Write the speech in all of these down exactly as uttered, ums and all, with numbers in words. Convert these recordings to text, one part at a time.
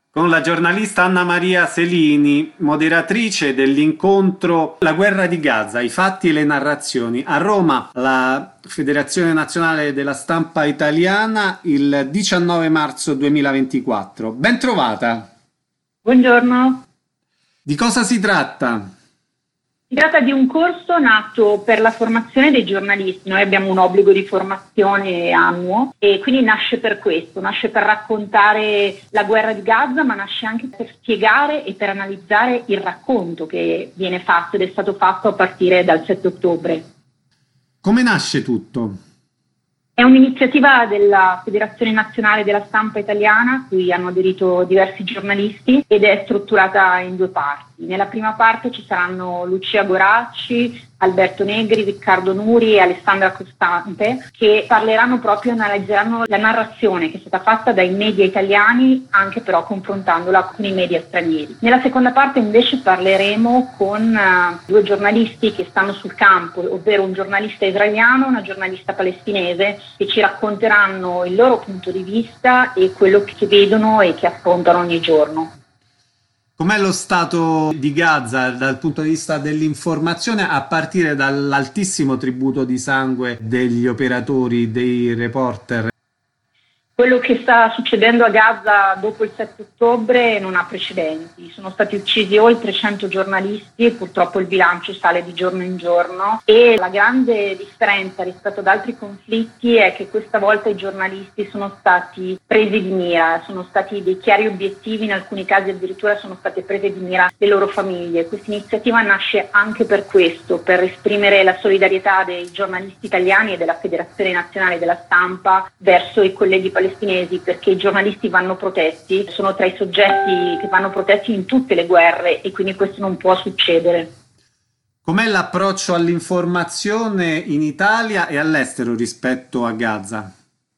con la giornalista Anna Maria Selini, moderatrice dell'incontro La guerra di Gaza, i fatti e le narrazioni, a Roma, la Federazione Nazionale della Stampa Italiana, il diciannove marzo duemilaventiquattro. Ben trovata! Buongiorno, Di cosa si tratta? si tratta di un corso nato per la formazione dei giornalisti. Noi abbiamo un obbligo di formazione annuo e quindi nasce per questo, nasce per raccontare la guerra di Gaza, ma nasce anche per spiegare e per analizzare il racconto che viene fatto ed è stato fatto a partire dal sette ottobre. Come nasce tutto? È un'iniziativa della Federazione Nazionale della Stampa Italiana, a cui hanno aderito diversi giornalisti, ed è strutturata in due parti. Nella prima parte ci saranno Lucia Goracci, Alberto Negri, Riccardo Nuri e Alessandra Costante, che parleranno proprio, analizzeranno la narrazione che è stata fatta dai media italiani, anche però confrontandola con i media stranieri. Nella seconda parte invece parleremo con uh, due giornalisti che stanno sul campo, ovvero un giornalista israeliano e una giornalista palestinese, che ci racconteranno il loro punto di vista e quello che vedono e che affrontano ogni giorno. Com'è lo stato di Gaza dal punto di vista dell'informazione, a partire dall'altissimo tributo di sangue degli operatori, dei reporter? Quello che sta succedendo a Gaza dopo il sette ottobre non ha precedenti. Sono stati uccisi oltre cento giornalisti e purtroppo il bilancio sale di giorno in giorno, e la grande differenza rispetto ad altri conflitti è che questa volta i giornalisti sono stati presi di mira, sono stati dei chiari obiettivi, in alcuni casi addirittura sono state prese di mira le loro famiglie. Questa iniziativa nasce anche per questo, per esprimere la solidarietà dei giornalisti italiani e della Federazione Nazionale della Stampa verso i colleghi palestinesi, perché i giornalisti vanno protetti, sono tra i soggetti che vanno protetti in tutte le guerre e quindi questo non può succedere. Com'è l'approccio all'informazione in Italia e all'estero rispetto a Gaza?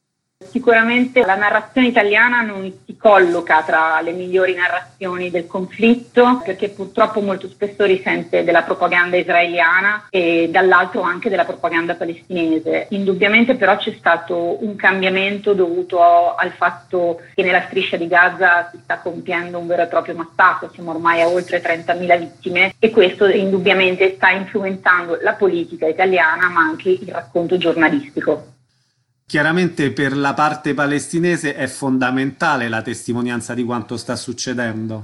Sicuramente la narrazione italiana non si colloca tra le migliori narrazioni del conflitto, perché purtroppo molto spesso risente della propaganda israeliana e dall'altro anche della propaganda palestinese. Indubbiamente però c'è stato un cambiamento dovuto al fatto che nella striscia di Gaza si sta compiendo un vero e proprio massacro, siamo ormai a oltre trentamila vittime, e questo indubbiamente sta influenzando la politica italiana ma anche il racconto giornalistico. Chiaramente per la parte palestinese è fondamentale la testimonianza di quanto sta succedendo.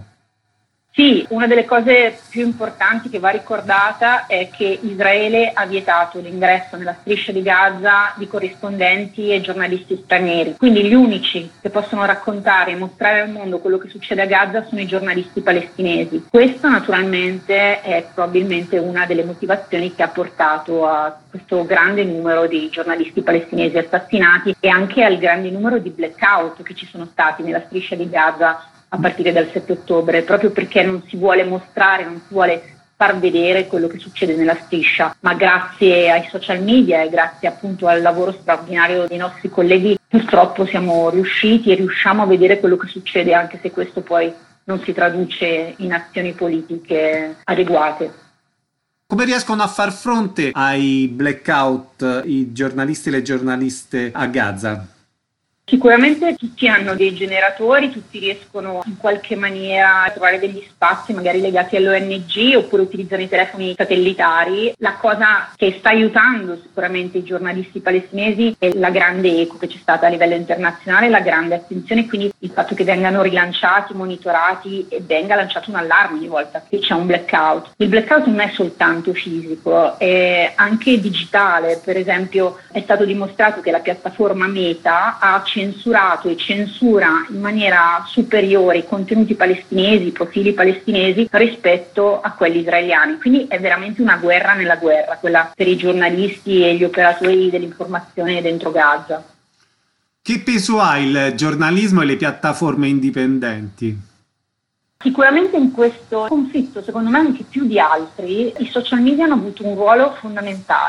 Sì, una delle cose più importanti che va ricordata è che Israele ha vietato l'ingresso nella striscia di Gaza di corrispondenti e giornalisti stranieri. Quindi gli unici che possono raccontare e mostrare al mondo quello che succede a Gaza sono i giornalisti palestinesi. Questo naturalmente è probabilmente una delle motivazioni che ha portato a questo grande numero di giornalisti palestinesi assassinati e anche al grande numero di blackout che ci sono stati nella striscia di Gaza a partire dal sette ottobre, proprio perché non si vuole mostrare, non si vuole far vedere quello che succede nella striscia, ma grazie ai social media e grazie appunto al lavoro straordinario dei nostri colleghi purtroppo siamo riusciti e riusciamo a vedere quello che succede, anche se questo poi non si traduce in azioni politiche adeguate. Come riescono a far fronte ai blackout i giornalisti e le giornaliste a Gaza? Sicuramente tutti hanno dei generatori, tutti riescono in qualche maniera a trovare degli spazi magari legati all'O N G oppure utilizzano i telefoni satellitari. La cosa che sta aiutando sicuramente i giornalisti palestinesi è la grande eco che c'è stata a livello internazionale, la grande attenzione, quindi il fatto che vengano rilanciati, monitorati e venga lanciato un allarme ogni volta che c'è un blackout. Il blackout non è soltanto fisico, è anche digitale. Per esempio è stato dimostrato che la piattaforma Meta ha censurato e censura in maniera superiore i contenuti palestinesi, i profili palestinesi rispetto a quelli israeliani. Quindi è veramente una guerra nella guerra, quella per i giornalisti e gli operatori dell'informazione dentro Gaza. Che peso ha il giornalismo e le piattaforme indipendenti? Sicuramente in questo conflitto, secondo me anche più di altri, i social media hanno avuto un ruolo fondamentale.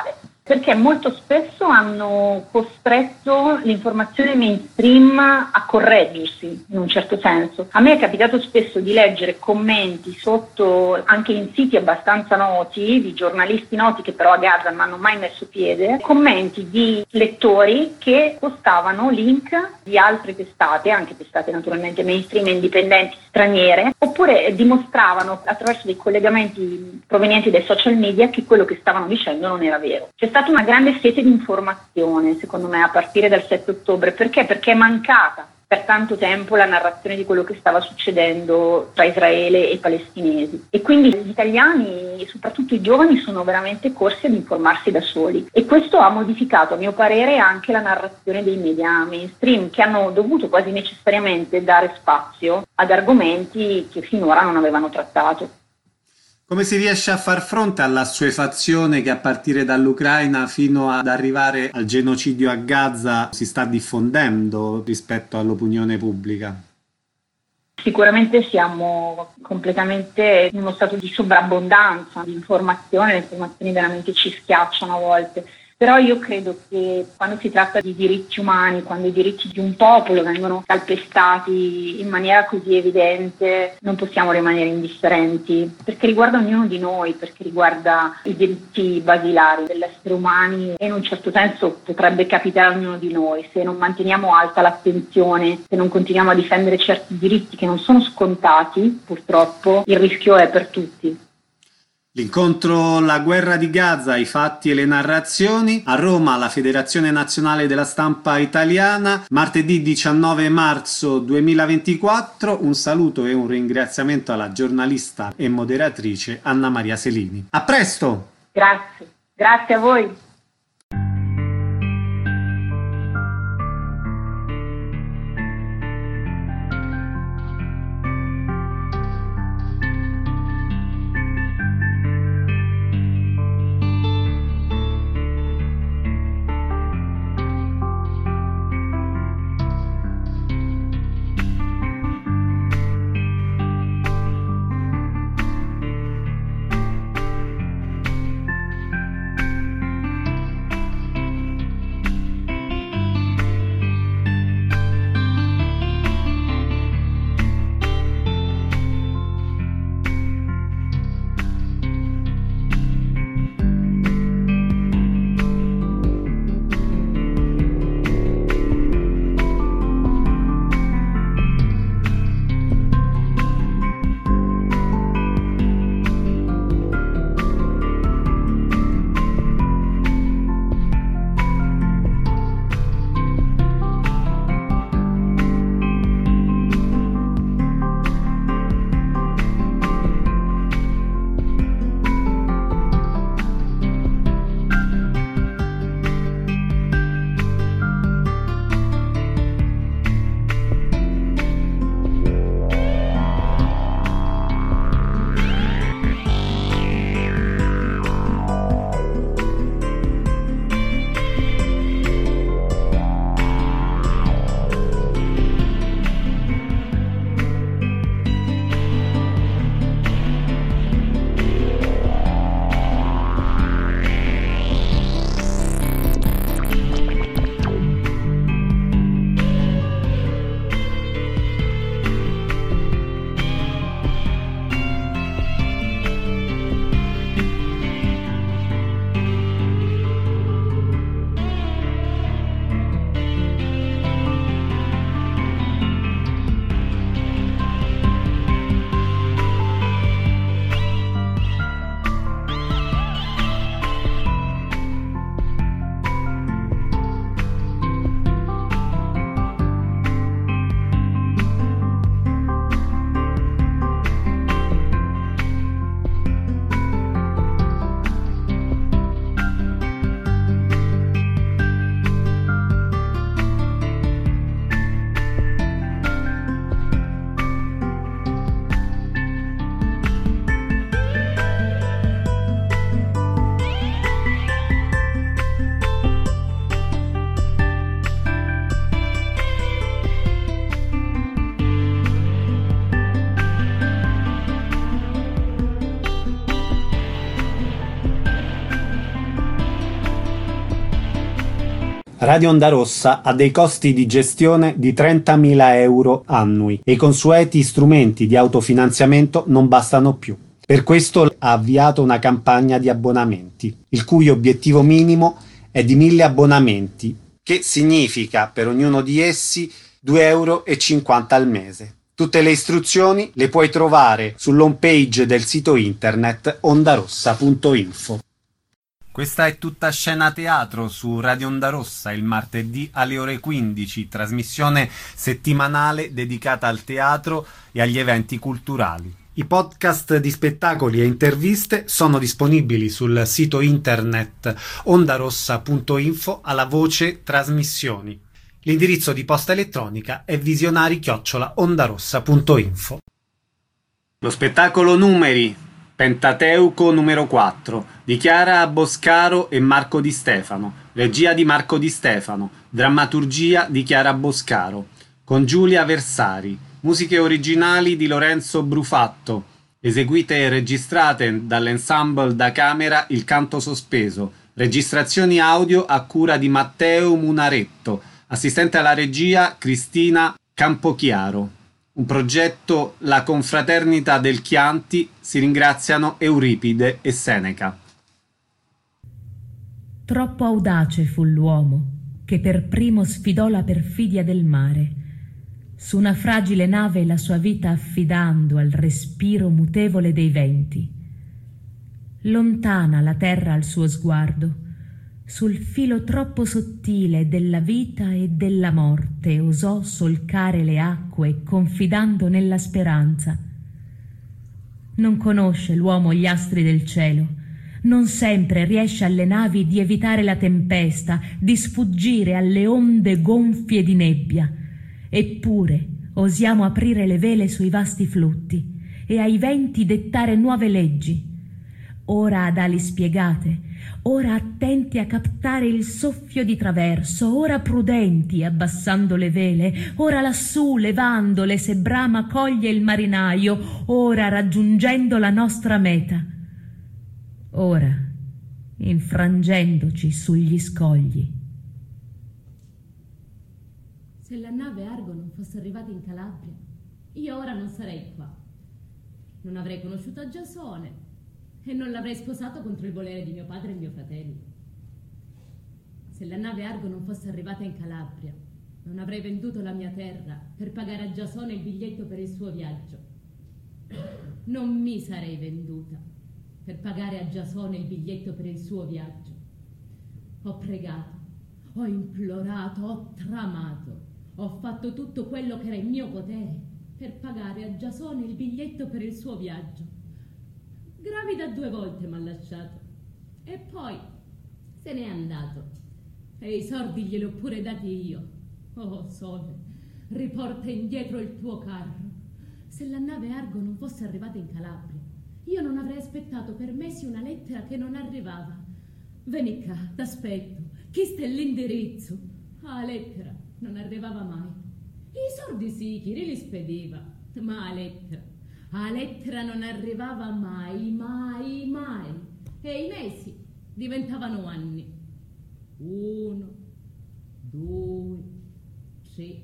perché molto spesso hanno costretto l'informazione mainstream a correggersi in un certo senso. A me è capitato spesso di leggere commenti sotto anche in siti abbastanza noti, di giornalisti noti che però a Gaza non hanno mai messo piede, commenti di lettori che postavano link di altre testate, anche testate naturalmente mainstream e indipendenti straniere, oppure dimostravano attraverso dei collegamenti provenienti dai social media che quello che stavano dicendo non era vero. C'è stata una grande sete di informazione, secondo me, a partire dal sette ottobre. Perché? Perché è mancata per tanto tempo la narrazione di quello che stava succedendo tra Israele e i palestinesi. E quindi gli italiani, soprattutto i giovani, sono veramente corsi ad informarsi da soli. E questo ha modificato, a mio parere, anche la narrazione dei media mainstream, che hanno dovuto quasi necessariamente dare spazio ad argomenti che finora non avevano trattato. Come si riesce a far fronte all'assuefazione che a partire dall'Ucraina fino ad arrivare al genocidio a Gaza si sta diffondendo rispetto all'opinione pubblica? Sicuramente siamo completamente in uno stato di sovrabbondanza di informazioni, le informazioni veramente ci schiacciano a volte. Però io credo che quando si tratta di diritti umani, quando i diritti di un popolo vengono calpestati in maniera così evidente, non possiamo rimanere indifferenti, perché riguarda ognuno di noi, perché riguarda i diritti basilari dell'essere umano e in un certo senso potrebbe capitare a ognuno di noi. Se non manteniamo alta l'attenzione, se non continuiamo a difendere certi diritti che non sono scontati, purtroppo il rischio è per tutti. L'incontro La guerra di Gaza, i fatti e le narrazioni, a Roma alla Federazione Nazionale della Stampa Italiana, martedì diciannove marzo duemilaventiquattro. Un saluto e un ringraziamento alla giornalista e moderatrice Anna Maria Selini. A presto! Grazie, grazie a voi. Radio Onda Rossa ha dei costi di gestione di trentamila euro annui e i consueti strumenti di autofinanziamento non bastano più. Per questo ha avviato una campagna di abbonamenti, il cui obiettivo minimo è di mille abbonamenti, che significa per ognuno di essi due euro e cinquanta al mese. Tutte le istruzioni le puoi trovare sull'home page del sito internet ondarossa punto info. Questa è tutta scena teatro su Radio Onda Rossa il martedì alle ore quindici, trasmissione settimanale dedicata al teatro e agli eventi culturali. I podcast di spettacoli e interviste sono disponibili sul sito internet ondarossa punto info alla voce trasmissioni. L'indirizzo di posta elettronica è visionari chiocciola ondarossa punto info. Lo spettacolo Numeri, Pentateuco numero quattro, di Chiara Boscaro e Marco Di Stefano, regia di Marco Di Stefano, drammaturgia di Chiara Boscaro, con Giulia Versari, musiche originali di Lorenzo Brufatto, eseguite e registrate dall'ensemble da camera Il Canto Sospeso, registrazioni audio a cura di Matteo Munaretto, assistente alla regia Cristina Campochiaro. Un progetto La Confraternita del Chianti, si ringraziano Euripide e Seneca. Troppo audace fu l'uomo che per primo sfidò la perfidia del mare, su una fragile nave la sua vita affidando al respiro mutevole dei venti. Lontana la terra al suo sguardo, sul filo troppo sottile della vita e della morte osò solcare le acque confidando nella speranza. Non conosce l'uomo gli astri del cielo, non sempre riesce alle navi di evitare la tempesta, di sfuggire alle onde gonfie di nebbia. Eppure osiamo aprire le vele sui vasti flutti e ai venti dettare nuove leggi. Ora ad ali spiegate, ora attenti a captare il soffio di traverso, ora prudenti abbassando le vele, ora lassù levandole se brama coglie il marinaio, ora raggiungendo la nostra meta, ora infrangendoci sugli scogli. Se la nave Argo non fosse arrivata in Calabria, io ora non sarei qua. Non avrei conosciuto Giasone e non l'avrei sposato contro il volere di mio padre e mio fratello. Se la nave Argo non fosse arrivata in Calabria, non avrei venduto la mia terra per pagare a Giasone il biglietto per il suo viaggio. Non mi sarei venduta per pagare a Giasone il biglietto per il suo viaggio. Ho pregato, ho implorato, ho tramato, ho fatto tutto quello che era in mio potere per pagare a Giasone il biglietto per il suo viaggio. Gravida due volte m'ha lasciato e poi se n'è andato e i soldi glieli ho pure dati io. Oh sole, riporta indietro il tuo carro. Se la nave Argo non fosse arrivata in Calabria, io non avrei aspettato per mesi una lettera che non arrivava. Vieni qua, t'aspetto, chi sta l'indirizzo? Ah, la lettera non arrivava mai. I soldi sì, chi li spediva, ma la lettera La lettera non arrivava mai, mai, mai. E i mesi diventavano anni. Uno, due, tre,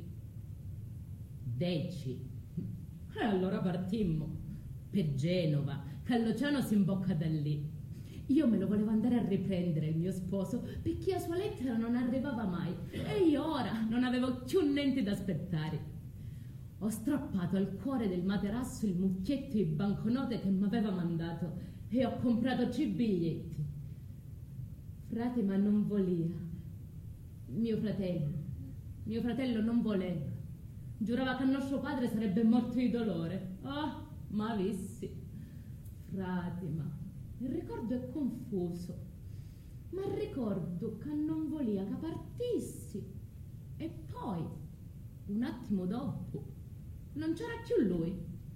dieci. E allora partimmo per Genova, che all'oceano si imbocca da lì. Io me lo volevo andare a riprendere il mio sposo, perché la sua lettera non arrivava mai. E io ora non avevo più niente da aspettare. Ho strappato al cuore del materasso il mucchietto e i banconote che mi aveva mandato e ho comprato tre biglietti. Frate, ma non voleva. Mio fratello, mio fratello non voleva. Giurava che nostro padre sarebbe morto di dolore. Ah, oh, ma avessi. Frate, ma il ricordo è confuso. Ma ricordo che non voleva che partissi. E poi, un attimo dopo, non c'era più lui.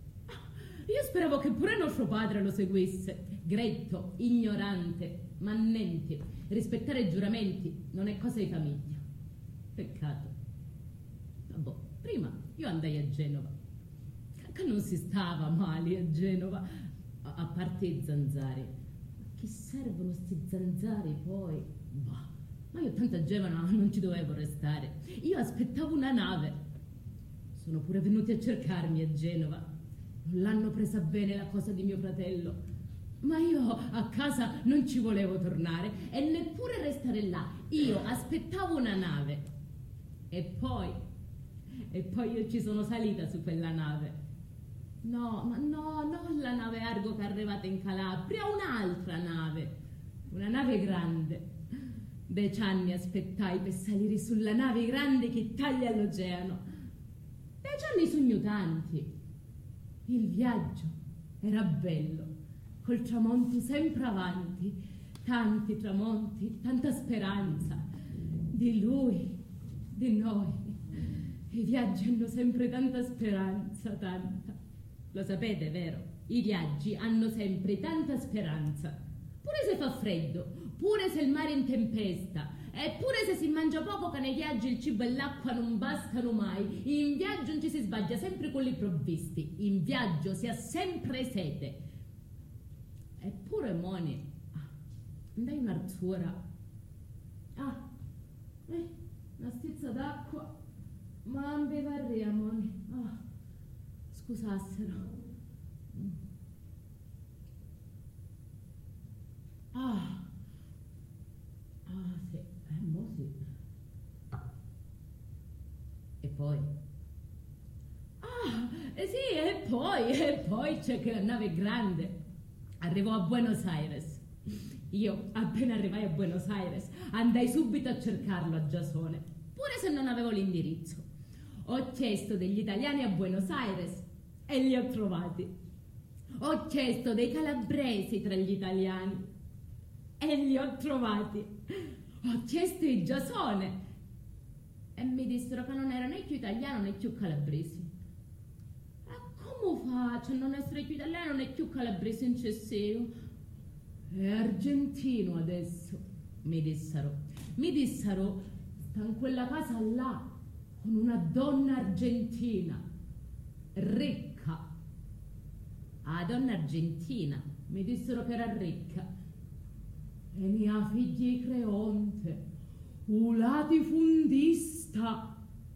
Io speravo che pure nostro padre lo seguisse. Gretto, ignorante, mannente. Rispettare i giuramenti non è cosa di famiglia. Peccato. Vabbè, prima io andai a Genova. Che non si stava male a Genova. A, a parte i zanzari. Ma che servono sti zanzari poi? Bah. Ma io tanta giovane non ci dovevo restare. Io aspettavo una nave. Sono pure venuti a cercarmi a Genova. Non l'hanno presa bene la cosa di mio fratello. Ma io a casa non ci volevo tornare e neppure restare là. Io aspettavo una nave. E poi, e poi io ci sono salita su quella nave. No, ma no, non la nave Argo che è arrivata in Calabria, un'altra nave. Una nave grande. Dieci anni aspettai per salire sulla nave grande che taglia l'oceano. Dieci anni sogno tanti. Il viaggio era bello, col tramonto sempre avanti, tanti tramonti, tanta speranza. Di lui, di noi. I viaggi hanno sempre tanta speranza, tanta. Lo sapete, vero? I viaggi hanno sempre tanta speranza. Pure se fa freddo, pure se il mare è in tempesta, eppure se si mangia poco che nei viaggi il cibo e l'acqua non bastano mai. In viaggio non ci si sbaglia sempre con i provvisti. In viaggio si ha sempre sete. Eppure, Moni, ah, andai un'arzura. Ah, eh, una stizza d'acqua. Ma non bevarria, Moni. Ah, scusassero. Ah, ah sì, eh, mo sì. E poi? Ah, eh sì, e poi, e poi c'è che la nave grande arrivò a Buenos Aires. Io, appena arrivai a Buenos Aires, andai subito a cercarlo a Giasone, pure se non avevo l'indirizzo. Ho chiesto degli italiani a Buenos Aires e li ho trovati. Ho chiesto dei calabresi tra gli italiani e li ho trovati. Ho chiesto di Giasone e mi dissero che non era né più italiano né più calabresi. E come faccio a non essere più italiano né più calabresi in Cesseo? È argentino adesso, mi dissero. Mi dissero, sta in quella casa là con una donna argentina, ricca. Ah, donna argentina, mi dissero che era ricca. E ne ha figli Creonte, un latifundista.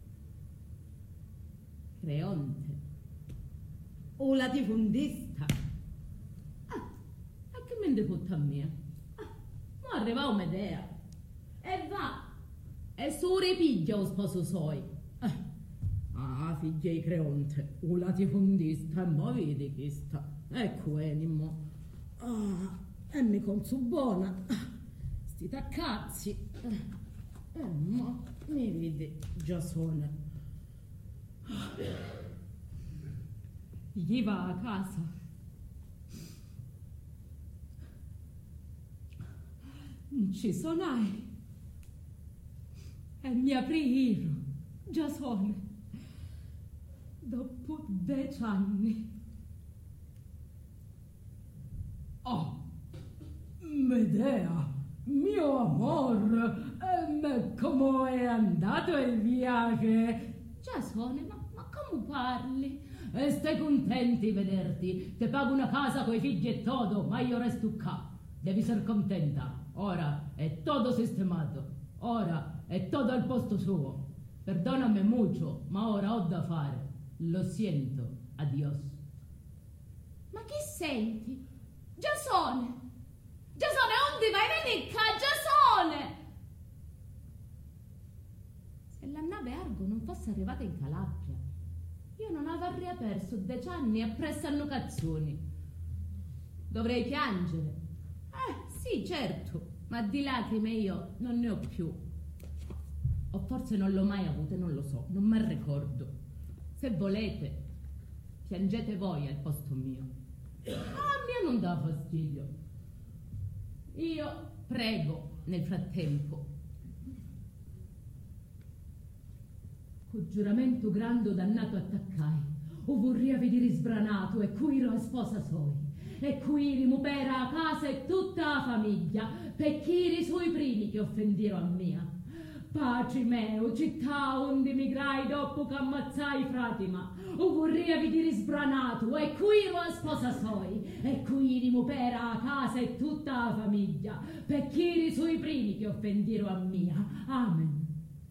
Creonte, un latifundista. Ah, e che me ne fotte a me? Ah, ma arriva un'idea. E va, e su ripiglia lo sposo suoi. Ah, ah figli Creonte, un latifundista, e mo vedi chi sta. Ecco, enimo. Ah. E mi conso buona, sti taccazzi, e eh, mo mi vede Giasone. Gli va a casa. Ci sonai e mi aprirono Giasone dopo dieci anni. Oh! Medea, mio amor, e come è andato il viaggio? Giasone, ma, ma come parli? E stai contenti di vederti? Ti pago una casa coi figli e todo, ma io resto qua. Devi essere contenta. Ora è tutto sistemato. Ora è tutto al posto suo. Perdonami mucho, ma ora ho da fare. Lo siento. Adios. Ma che senti? Giasone! Giasone, onde vai? Vieni qua, Giasone! Se la nave Argo non fosse arrivata in Calabria, io non avrei perso dieci anni appresso a Nucazzoni. Dovrei piangere. Eh, sì, certo, ma di lacrime io non ne ho più. O forse non l'ho mai avute, non lo so, non mi ricordo. Se volete, piangete voi al posto mio. A me non dà fastidio. Io prego nel frattempo. Con giuramento grande dannato attaccai, o vorria vedere sbranato e cuiro a sposa soi, e cuiri mupera a casa e tutta la famiglia, per chiri suoi primi che offendiro a mia. Pace meo, città onde migrai dopo che ammazzai Fatima, o vorrei vedere sbranato, e qui lo sposa soi, e qui rimupera a casa e tutta la famiglia, perché eri sui primi che offendiero a mia. Amen.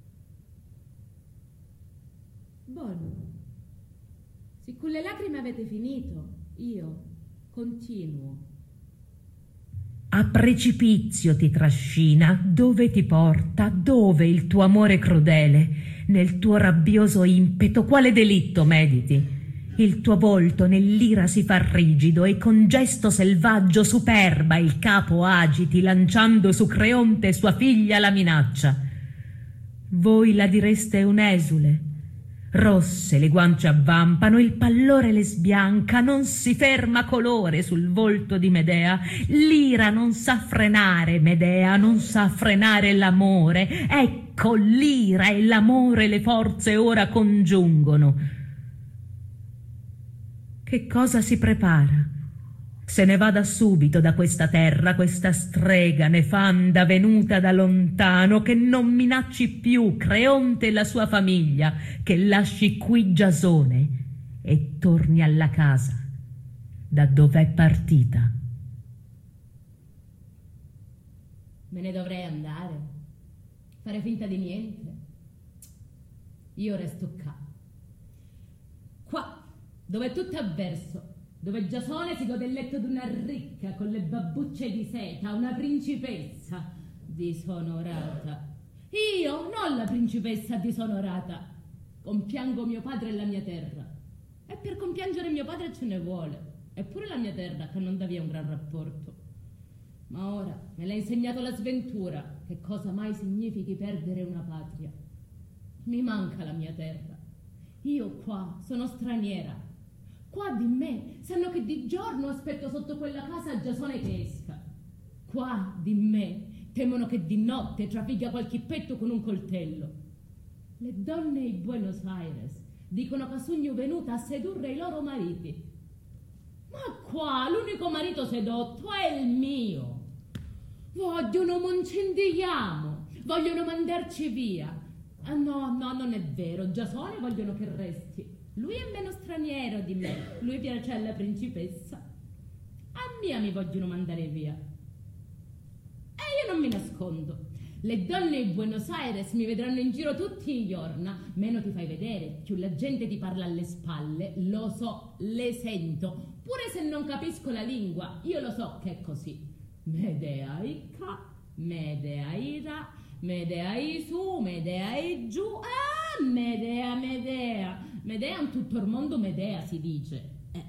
Buono, se con le lacrime avete finito, io continuo. A precipizio ti trascina, dove ti porta, dove il tuo amore crudele, nel tuo rabbioso impeto, quale delitto mediti? Il tuo volto nell'ira si fa rigido e con gesto selvaggio superba il capo agiti, lanciando su Creonte sua figlia la minaccia. Voi la direste un esule. Rosse le guance avvampano, il pallore le sbianca, non si ferma colore sul volto di Medea, l'ira non sa frenare Medea, non sa frenare l'amore, ecco l'ira e l'amore le forze ora congiungono. Che cosa si prepara? Se ne vada subito da questa terra questa strega nefanda venuta da lontano, che non minacci più Creonte e la sua famiglia, che lasci qui Giasone e torni alla casa da dov'è partita. Me ne dovrei andare, fare finta di niente. Io resto qua, qua, dove è tutto avverso, dove Giasone si gode il letto d'una ricca con le babbucce di seta, una principessa disonorata. Io, non la principessa disonorata, compiango mio padre e la mia terra. E per compiangere mio padre ce ne vuole, eppure la mia terra che non dà via un gran rapporto. Ma ora me l'ha insegnato la sventura, che cosa mai significhi perdere una patria. Mi manca la mia terra. Io qua sono straniera. Qua di me sanno che di giorno aspetto sotto quella casa Giasone che esca. Qua di me temono che di notte trafigga qualche petto con un coltello. Le donne di Buenos Aires dicono che sogno venuta a sedurre i loro mariti. Ma qua l'unico marito sedotto è il mio. Vogliono moncendigliamo, vogliono mandarci via. Ah no, no, non è vero, Giasone vogliono che resti. Lui è meno straniero di me, lui piace alla principessa. A mia mi vogliono mandare via. E io non mi nascondo. Le donne di Buenos Aires mi vedranno in giro tutti i giorni. Meno ti fai vedere, più la gente ti parla alle spalle. Lo so, le sento. Pure se non capisco la lingua, io lo so che è così. Medea Ica, Medea Ira, Medea Isu, Medea Igiù. Ah, Medea, Medea. Medea in tutto il mondo Medea si dice. Eh.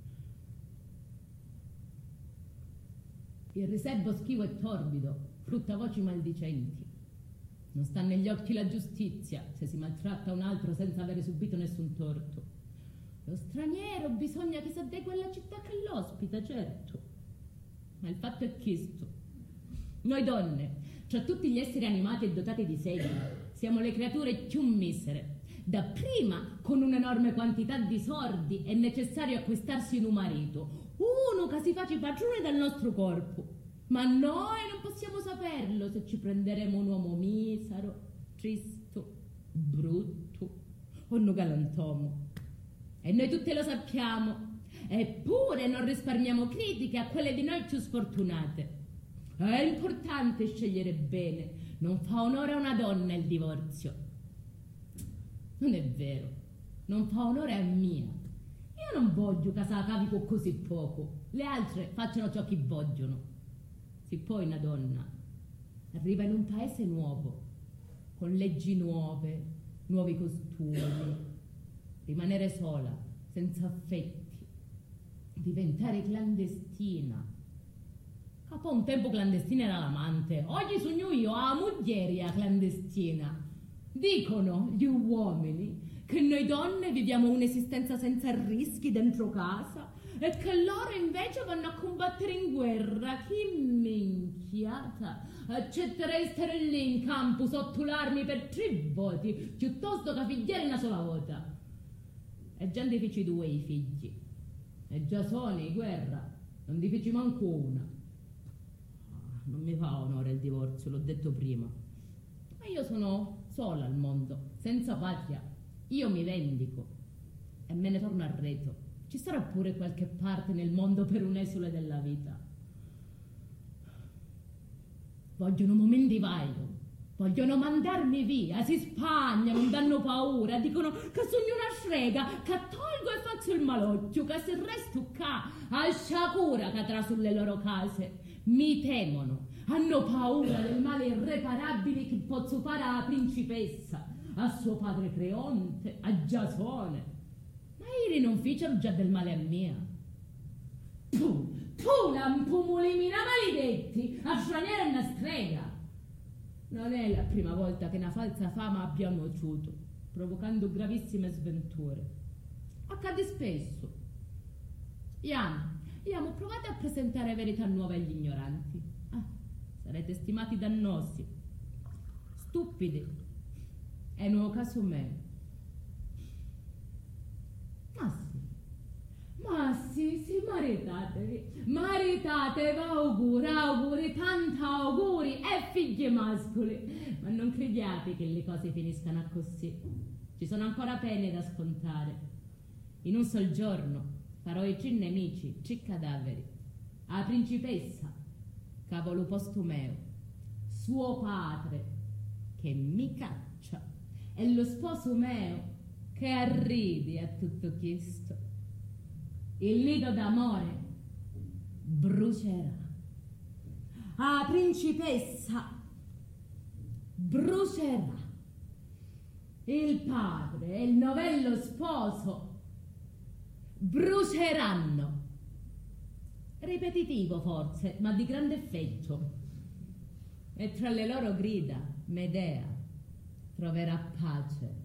Il riservo schivo e torbido frutta voci maldicenti. Non sta negli occhi la giustizia se si maltratta un altro senza avere subito nessun torto. Lo straniero bisogna che s'adegua alla città che l'ospita, certo. Ma il fatto è questo. Noi donne, cioè tutti gli esseri animati e dotati di sedi, siamo le creature più misere. Dapprima, con un'enorme quantità di soldi, è necessario acquistarsi un marito, uno che si faccia padrone del nostro corpo. Ma noi non possiamo saperlo se ci prenderemo un uomo misero, tristo, brutto o un galantomo. E noi tutte lo sappiamo, eppure non risparmiamo critiche a quelle di noi più sfortunate. È importante scegliere bene, non fa onore a una donna il divorzio. Non è vero, non fa onore a mia. Io non voglio che se la cavi con così poco, le altre facciano ciò che vogliono. Se poi una donna arriva in un paese nuovo, con leggi nuove, nuovi costumi, rimanere sola, senza affetti, diventare clandestina. Capo un tempo clandestina era l'amante, oggi sogno io a moglie clandestina. Dicono gli uomini che noi donne viviamo un'esistenza senza rischi dentro casa e che loro invece vanno a combattere in guerra. Che minchiata! Accetterei stare lì in campo sotto l'armi per tre voti piuttosto che figliare una sola volta. E già ne feci due i figli. E già sono in guerra, non ne feci manco una. Non mi fa onore il divorzio, l'ho detto prima. Ma io sono sola al mondo, senza patria. Io mi vendico e me ne torno al reto. Ci sarà pure qualche parte nel mondo per un esule della vita. Vogliono momenti vaio, vogliono mandarmi via, si spagnano, non danno paura, dicono che sono una strega, che tolgo e faccio il malocchio, che se resto qua, a sciacura cadrà sulle loro case. Mi temono, hanno paura del male irreparabile che posso fare alla principessa, a suo padre Creonte, a Giasone. Ma ieri non fecero già del male a mia. Tu, tu, lampumolimina maledetti, a straniera e una strega. Non è la prima volta che una falsa fama abbia nociuto, provocando gravissime sventure. Accade spesso. Iamo, iamo, provate a presentare verità nuove agli ignoranti. Ah, sarete stimati dannosi, stupidi. È nuovo caso me. Ma sì, ma sì, sì, maritatevi, maritatevi, auguri, auguri, tanta auguri, e figli mascoli. Ma non crediate che le cose finiscano così. Ci sono ancora pene da scontare. In un sol giorno farò i cin nemici, ci cadaveri. La principessa, cavolo postumeo, suo padre, che mi caccia, e lo sposo meo, che arridi a tutto questo. Il nido d'amore brucerà. La principessa brucerà. Il padre e il novello sposo bruceranno. Ripetitivo forse, ma di grande effetto. E tra le loro grida Medea troverà pace.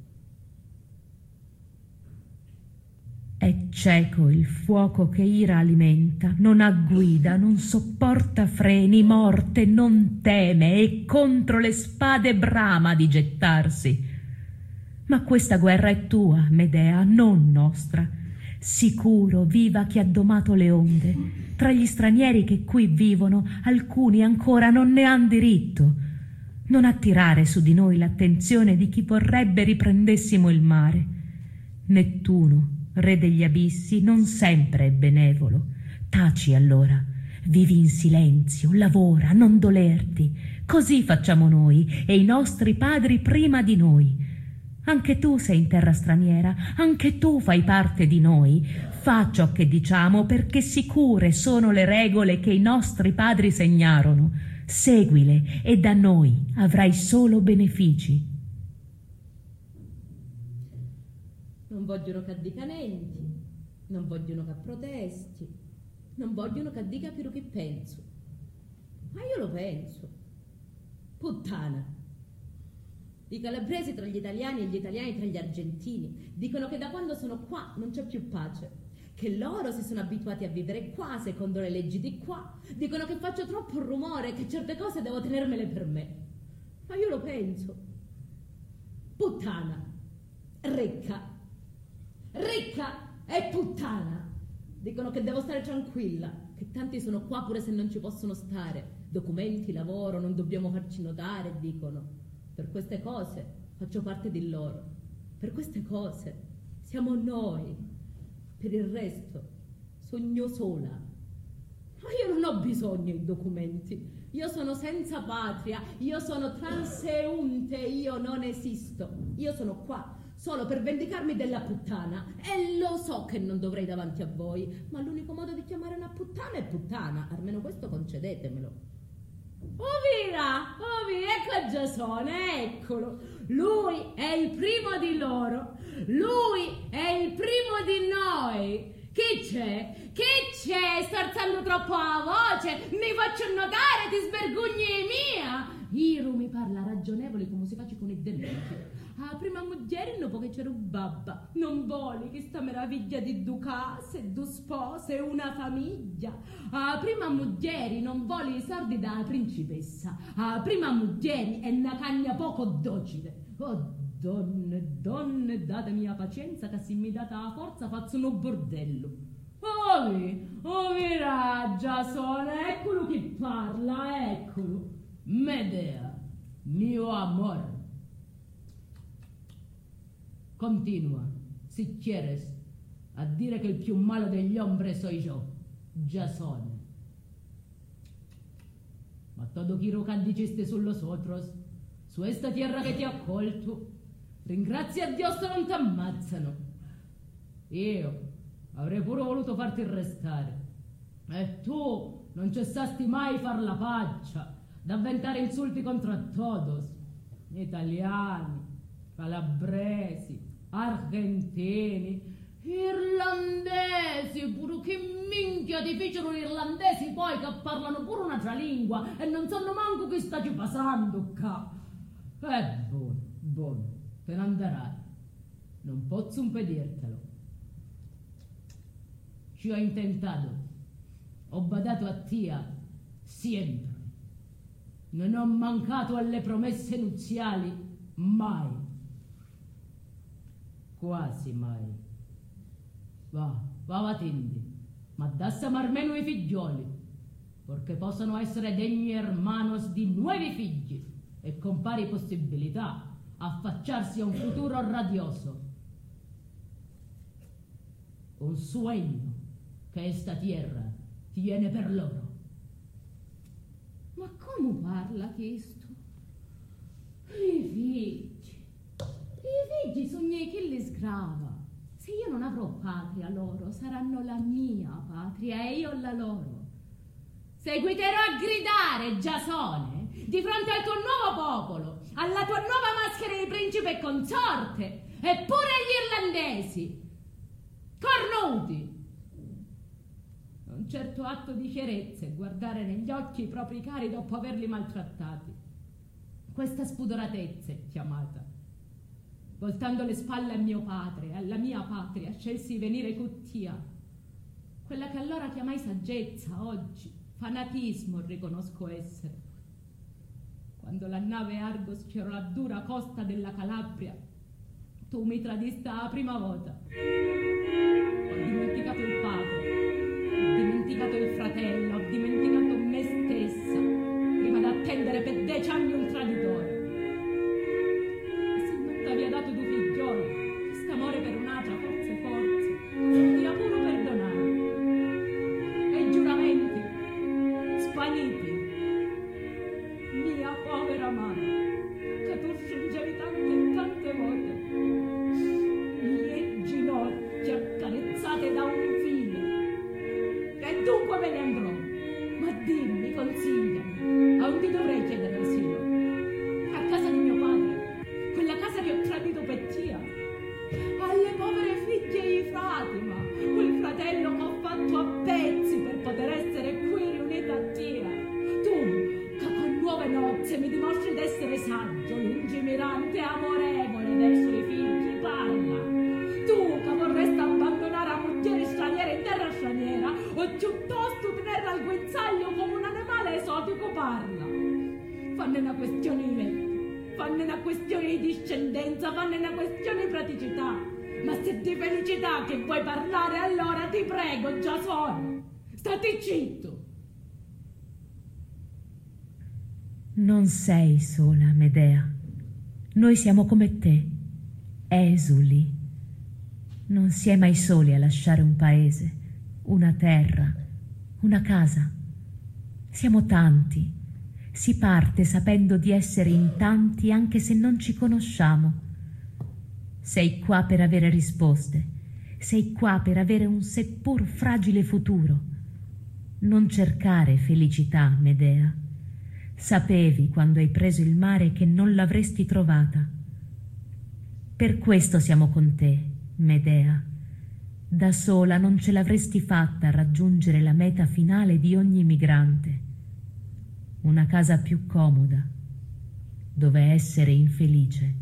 È cieco il fuoco che ira alimenta, non ha guida, non sopporta freni, morte non teme e contro le spade brama di gettarsi. Ma questa guerra è tua, Medea, non nostra. Sicuro viva chi ha domato le onde. Tra gli stranieri che qui vivono, alcuni ancora non ne han diritto. Non attirare su di noi l'attenzione di chi vorrebbe riprendessimo il mare. Nettuno, re degli abissi, non sempre è benevolo. Taci allora, vivi in silenzio, lavora, non dolerti. Così facciamo noi e i nostri padri prima di noi. Anche tu sei in terra straniera, anche tu fai parte di noi. Fa ciò che diciamo, perché sicure sono le regole che i nostri padri segnarono. Seguile e da noi avrai solo benefici. Non vogliono che dica niente, non vogliono che protesti, non vogliono che dica quello che penso. Ma io lo penso. Puttana. I calabresi tra gli italiani e gli italiani tra gli argentini dicono che da quando sono qua non c'è più pace, che loro si sono abituati a vivere qua secondo le leggi di qua. Dicono che faccio troppo rumore, che certe cose devo tenermele per me. Ma io lo penso. Puttana. Ricca. Ricca e puttana. Dicono che devo stare tranquilla, che tanti sono qua pure se non ci possono stare. Documenti, lavoro, non dobbiamo farci notare, dicono. Per queste cose faccio parte di loro. Per queste cose siamo noi. Per il resto sogno sola. Ma io non ho bisogno di documenti. Io sono senza patria, io sono transeunte, io non esisto. Io sono qua solo per vendicarmi della puttana, e lo so che non dovrei davanti a voi, ma l'unico modo di chiamare una puttana è puttana, almeno questo concedetemelo. Ovira, Ovira, ecco Giasone, eccolo. Lui è il primo di loro, lui è il primo di noi. Che c'è? Che c'è? Sto alzando troppo la voce, mi faccio notare, ti svergogni mia. Iro mi parla ragionevole come si face con i demente. Ah, prima moglie dopo che c'era un babba, non vuole che sta meraviglia di due case, due spose e una famiglia. Ah, prima moglie non vuole i soldi dalla principessa. Ah, prima moglie è una cagna poco docile. Oh, donne, donne, datemi la pazienza che se mi date la forza faccio un bordello. Ovi, ovi raggia sola, eccolo che parla, eccolo. Medea, mio amore. Continua, si quieres, a dire che il più malo degli hombres soy yo, Giasone. Ma todo chiro che diceste su los otros, su esta tierra che ti ha accolto, ringrazia a Dio se non ti ammazzano. Io avrei pure voluto farti restare. E tu non cessasti mai far la paccia, d'avventare insulti contro todos, italiani, calabresi, argentini, irlandesi, pure che minchia ti fecero gli irlandesi poi che parlano pure un'altra lingua e non sanno manco che sta ci passando qua. Eh, buono, buono, te ne andrai. Non posso impedirtelo. Ci ho intentato, ho badato a Tia sempre. Non ho mancato alle promesse nuziali mai. Quasi mai. Va, va vatindi, ma dassamo almeno i figlioli, perché possano essere degni hermanos di nuovi figli e con pari possibilità affacciarsi a un futuro radioso. Un sueño che esta tierra tiene per loro. Ma come parla questo? I figli, i figli sono chi li sgrava. Se io non avrò patria, loro saranno la mia patria e io la loro. Seguiterò a gridare, Giasone, di fronte al tuo nuovo popolo, alla tua nuova maschera di principe e consorte, eppure agli irlandesi, cornuti. Un certo atto di fierezza è guardare negli occhi i propri cari dopo averli maltrattati. Questa spudoratezza è chiamata. Voltando le spalle a mio padre e alla mia patria, scelsi di venire cuttia. Quella che allora chiamai saggezza, oggi fanatismo riconosco essere. Quando la nave Argo sfiorò la dura costa della Calabria, tu mi tradisti la prima volta. Ho dimenticato il padre, ho dimenticato il fratello, ho dimenticato me stessa, prima d'attendere per dieci anni un traditore. T'aveva dato due figlioli, quest'amore per un'altra, forse forse, ti ha pure perdonato. E i giuramenti, svaniti, mia povera madre, che tu stringevi tante e tante volte, le ginocchia accarezzate da un filo. E dunque me ne andrò, ma dimmi, consigliami, a onde dovrei chiedere asilo? A casa di mio padre, quella casa che ho tradito per Tia, alle povere figlie di Fatima, quel fratello che ho fatto a pezzi per poter essere qui riunita a Tia. Tu, che con nuove nozze mi dimostri d'essere saggio, lungimirante e amorevole verso i figli, parla. Tu, che vorresti abbandonare la moglie straniera in terra straniera, o piuttosto tenerla al guinzaglio come un animale esotico, parla. Fanne una questione di letto, fanne una questione di discendenza, fanne una questione di praticità. Ma se di felicità che vuoi parlare, allora ti prego, Giasone, stati zitto. Non sei sola, Medea. Noi siamo come te, esuli. Non si è mai soli a lasciare un paese, una terra, una casa. Siamo tanti. Si parte sapendo di essere in tanti anche se non ci conosciamo. Sei qua per avere risposte, sei qua per avere un seppur fragile futuro. Non cercare felicità, Medea. Sapevi quando hai preso il mare che non l'avresti trovata. Per questo siamo con te, Medea. Da sola non ce l'avresti fatta a raggiungere la meta finale di ogni migrante. Una casa più comoda, dove essere infelice.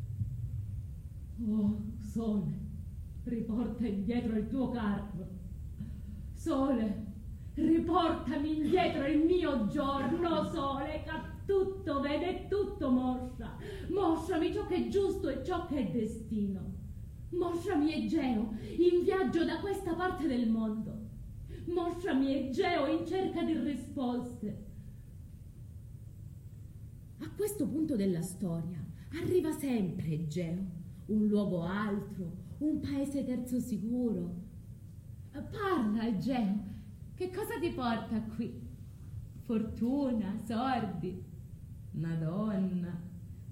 Oh, sole, riporta indietro il tuo carro. Sole, riportami indietro il mio giorno, sole, che tutto vede e tutto mostra. Mostrami ciò che è giusto e ciò che è destino. Mostrami Egeo in viaggio da questa parte del mondo. Mostrami Egeo in cerca di risposte. A questo punto della storia arriva sempre Egeo, un luogo altro, un paese terzo sicuro. Parla, Egeo, che cosa ti porta qui? Fortuna, sordi, una donna,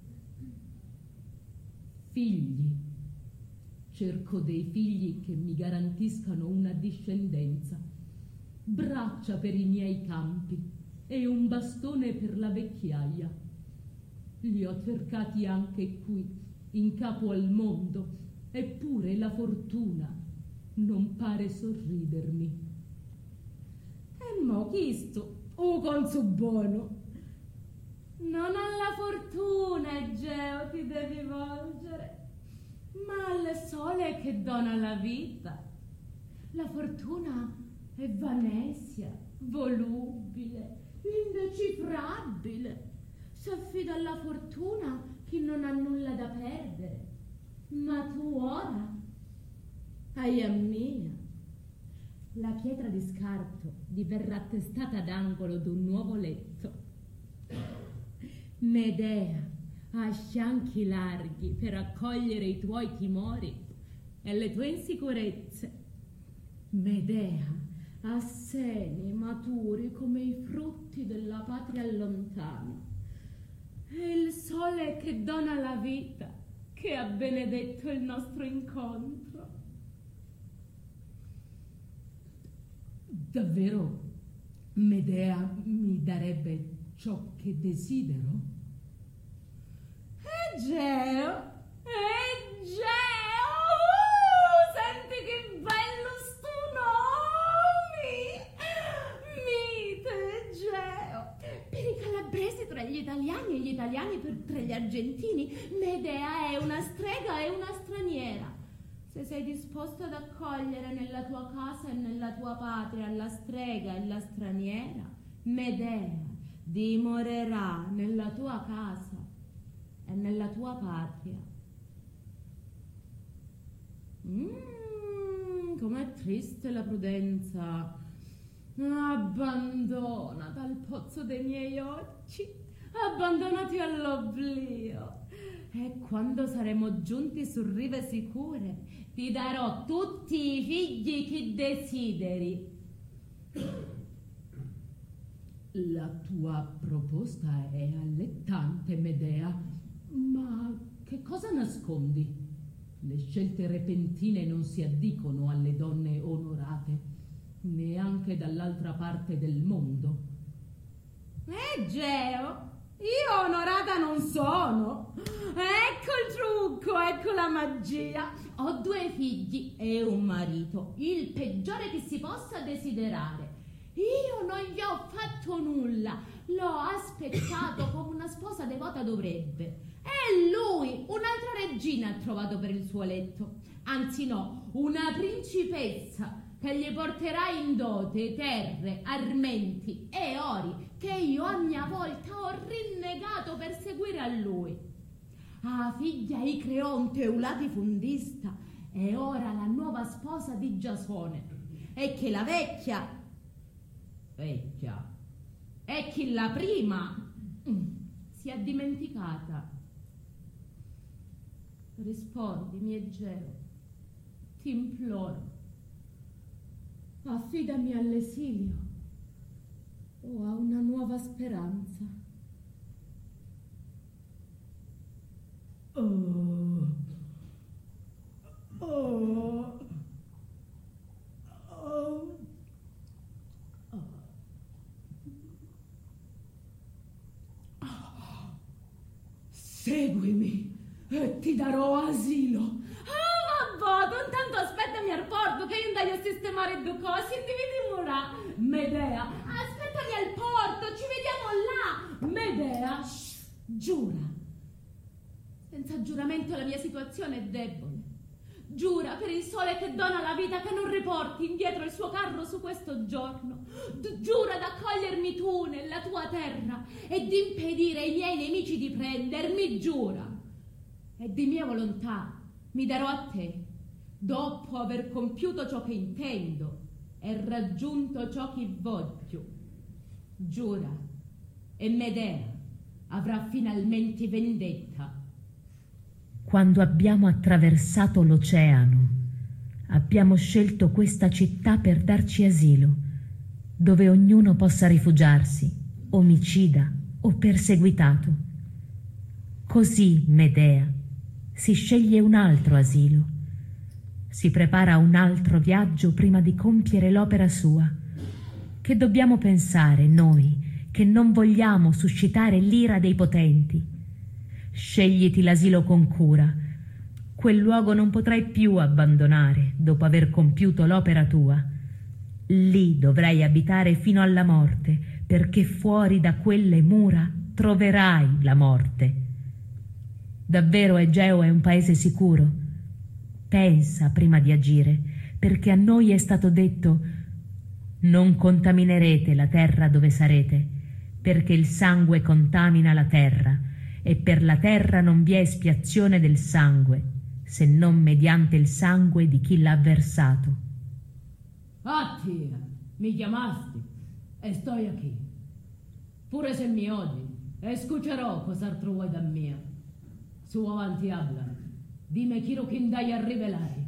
figli. Cerco dei figli che mi garantiscano una discendenza, braccia per i miei campi e un bastone per la vecchiaia. Li ho cercati anche qui, in capo al mondo, eppure la fortuna non pare sorridermi. E mo chi sto? O conso buono? Non alla fortuna, Egeo, ti devi volgere, ma al sole che dona la vita. La fortuna è vanesia, volubile, indecifrabile. S'affida alla fortuna chi non ha nulla da perdere. Ma tu ora hai a mia. La pietra di scarto diverrà testata d'angolo d'un nuovo letto. Medea ha scianchi larghi per accogliere i tuoi timori e le tue insicurezze. Medea ha seni maturi come i frutti della patria lontana. È il sole che dona la vita che ha benedetto il nostro incontro. Davvero Medea mi darebbe ciò che desidero? Egeo, Egeo, uh, senti che bello sto nome! Mite, Egeo, per i calabresi tra gli italiani e gli italiani per, tra gli argentini, Medea è una strega e una straniera. Se sei disposto ad accogliere nella tua casa e nella tua patria la strega e la straniera, Medea dimorerà nella tua casa e nella tua patria. Mm, com'è triste la prudenza. Abbandona dal pozzo dei miei occhi, abbandonati all'oblio. E quando saremo giunti su rive sicure, ti darò tutti i figli che desideri. La tua proposta è allettante, Medea, ma che cosa nascondi? Le scelte repentine non si addicono alle donne onorate, neanche dall'altra parte del mondo. Egeo, io onorata non sono. Ecco il trucco, ecco la magia. Ho due figli e un marito, il peggiore che si possa desiderare. Io non gli ho fatto nulla, l'ho aspettato come una sposa devota dovrebbe. E lui, un'altra regina ha trovato per il suo letto. Anzi no, una principessa che gli porterà in dote terre, armenti e ori che io a mia volta ho rinnegato per seguire a lui. Ah, figlia Icreonte Eulatifundista è ora la nuova sposa di Giasone, e che la vecchia vecchia è chi la prima si è dimenticata. Rispondimi, Egeo, ti imploro, affidami all'esilio o a una nuova speranza. Oh, oh, oh. Seguimi e ti darò asilo. Ah, vabbè, intanto aspettami al porto che io andai a sistemare due cose e ti vediamo là. Medea, aspettami al porto, ci vediamo là. Medea, shh, giura. Senza giuramento la mia situazione è debole. Giura per il sole che dona la vita che non riporti indietro il suo carro su questo giorno. D- giura d'accogliermi tu nella tua terra e di impedire ai miei nemici di prendermi. Giura. E di mia volontà mi darò a te, dopo aver compiuto ciò che intendo e raggiunto ciò che voglio. Giura, e Medea avrà finalmente vendetta. quando abbiamo attraversato l'oceano, abbiamo scelto questa città per darci asilo, dove ognuno possa rifugiarsi, omicida o perseguitato. Così, Medea, si sceglie un altro asilo, si prepara un altro viaggio prima di compiere l'opera sua. Che dobbiamo pensare noi, che non vogliamo suscitare l'ira dei potenti? Scegliti l'asilo con cura. Quel luogo non potrai più abbandonare dopo aver compiuto l'opera tua. Lì dovrai abitare fino alla morte, perché fuori da quelle mura troverai la morte. Davvero Egeo è un paese sicuro? Pensa prima di agire, perché a noi è stato detto: non contaminerete la terra dove sarete, perché il sangue contamina la terra, e per la terra non vi è espiazione del sangue, se non mediante il sangue di chi l'ha versato. Attia, mi chiamasti e sto qui. Pure se mi odi, escucherò cos'altro vuoi da mia. Su avanti habla, dime chi che dai a rivelare.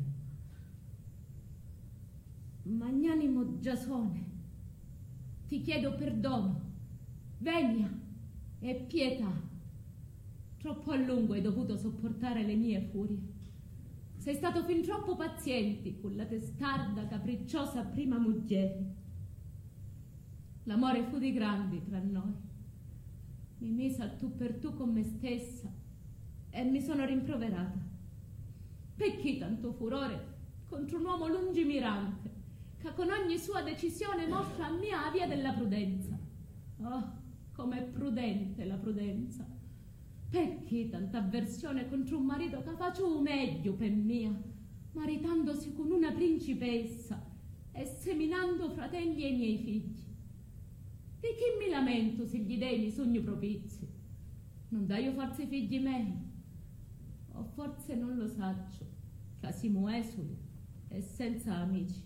Magnanimo Giasone, ti chiedo perdono, veglia e pietà. Troppo a lungo hai dovuto sopportare le mie furie. Sei stato fin troppo paziente con la testarda, capricciosa prima moglie. L'amore fu di grandi tra noi. Mi mise a tu per tu con me stessa e mi sono rimproverata. Perché tanto furore contro un uomo lungimirante, che con ogni sua decisione mostra a mia via della prudenza? Oh, com'è prudente la prudenza! Perché tanta avversione contro un marito che faccio meglio per mia, maritandosi con una principessa e seminando fratelli ai miei figli? Di chi mi lamento se gli dei mi sogno propizi? Non dai io forse i figli miei? O forse non lo saggio, che siamo esuli e senza amici.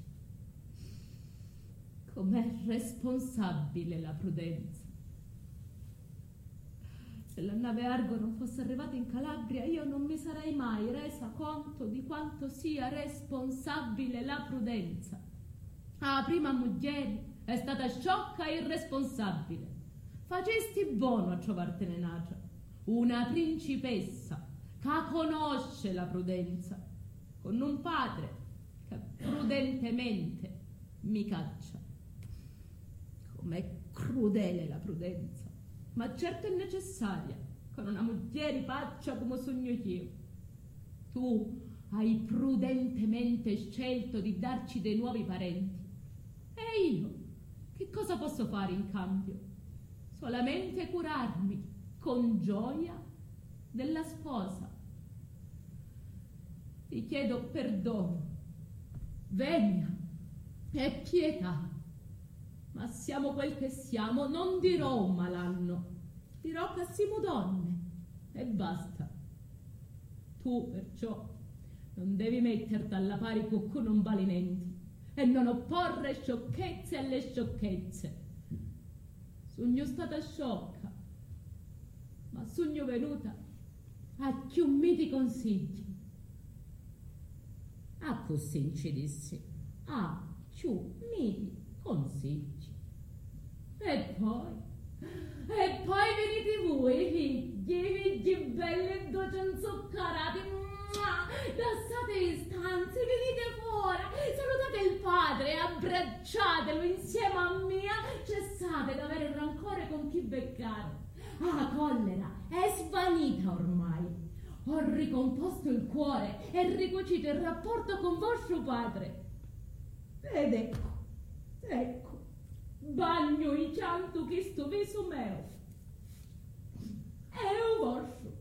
Com'è responsabile la prudenza! Se la nave Argo non fosse arrivata in Calabria, io non mi sarei mai resa conto di quanto sia responsabile la prudenza. Ah, prima moglie è stata sciocca e irresponsabile. Facesti buono a trovartene nata una principessa che conosce la prudenza, con un padre che prudentemente mi caccia. Com'è crudele la prudenza! Ma certo è necessaria, con una moglie ripaccia come sogno io. Tu hai prudentemente scelto di darci dei nuovi parenti. E io, che cosa posso fare in cambio? Solamente curarmi con gioia della sposa. Ti chiedo perdono, veglia e pietà. Ma siamo quel che siamo, non dirò un malanno, dirò che siamo donne, e basta. Tu, perciò, non devi metterti alla pari con non balimenti, e non opporre sciocchezze alle sciocchezze. Sogno stata sciocca, ma sogno venuta a chiummiti consigli. A così ci dissi, a chiummiti consigli. E poi, e poi venite voi, figli, figli belli e dolci inzuccherati, lasciate le stanze, venite fuori, salutate il padre, abbracciatelo insieme a mia, cessate d'avere rancore con chi beccare. Ah, collera è svanita ormai. Ho ricomposto il cuore e ricucito il rapporto con vostro padre. Ed ecco, ecco, bagno in pianto che sto viso meo. È un vostro.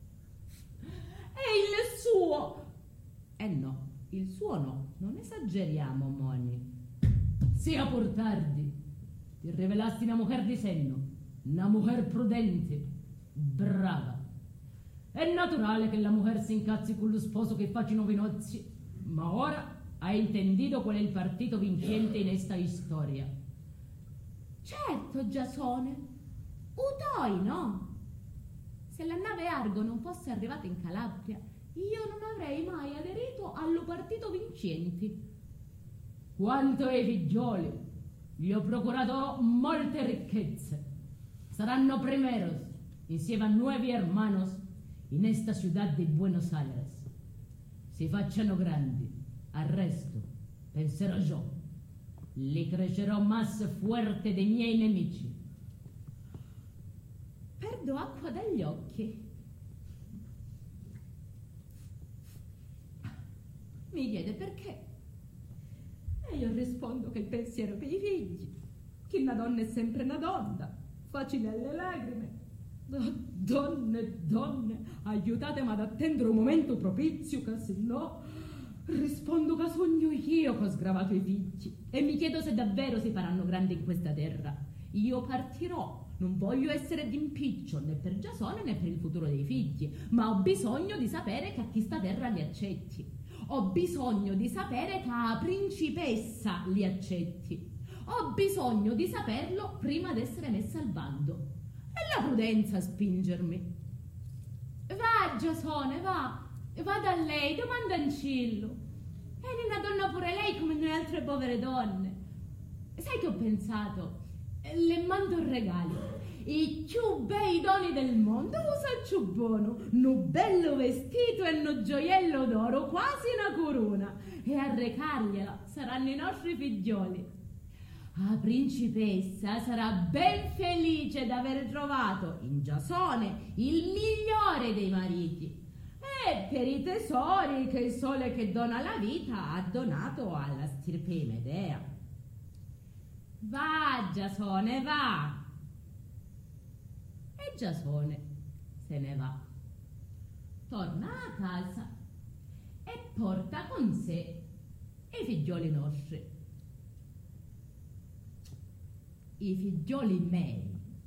E il suo. Eh no, il suo no, non esageriamo, Moni. Sia pur tardi, ti rivelasti una mujer di senno, una mujer prudente, brava. È naturale che la mujer si incazzi con lo sposo che faccia i nuovi nozzi, ma ora hai intendido qual è il partito vincente in esta storia. Certo, Giasone, udoi, no? Se la nave Argo non fosse arrivata in Calabria, io non avrei mai aderito allo partito vincenti. Quanto ai figlioli, gli ho procurato molte ricchezze. Saranno primeros, insieme a nuevi hermanos, in esta ciudad de Buenos Aires. Si facciano grandi, al resto penserò io. Li crescerò más fuerte dei miei nemici. Perdo acqua dagli occhi. Mi chiede perché. E io rispondo che il pensiero per i figli, che una donna è sempre una donna, facile alle lacrime. Oh, donne, donne, aiutatemi ad attendere un momento propizio, che se no rispondo che sogno io che ho sgravato i figli e mi chiedo se davvero si faranno grandi in questa terra. Io partirò, non voglio essere d'impiccio né per Giasone né per il futuro dei figli, ma ho bisogno di sapere che a chi sta terra li accetti. Ho bisogno di sapere che a principessa li accetti. Ho bisogno di saperlo prima di essere messa al bando. È la prudenza a spingermi. Va, Giasone, va. Va da lei, domanda Ancillo. È una donna pure lei come noi altre povere donne. Sai che ho pensato? Le mando un regalo. I più bei doni del mondo usa il più buono. No bello vestito e no gioiello d'oro, quasi una corona. E a recargliela saranno i nostri figlioli. La principessa sarà ben felice d'aver trovato in Giasone il migliore dei mariti. E per i tesori che il sole che dona la vita ha donato alla stirpe di Medea. Va, Giasone, va. E Giasone se ne va. Torna a casa e porta con sé i figlioli nostri. I figlioli miei.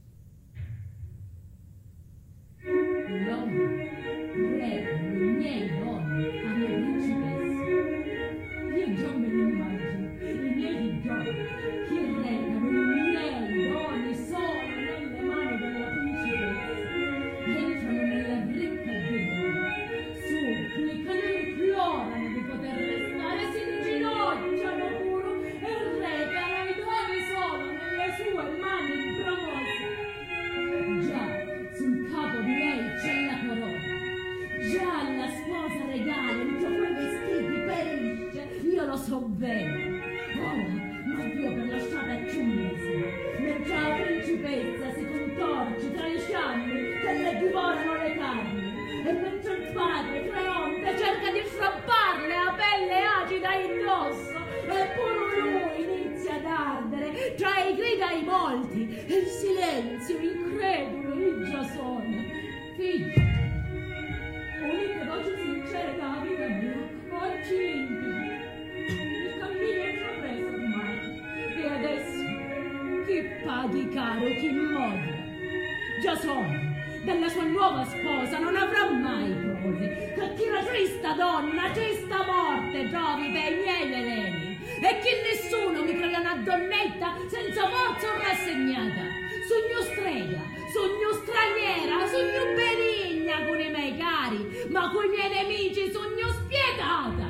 L'uomo regano i miei doni alla principessa. Io già me li immagino, i miei figlioli che regano i miei doni solo nelle mani della principessa. Entrano nella ricca dimora, supplicano e implorano di poter restare, si inginocchiano pure e recano i doni solo nelle sue mani promose. Già, sul capo di lei c'è la corona. Già la sposa regala entro quei vestiti perisce, io lo so bene. Ora, non più per lasciare più mesi, mentre la principessa si contorce tra i fiammi che le divorano le carni, e mentre il padre Creonte cerca di strapparle la pelle acida indosso, eppure lui inizia ad ardere tra i grida ai molti e il silenzio incredulo di Giasone. Figli, unite voci sincere dalla vita mia, oggi intimi, il cammino è intrapreso ormai, e adesso chi paghi caro, chi modera? Giasone, della sua nuova sposa non avrà mai prove, che chi la trista donna, trista morte trovi per i miei veleni, e che nessuno mi creda una donnetta senza forza o rassegnata. Sogno strega, sogno straniera, sogno benigna con i miei cari, ma con i miei nemici sogno spietata.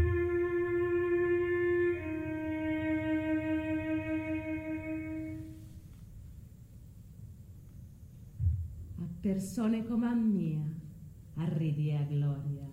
A persone come a mia arrivi a gloria.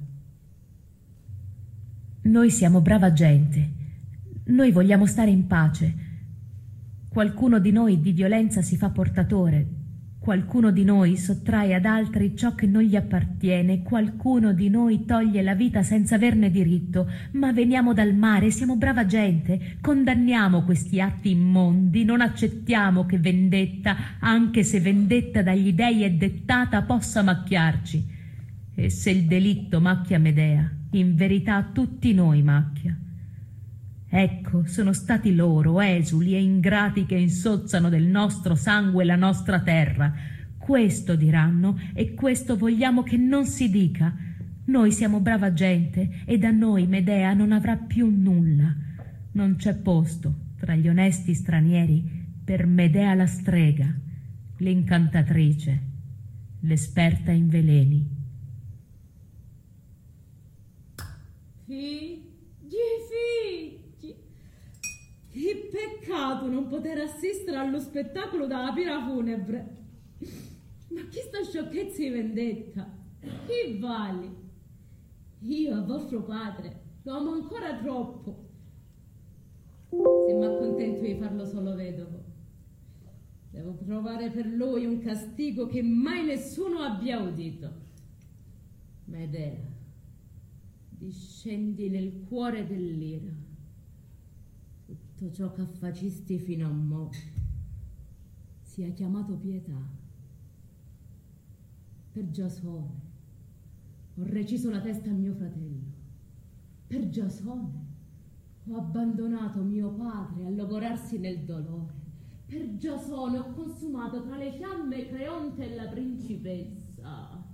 Noi siamo brava gente, noi vogliamo stare in pace. Qualcuno di noi di violenza si fa portatore, qualcuno di noi sottrae ad altri ciò che non gli appartiene, qualcuno di noi toglie la vita senza averne diritto, ma veniamo dal mare, siamo brava gente, condanniamo questi atti immondi, non accettiamo che vendetta, anche se vendetta dagli dei è dettata, possa macchiarci. E se il delitto macchia Medea, in verità tutti noi macchia. Ecco, sono stati loro, esuli e ingrati, che insozzano del nostro sangue la nostra terra. Questo diranno, e questo vogliamo che non si dica. Noi siamo brava gente, e da noi Medea non avrà più nulla. Non c'è posto tra gli onesti stranieri per Medea la strega, l'incantatrice, l'esperta in veleni. Figli, figli. Che peccato non poter assistere allo spettacolo della pira funebre. Ma chi sta sciocchezza di vendetta? Chi vale? Io a vostro padre lo amo ancora troppo. Se mi accontento di farlo solo vedovo, devo trovare per lui un castigo che mai nessuno abbia udito. Medea, discendi nel cuore dell'ira. Tutto ciò che facisti fino a mo' sia chiamato pietà. Per Giasone ho reciso la testa a mio fratello. Per Giasone ho abbandonato mio padre a logorarsi nel dolore. Per Giasone ho consumato tra le fiamme Creonte e la principessa.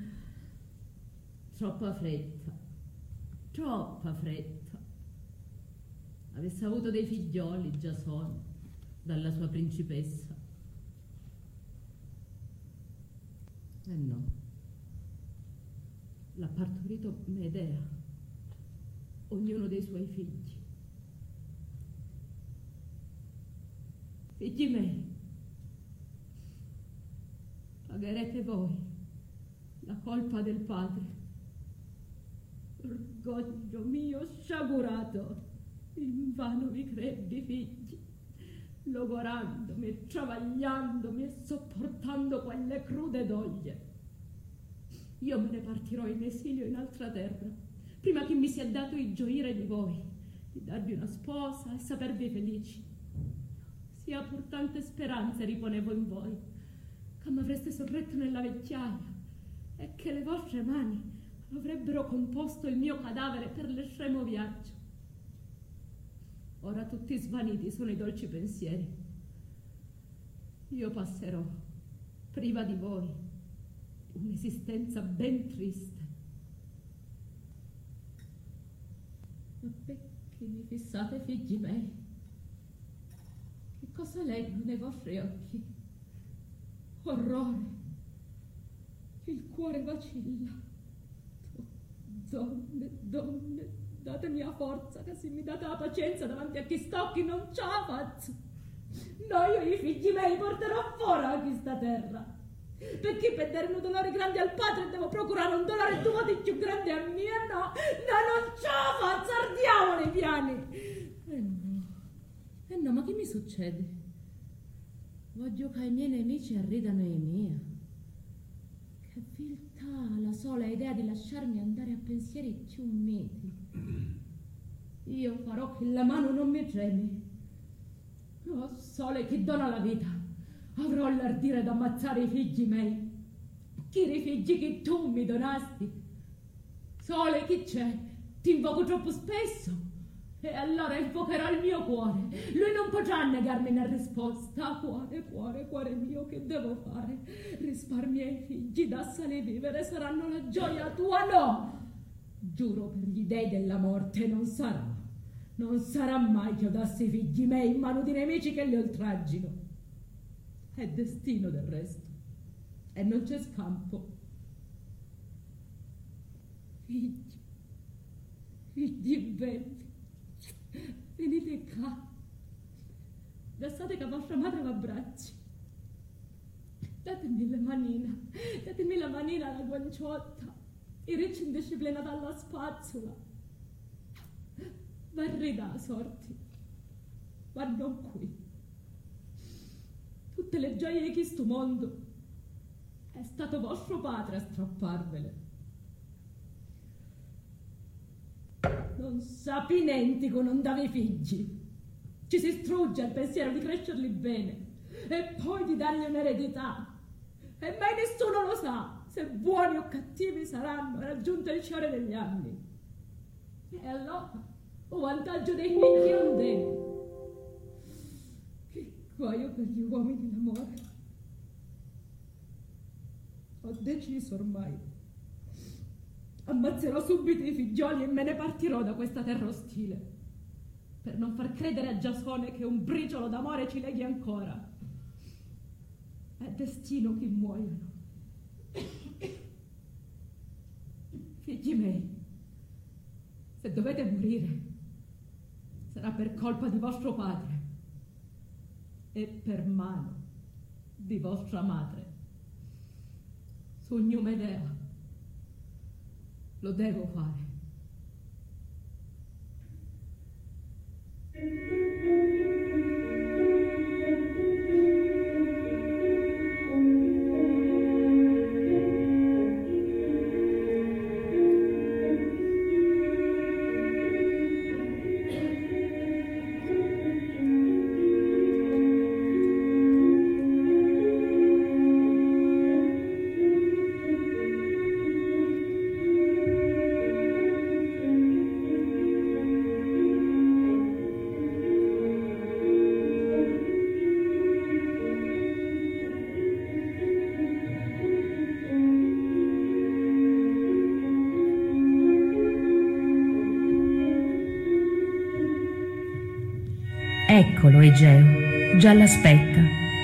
Troppa fretta, troppa fretta. Avesse avuto dei figlioli Giasone dalla sua principessa. Eh no, l'ha partorito Medea, ognuno dei suoi figli. Figli miei, pagherete voi la colpa del padre. Orgoglio mio sciagurato, invano vi crebbi figli, logorandomi e travagliandomi e sopportando quelle crude doglie. Io me ne partirò in esilio in altra terra, prima che mi sia dato il gioire di voi, di darvi una sposa e sapervi felici. Sia pur tante speranze riponevo in voi, che mi avreste sorretto nella vecchiaia e che le vostre mani avrebbero composto il mio cadavere per l'estremo viaggio. Ora tutti svaniti sono i dolci pensieri. Io passerò, priva di voi, un'esistenza ben triste. Ma perché mi fissate, figli miei? Che cosa leggo nei vostri occhi? Orrore. Il cuore vacilla. Donne, donne, datemi la forza, che se mi date la pazienza davanti a chi stocchi non ce la faccio. No, io i figli miei porterò fuori da questa terra. Perché per dare un dolore grande al padre devo procurare un dolore due volte più grande a me? No, no, non ce la faccio, ardiamo nei piani. Eh no, eh no, ma che mi succede? Voglio che i miei nemici arridano i miei. Che viltà la sola idea di lasciarmi andare a pensieri più miti. Io farò che la mano non mi tremi. Oh sole che dona la vita, avrò l'ardire d'ammazzare i figli miei. Chi i figli che tu mi donasti? Sole, chi c'è? Ti invoco troppo spesso? E allora invocherò il mio cuore. Lui non potrà negarmi una risposta. Cuore, cuore, cuore mio, che devo fare? Risparmia i figli, dassali vivere, saranno la gioia tua? No! Giuro per gli dei della morte, non sarà. Non sarà mai che io dassi i figli miei in mano di nemici che li oltraggino. È destino del resto. E non c'è scampo. Figli, figli belli, venite qua. Lasciate che vostra madre m'abbracci. Datemi le manine, datemi la manina alla guanciotta, i ricci indisciplinati alla spazzola. Varrei da sorti, ma non qui. Tutte le gioie di questo mondo è stato vostro padre a strapparvele. Non sapi nentico, non davi figli. Ci si strugge al pensiero di crescerli bene e poi di dargli un'eredità. E mai nessuno lo sa se buoni o cattivi saranno raggiunto il fiore degli anni. E allora o vantaggio dei figli non devo. Che guaio per gli uomini l'amore. Ho deciso ormai. Ammazzerò subito i figlioli e me ne partirò da questa terra ostile, per non far credere a Giasone che un briciolo d'amore ci leghi ancora. È destino che muoiono. Figli miei, Se dovete morire, sarà per colpa di vostro padre e per mano di vostra madre. Sogno Medea, lo devo fare. Eccolo Egeo, già l'aspetta.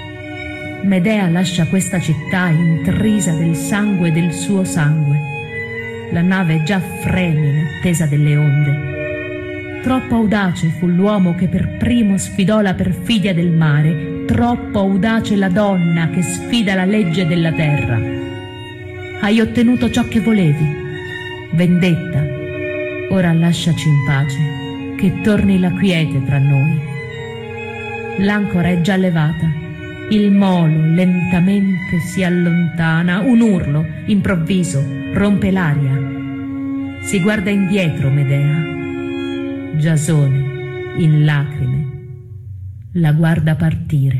Medea lascia questa città intrisa del sangue del suo sangue. La nave già freme in attesa delle onde. Troppo audace fu l'uomo che per primo sfidò la perfidia del mare, troppo audace la donna che sfida la legge della terra. Hai ottenuto ciò che volevi, vendetta. Ora lasciaci in pace, che torni la quiete tra noi. L'ancora è già levata, il molo lentamente si allontana, un urlo improvviso rompe l'aria. Si guarda indietro Medea. Giasone, in lacrime, la guarda partire.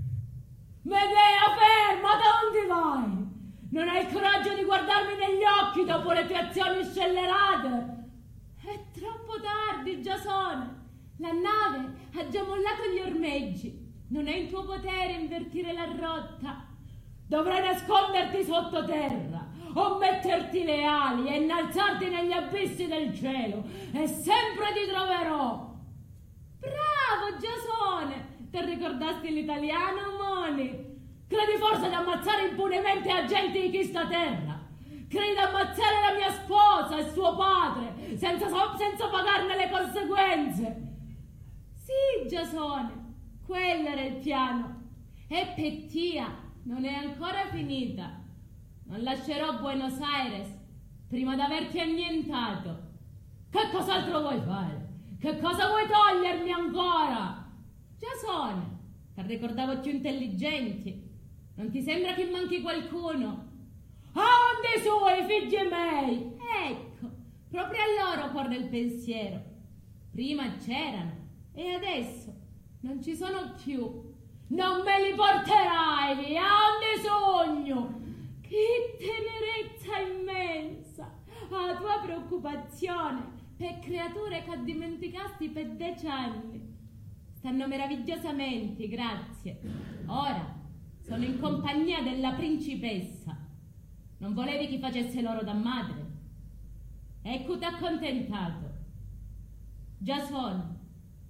Medea, ferma, dove vai? Non hai il coraggio di guardarmi negli occhi dopo le tue azioni scellerate? È troppo tardi, Giasone. La nave ha già mollato gli ormeggi. Non è in tuo potere invertire la rotta. Dovrai nasconderti sottoterra o metterti le ali e innalzarti negli abissi del cielo e sempre ti troverò. Bravo, Giasone! Ti ricordasti l'italiano, Moni? Credi forse di ammazzare impunemente agenti di chi sta terra? Credi di ammazzare la mia sposa e suo padre senza, senza pagarne le conseguenze? Sì, Giasone, quello era il piano. E Pettia non è ancora finita. Non lascerò Buenos Aires prima di averti annientato. Che cos'altro vuoi fare? Che cosa vuoi togliermi ancora? Giasone, ti ricordavo più intelligenti. Non ti sembra che manchi qualcuno? A onde suoi, figli miei? Ecco, proprio a loro corre il pensiero. Prima c'erano e adesso non ci sono più. Non me li porterai via, onde sogno. Che tenerezza immensa. La tua preoccupazione per creature che dimenticasti per dieci anni. Stanno meravigliosamente, grazie. Ora sono in compagnia della principessa. Non volevi che facesse loro da madre? Ecco, t'ha accontentato. Giasone,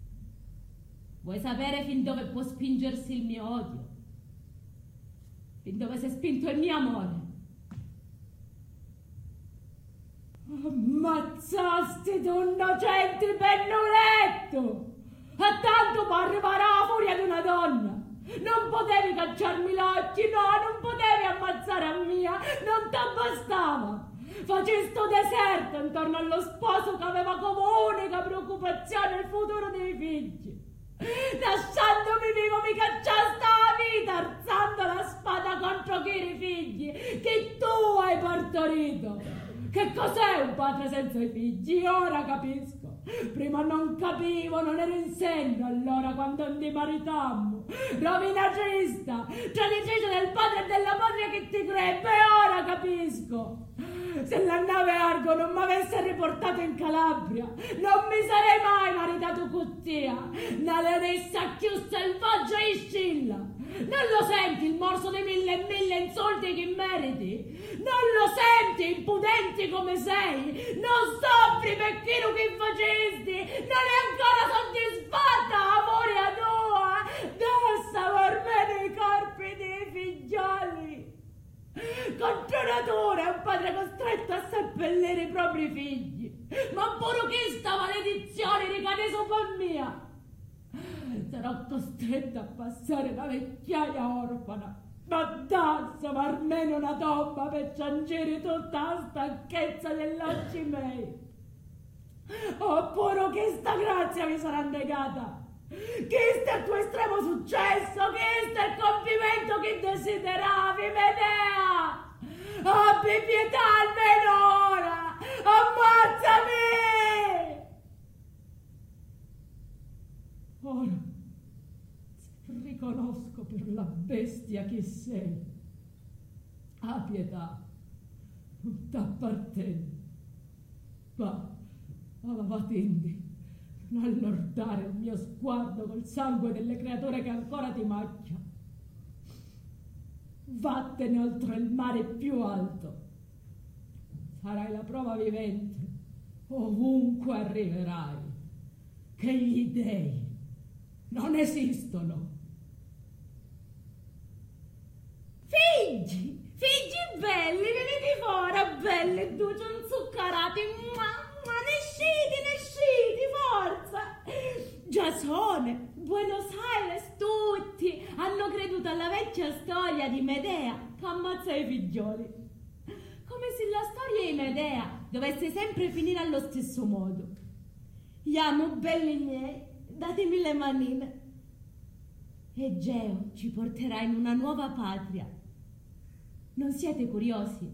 vuoi sapere fin dove può spingersi il mio odio? Fin dove si è spinto il mio amore? Ammazzasti d'un innocente pennuletto! A tanto può arrivare la furia di una donna! Non potevi cacciarmi l'occhio, no, non potevi ammazzare a mia, non t'abbastava! Facevi sto deserto intorno allo sposo che aveva come unica preoccupazione il futuro dei figli. Lasciandomi vivo mi cacciaste la vita, alzando la spada contro chi i figli che tu hai partorito. Che cos'è un padre senza i figli? Ora capisco. Prima non capivo, non ero in segno allora quando ti maritammo. Rovinacista, traditrice del padre e della madre che ti crebbe, ora capisco. Se la nave Argo non mi avesse riportato in Calabria, non mi sarei mai maritato con te. Una leonessa più selvaggia e scilla. Non lo senti il morso dei mille e mille insulti che meriti? Non lo senti, impudenti come sei? Non soffri per chi lo che facesti? Non è ancora soddisfatta, amore a tua? Dossa vormene i corpi dei figlioli. Contro natura è un padre costretto a seppellire i propri figli. Ma pure chi Sarò costretta a passare da vecchiaia orfana. Mannaggia, ma almeno una tomba per ciancere tutta la stanchezza dell'occhi miei. Oppure che sta grazia mi sarà negata. Questo è il tuo estremo successo, questo è il compimento che desideravi, Medea. Abbi pietà almeno ora, ammazzami! Ora riconosco per la bestia che sei. Ha pietà, non t'appartiene. Ma, ma tendi, non allordare il mio sguardo col sangue delle creature che ancora ti macchia. Vattene oltre il mare più alto. Sarai la prova vivente, ovunque arriverai, che gli dei non esistono. Figgi, figgi belli, venite fuori, belli, due zuccherati, ma, ma nesciti, nesciti, forza! Giasone, Buenos Aires, tutti hanno creduto alla vecchia storia di Medea che ammazza i figlioli. Come se la storia di Medea dovesse sempre finire allo stesso modo. Iamo, belli miei, datemi le manine. Egeo ci porterà in una nuova patria. Non siete curiosi?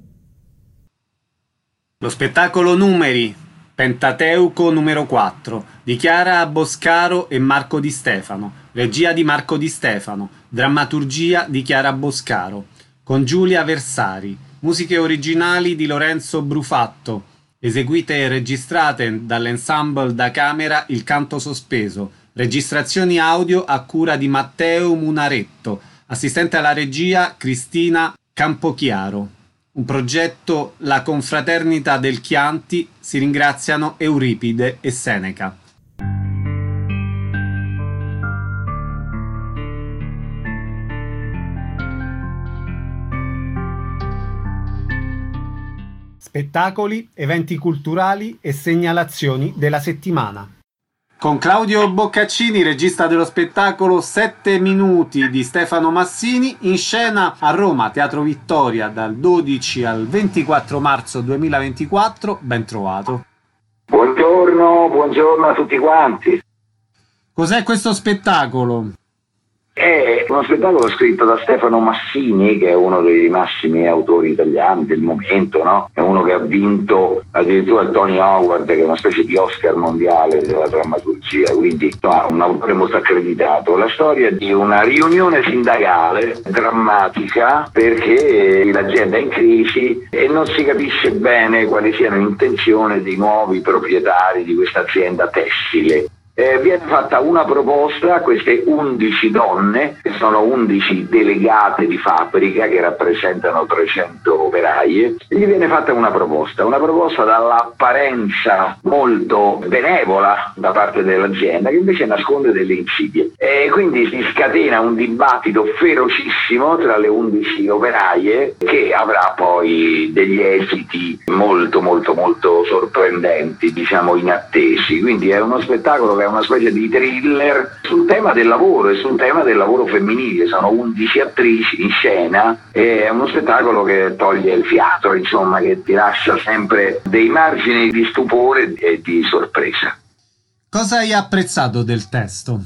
Lo spettacolo Numeri, Pentateuco numero quattro, di Chiara Boscaro e Marco Di Stefano, regia di Marco Di Stefano, drammaturgia di Chiara Boscaro, con Giulia Versari, musiche originali di Lorenzo Brufatto, eseguite e registrate dall'ensemble da camera Il Canto Sospeso, registrazioni audio a cura di Matteo Munaretto, assistente alla regia Cristina Campochiaro. Un progetto La Confraternita del Chianti, si ringraziano Euripide e Seneca. Spettacoli, eventi culturali e segnalazioni della settimana. Con Claudio Boccaccini, regista dello spettacolo Sette minuti di Stefano Massini, in scena a Roma, Teatro Vittoria, dal dodici al ventiquattro marzo duemilaventiquattro. Ben trovato. Buongiorno, buongiorno a tutti quanti. Cos'è questo spettacolo? È uno spettacolo scritto da Stefano Massini, che è uno dei massimi autori italiani del momento, no? È uno che ha vinto addirittura il Tony Award, che è una specie di Oscar mondiale della drammaturgia, quindi no, un autore molto accreditato. La storia di una riunione sindacale drammatica perché l'azienda è in crisi e non si capisce bene quali siano le intenzioni dei nuovi proprietari di questa azienda tessile. Eh, viene fatta una proposta a queste undici donne, che sono undici delegate di fabbrica che rappresentano trecento operaie, e gli viene fatta una proposta, una proposta dall'apparenza molto benevola da parte dell'azienda, che invece nasconde delle insidie. E quindi si scatena un dibattito ferocissimo tra le undici operaie, che avrà poi degli esiti molto molto molto sorprendenti, diciamo inattesi. Quindi è uno spettacolo che è una specie di thriller sul tema del lavoro e sul tema del lavoro femminile. Sono undici attrici in scena, è uno spettacolo che toglie il fiato, insomma, che ti lascia sempre dei margini di stupore e di sorpresa. Cosa hai apprezzato del testo?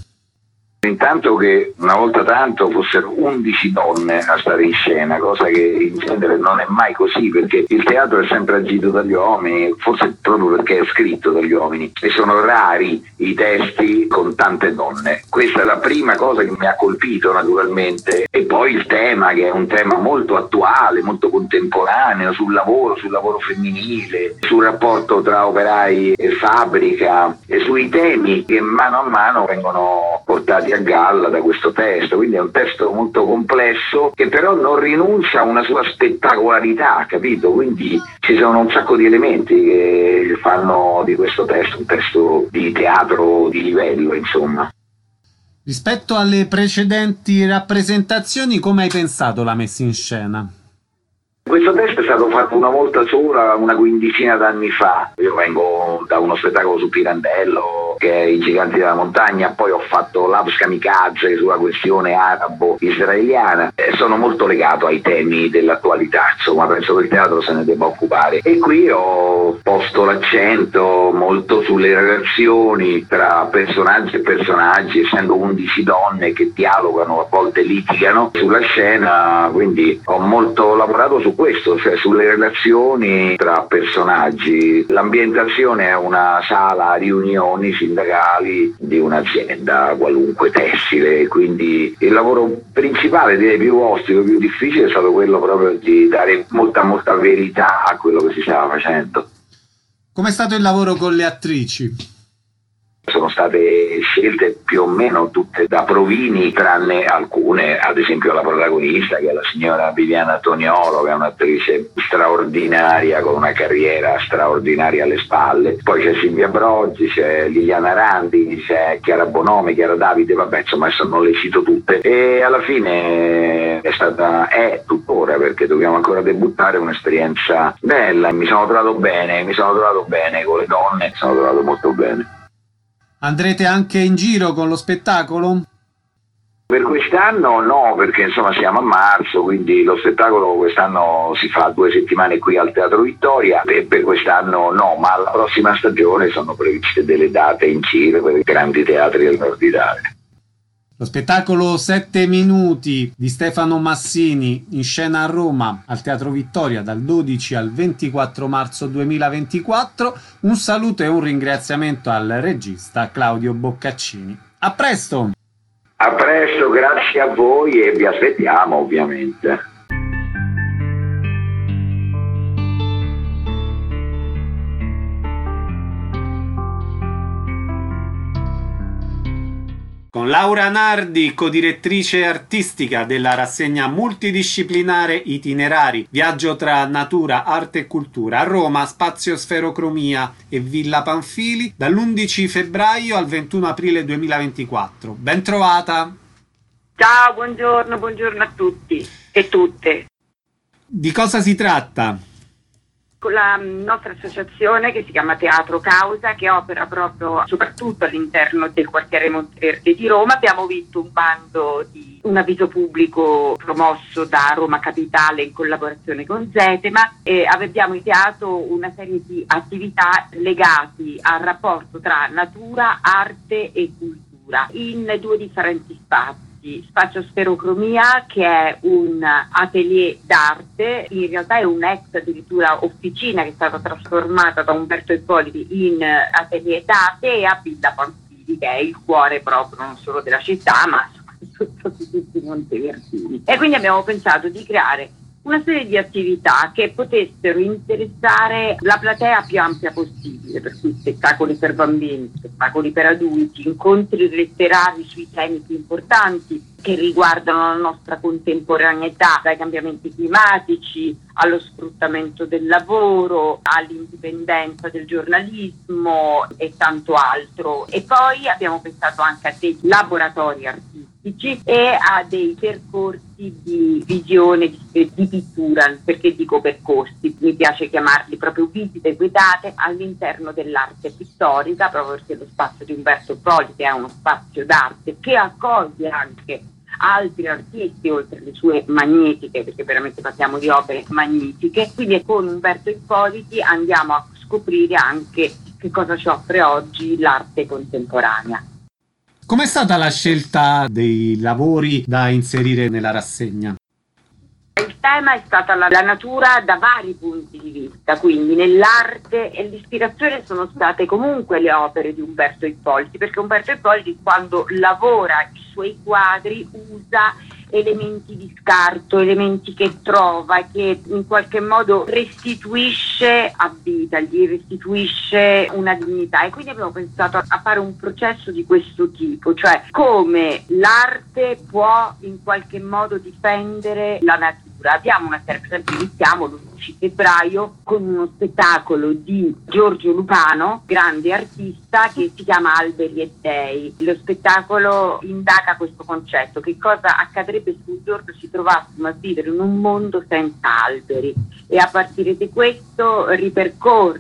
Intanto che una volta tanto fossero undici donne a stare in scena, cosa che in genere non è mai così, perché il teatro è sempre agito dagli uomini, forse proprio perché è scritto dagli uomini, e sono rari i testi con tante donne. Questa è la prima cosa che mi ha colpito, naturalmente, e poi il tema, che è un tema molto attuale, molto contemporaneo, sul lavoro, sul lavoro femminile, sul rapporto tra operai e fabbrica, e sui temi che mano a mano vengono portati a galla da questo testo. Quindi è un testo molto complesso, che però non rinuncia a una sua spettacolarità, capito? Quindi ci sono un sacco di elementi che fanno di questo testo un testo di teatro di livello, insomma. Rispetto alle precedenti rappresentazioni, come hai pensato la messa in scena? Questo testo è stato fatto una volta sola, una quindicina d'anni fa. Io vengo da uno spettacolo su Pirandello, che è I giganti della montagna, poi ho fatto Labs Kamikaze sulla questione arabo-israeliana, eh, sono molto legato ai temi dell'attualità, insomma penso che il teatro se ne debba occupare, e qui ho posto l'accento molto sulle relazioni tra personaggi e personaggi, essendo undici donne che dialogano, a volte litigano sulla scena, quindi ho molto lavorato su questo, cioè sulle relazioni tra personaggi. L'ambientazione è una sala a riunioni sindacali di un'azienda qualunque tessile, quindi il lavoro principale, direi più ostico, più difficile, è stato quello proprio di dare molta molta verità a quello che si stava facendo. Com'è stato il lavoro con le attrici? Sono state scelte più o meno tutte da provini, tranne alcune, ad esempio la protagonista, che è la signora Viviana Toniolo, che è un'attrice straordinaria con una carriera straordinaria alle spalle. Poi c'è Silvia Broggi, c'è Liliana Randi, c'è Chiara Bonomi, Chiara Davide, vabbè, insomma adesso non le cito tutte. E alla fine è stata, è tuttora, perché dobbiamo ancora debuttare, un'esperienza bella. Mi sono trovato bene, mi sono trovato bene con le donne, mi sono trovato molto bene. Andrete anche in giro con lo spettacolo? Per quest'anno no, perché insomma siamo a marzo, quindi lo spettacolo quest'anno si fa due settimane qui al Teatro Vittoria, e per quest'anno no, ma alla prossima stagione sono previste delle date in giro per i grandi teatri del Nord Italia. Lo spettacolo Sette Minuti di Stefano Massini, in scena a Roma al Teatro Vittoria dal dodici al ventiquattro marzo duemilaventiquattro. Un saluto e un ringraziamento al regista Claudio Boccaccini. A presto! A presto, grazie a voi e vi aspettiamo ovviamente. Con Laura Nardi, codirettrice artistica della rassegna multidisciplinare Itinerari, viaggio tra natura, arte e cultura a Roma, Spazio Sferocromia e Villa Panfili, dall'undici febbraio al ventuno aprile duemilaventiquattro. Ben trovata! Ciao, buongiorno, buongiorno a tutti e tutte. Di cosa si tratta? Con la nostra associazione, che si chiama Teatro Causa, che opera proprio soprattutto all'interno del quartiere Monteverde di Roma, abbiamo vinto un bando di un avviso pubblico promosso da Roma Capitale in collaborazione con Zetema, e abbiamo ideato una serie di attività legate al rapporto tra natura, arte e cultura in due differenti spazi. Spazio Sferocromia, che è un atelier d'arte, in realtà è un'ex addirittura officina che è stata trasformata da Umberto Ippoliti in atelier d'arte, e a Villa Panfili, che è il cuore proprio non solo della città ma soprattutto di tutti i monteverdini. E quindi abbiamo pensato di creare una serie di attività che potessero interessare la platea più ampia possibile, per cui spettacoli per bambini, spettacoli per adulti, incontri letterari sui temi più importanti che riguardano la nostra contemporaneità, dai cambiamenti climatici allo sfruttamento del lavoro, all'indipendenza del giornalismo e tanto altro. E poi abbiamo pensato anche a dei laboratori artistici e a dei percorsi di visione, di, di pittura, perché dico percorsi, mi piace chiamarli proprio visite guidate all'interno dell'arte pittorica, proprio perché lo spazio di Umberto Ippoliti è uno spazio d'arte che accoglie anche altri artisti oltre le sue magnifiche, perché veramente parliamo di opere magnifiche. Quindi con Umberto Ippoliti andiamo a scoprire anche che cosa ci offre oggi l'arte contemporanea. Com'è stata la scelta dei lavori da inserire nella rassegna? Il tema è stata la, la natura da vari punti di vista, quindi nell'arte, e l'ispirazione sono state comunque le opere di Umberto Ippoliti, perché Umberto Ippoliti quando lavora i suoi quadri usa elementi di scarto, elementi che trova, che in qualche modo restituisce a vita, gli restituisce una dignità, e quindi abbiamo pensato a fare un processo di questo tipo, cioè come l'arte può in qualche modo difendere la natura. Abbiamo una serie, per esempio iniziamo l'undici febbraio con uno spettacolo di Giorgio Lupano, grande artista, che si chiama Alberi e Dei. Lo spettacolo indaga questo concetto: che cosa accadrebbe se un giorno ci trovassimo a vivere in un mondo senza alberi, e a partire di questo ripercorre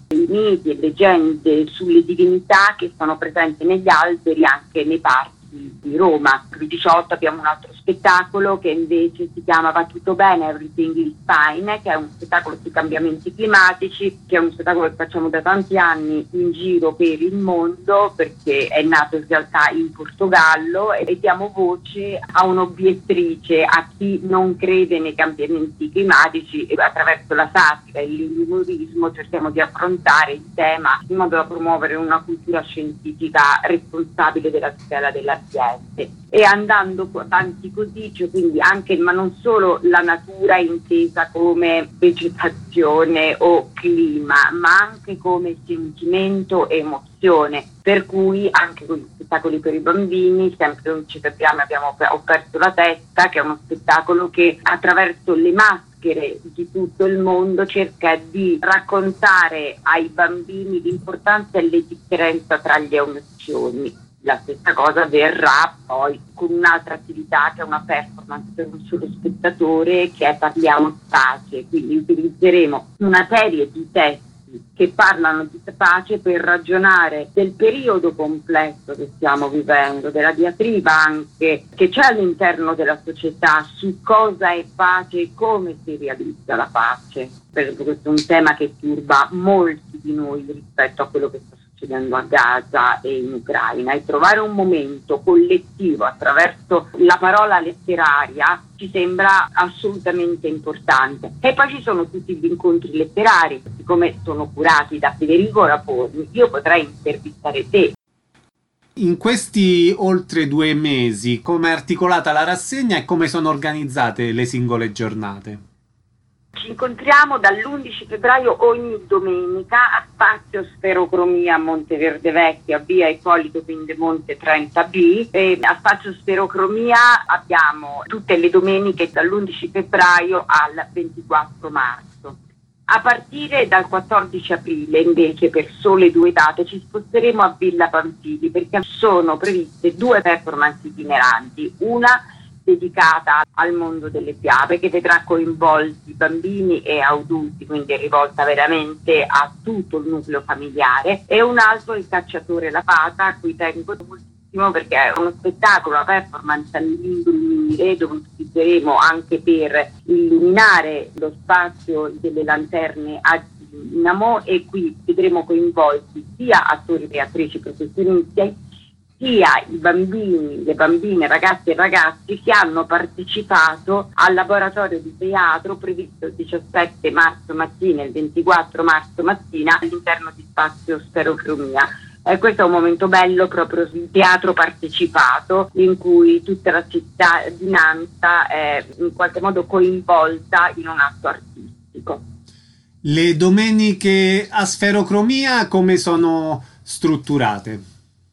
i miti e leggende sulle divinità che sono presenti negli alberi anche nei parchi di Roma. Il diciotto abbiamo un altro spettacolo che invece si chiama Va tutto bene, Everything is Fine, che è un spettacolo sui cambiamenti climatici, che è uno spettacolo che facciamo da tanti anni in giro per il mondo, perché è nato in realtà in Portogallo, e diamo voce a un'obiettrice, a chi non crede nei cambiamenti climatici, e attraverso la satira e l'umorismo cerchiamo di affrontare il tema in modo da promuovere una cultura scientifica responsabile della tutela dell'ambiente. E andando avanti così, cioè quindi anche, ma non solo la natura intesa come vegetazione o clima, ma anche come sentimento e emozione, per cui anche con gli spettacoli per i bambini, sempre non ci capiamo, abbiamo Ho perso la testa, che è uno spettacolo che attraverso le maschere di tutto il mondo cerca di raccontare ai bambini l'importanza e le differenze tra le emozioni. La stessa cosa avverrà poi con un'altra attività che è una performance per un solo spettatore, che è Parliamo di pace, quindi utilizzeremo una serie di testi che parlano di pace per ragionare del periodo complesso che stiamo vivendo, della diatriba anche che c'è all'interno della società su cosa è pace e come si realizza la pace. Per esempio questo è un tema che turba molti di noi rispetto a quello che sta succedendo a Gaza e in Ucraina, e trovare un momento collettivo attraverso la parola letteraria ci sembra assolutamente importante. E poi ci sono tutti gli incontri letterari, siccome sono curati da Federico Raporni, io potrei intervistare te. In questi oltre due mesi, come è articolata la rassegna e come sono organizzate le singole giornate? Ci incontriamo dall'undici febbraio ogni domenica a Spazio Sferocromia a Monteverde Vecchio, a via Ippolito Pindemonte trenta B, e a Spazio Sferocromia abbiamo tutte le domeniche dall'undici febbraio al ventiquattro marzo. A partire dal quattordici aprile invece, per sole due date, ci sposteremo a Villa Pamphili, perché sono previste due performance itineranti, una dedicata al mondo delle fiabe che vedrà coinvolti bambini e adulti, quindi è rivolta veramente a tutto il nucleo familiare, e un altro Il cacciatore e la fata, a cui tengo moltissimo perché è uno spettacolo, una performance all'illuminare, dove utilizzeremo anche per illuminare lo spazio delle lanterne a Dinamo, e qui vedremo coinvolti sia attori e attrici professionisti sia i bambini, le bambine, ragazzi e ragazzi che hanno partecipato al laboratorio di teatro previsto il diciassette marzo mattina e il ventiquattro marzo mattina all'interno di Spazio Sferocromia. Eh, questo è un momento bello proprio di teatro partecipato, in cui tutta la cittadinanza è in qualche modo coinvolta in un atto artistico. Le domeniche a Sferocromia come sono strutturate?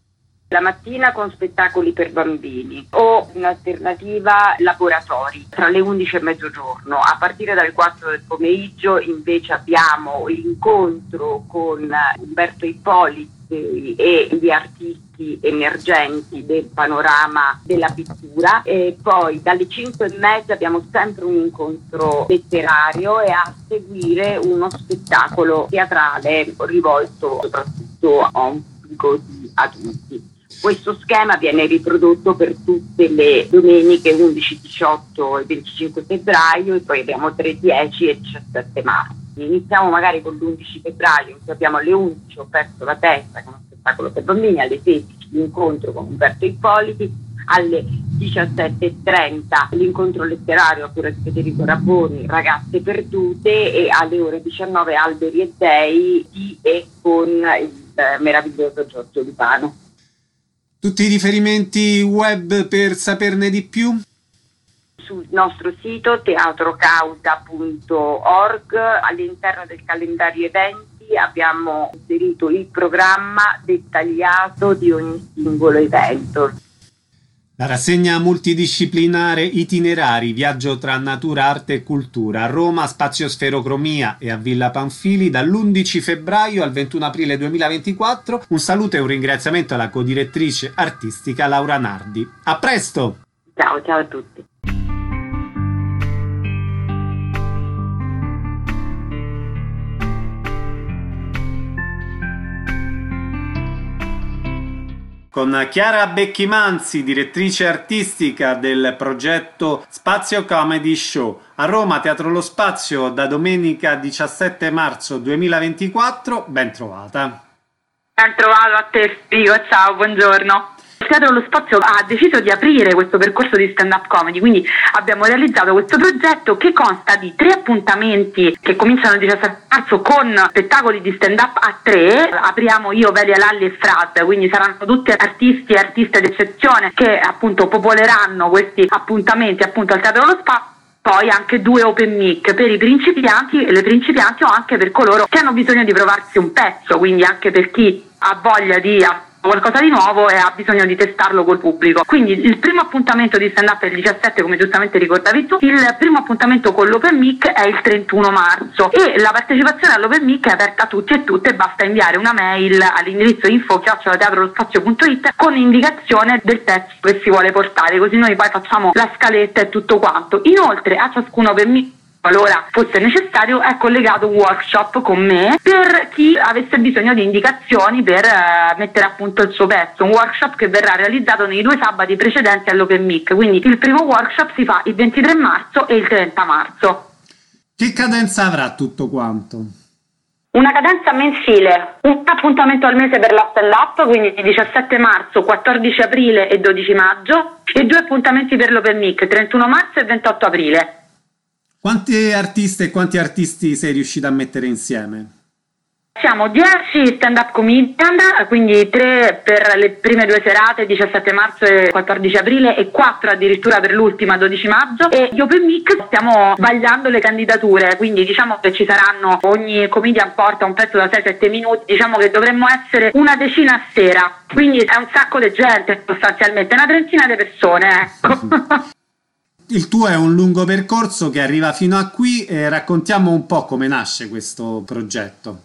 La mattina con spettacoli per bambini o in alternativa laboratori tra le undici e mezzogiorno. A partire dalle quattro del pomeriggio invece abbiamo l'incontro con Umberto Ippoliti e gli artisti emergenti del panorama della pittura, e poi dalle cinque e mezza abbiamo sempre un incontro letterario e a seguire uno spettacolo teatrale rivolto soprattutto a un pubblico di adulti. Questo schema viene riprodotto per tutte le domeniche undici, diciotto e venticinque febbraio, e poi abbiamo tre, dieci e diciassette marzo. Iniziamo magari con l'undici febbraio, in cui abbiamo alle undici Ho perso la testa, che è uno spettacolo per bambini, alle sedici l'incontro con Umberto Ippoliti, alle diciassette e trenta l'incontro letterario a cura di Federico Rabboni, Ragazze perdute, e alle ore diciannove Alberi e Dei di e con il eh, meraviglioso Giorgio Lupano. Tutti i riferimenti web per saperne di più? Sul nostro sito teatrocausa punto org, all'interno del calendario eventi abbiamo inserito il programma dettagliato di ogni singolo evento. La rassegna multidisciplinare Itinerari, viaggio tra natura, arte e cultura a Roma, Spazio Sferocromia e a Villa Pamphili dall'undici febbraio al ventuno aprile duemilaventiquattro. Un saluto e un ringraziamento alla codirettrice artistica Laura Nardi. A presto! Ciao, ciao a tutti. con Chiara Becchimanzi, direttrice artistica del progetto Spazio Comedy Show. A Roma, Teatro Lo Spazio, da domenica diciassette marzo duemilaventiquattro. Ben trovata. Ben trovato a te, Figo. Ciao, buongiorno. Il Teatro Lo Spazio ha deciso di aprire questo percorso di stand-up comedy, quindi abbiamo realizzato questo progetto che consta di tre appuntamenti che cominciano il diciassette marzo con spettacoli di stand-up a tre. Apriamo io, Velia Lalli e Frad, quindi saranno tutti artisti e artiste d'eccezione che appunto popoleranno questi appuntamenti appunto al Teatro Lo Spazio. Poi anche due open mic per i principianti e le principianti o anche per coloro che hanno bisogno di provarsi un pezzo, quindi anche per chi ha voglia di qualcosa di nuovo e ha bisogno di testarlo col pubblico. Quindi il primo appuntamento di stand up è il diciassette, come giustamente ricordavi tu. Il primo appuntamento con l'open mic è il trentuno marzo e la partecipazione all'open mic è aperta a tutti e tutte. Basta inviare una mail all'indirizzo info chiocciola teatrolospazio punto it con indicazione del pezzo che si vuole portare, così noi poi facciamo la scaletta e tutto quanto. Inoltre a ciascun open mic, qualora fosse necessario, è collegato un workshop con me per chi avesse bisogno di indicazioni per uh, mettere a punto il suo pezzo, un workshop che verrà realizzato nei due sabati precedenti all'open mic, quindi il primo workshop si fa il ventitré marzo e il trenta marzo. Che cadenza avrà tutto quanto? Una cadenza mensile, un appuntamento al mese per la stand-up, quindi diciassette marzo, quattordici aprile e dodici maggio, e due appuntamenti per l'open mic, trentuno marzo e ventotto aprile. Quanti artiste e quanti artisti sei riuscita a mettere insieme? Siamo dieci stand-up comedian, quindi tre per le prime due serate, diciassette marzo e quattordici aprile, e quattro addirittura per l'ultima, dodici maggio. E gli open mic stiamo vagliando le candidature, quindi diciamo che ci saranno, ogni comedian porta un pezzo da sei sette minuti, diciamo che dovremmo essere una decina a sera, quindi è un sacco di gente sostanzialmente, una trentina di persone, ecco. Il tuo è un lungo percorso che arriva fino a qui, e raccontiamo un po' come nasce questo progetto.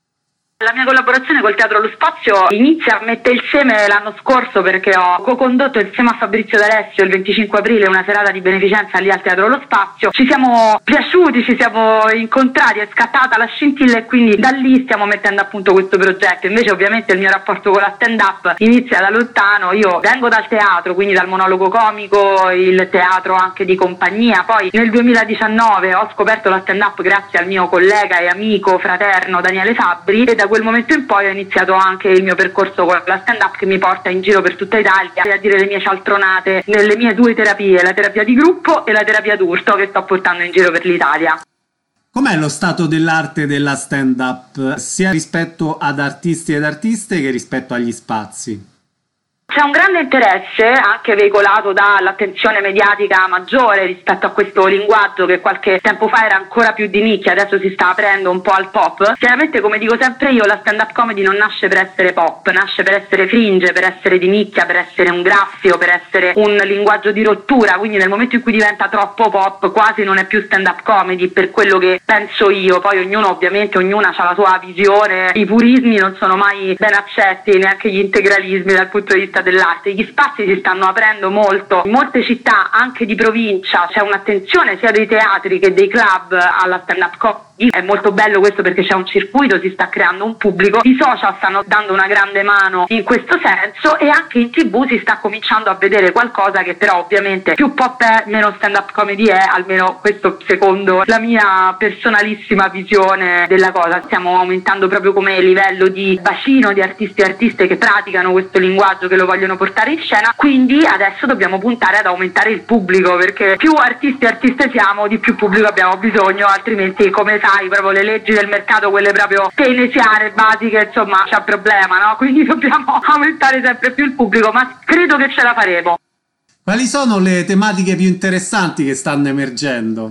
La mia collaborazione col Teatro Lo Spazio inizia a mettere il seme l'anno scorso, perché ho co-condotto insieme a Fabrizio D'Alessio il venticinque aprile una serata di beneficenza lì al Teatro Lo Spazio. Ci siamo piaciuti, ci siamo incontrati, è scattata la scintilla e quindi da lì stiamo mettendo a punto questo progetto. Invece ovviamente il mio rapporto con la stand-up inizia da lontano. Io vengo dal teatro, quindi dal monologo comico, il teatro anche di compagnia. Poi nel duemiladiciannove ho scoperto la stand-up grazie al mio collega e amico fraterno Daniele Fabbri, e da quel momento in poi ho iniziato anche il mio percorso con la stand-up che mi porta in giro per tutta Italia a dire le mie cialtronate nelle mie due terapie, la terapia di gruppo e la terapia d'urto, che sto portando in giro per l'Italia. Com'è lo stato dell'arte della stand-up, sia rispetto ad artisti ed artiste che rispetto agli spazi? C'è un grande interesse, anche veicolato dall'attenzione mediatica maggiore rispetto a questo linguaggio che qualche tempo fa era ancora più di nicchia, adesso si sta aprendo un po' al pop. Chiaramente, come dico sempre io, la stand-up comedy non nasce per essere pop, nasce per essere fringe, per essere di nicchia, per essere un graffio, per essere un linguaggio di rottura, quindi nel momento in cui diventa troppo pop quasi non è più stand-up comedy, per quello che penso io. Poi ognuno, ovviamente, ognuna ha la sua visione, i purismi non sono mai ben accetti, neanche gli integralismi dal punto di vista dell'arte. Gli spazi si stanno aprendo molto, in molte città anche di provincia c'è un'attenzione sia dei teatri che dei club alla stand-up comedy. È molto bello questo perché c'è un circuito, si sta creando un pubblico, i social stanno dando una grande mano in questo senso, e anche in tv si sta cominciando a vedere qualcosa che però ovviamente più pop è, meno stand-up comedy è, almeno questo secondo la mia personalissima visione della cosa. Stiamo aumentando proprio come livello di bacino di artisti e artiste che praticano questo linguaggio, che lo vogliono portare in scena, quindi adesso dobbiamo puntare ad aumentare il pubblico, perché più artisti e artiste siamo, di più pubblico abbiamo bisogno, altrimenti, come sai, proprio le leggi del mercato, quelle proprio keynesiane, basiche, insomma, c'è un problema, no? Quindi dobbiamo aumentare sempre più il pubblico, ma credo che ce la faremo. Quali sono le tematiche più interessanti che stanno emergendo?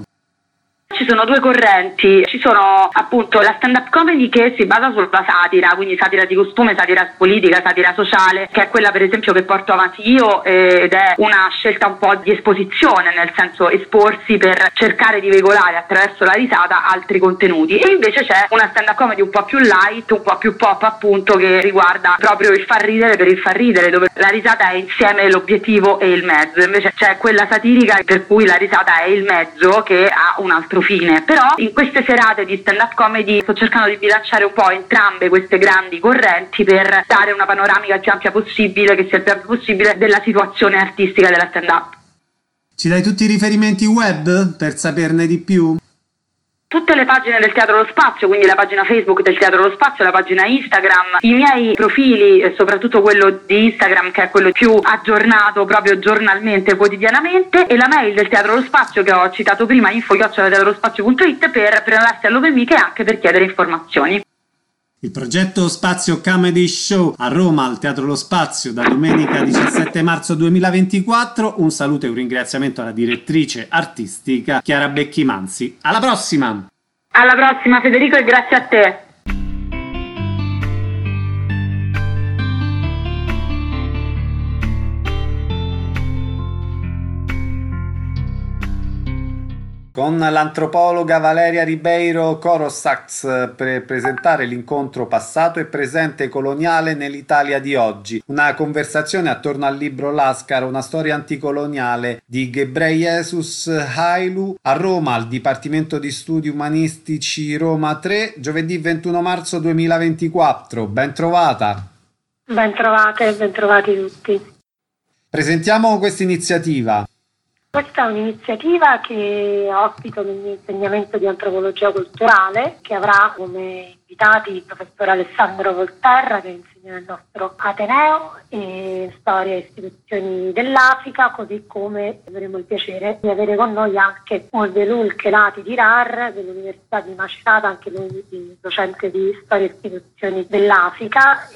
Ci sono due correnti, ci sono appunto la stand-up comedy che si basa sulla satira, quindi satira di costume, satira politica, satira sociale, che è quella per esempio che porto avanti io, ed è una scelta un po' di esposizione, nel senso esporsi per cercare di veicolare attraverso la risata altri contenuti. E invece c'è una stand-up comedy un po' più light, un po' più pop appunto, che riguarda proprio il far ridere per il far ridere, dove la risata è insieme l'obiettivo e il mezzo. Invece c'è quella satirica per cui la risata è il mezzo, che ha un altro altro fine, però in queste serate di stand-up comedy sto cercando di bilanciare un po' entrambe queste grandi correnti per dare una panoramica più ampia possibile, che sia il più ampia possibile, della situazione artistica della stand-up. Ci dai tutti i riferimenti web per saperne di più? Tutte le pagine del Teatro Lo Spazio, quindi la pagina Facebook del Teatro Lo Spazio, la pagina Instagram, i miei profili, e soprattutto quello di Instagram che è quello più aggiornato proprio giornalmente, quotidianamente, e la mail del Teatro Lo Spazio che ho citato prima, info chiocciola teatrolospazio punto it, per prenotarsi all'Open Mic e anche per chiedere informazioni. Il progetto Spazio Comedy Show a Roma al Teatro Lo Spazio da domenica diciassette marzo duemilaventiquattro. Un saluto e un ringraziamento alla direttrice artistica Chiara Becchimanzi. Alla prossima! Alla prossima Federico e grazie a te! Con l'antropologa Valeria Ribeiro Corosax per presentare l'incontro passato e presente coloniale nell'Italia di oggi. Una conversazione attorno al libro Lascar, una storia anticoloniale di Ghebreyesus Hailu a Roma, al Dipartimento di Studi Umanistici Roma tre, giovedì ventuno marzo duemilaventiquattro. Ben trovata! Ben trovate e ben trovati tutti. Presentiamo questa iniziativa. Questa è un'iniziativa che ospito nel mio insegnamento di antropologia culturale, che avrà come invitati il professor Alessandro Volterra, che insegna nel nostro Ateneo, e storia e istituzioni dell'Africa, così come avremo il piacere di avere con noi anche Oldelul Kelati Dirar dell'Università di Macerata, anche lui docente di storia e istituzioni dell'Africa,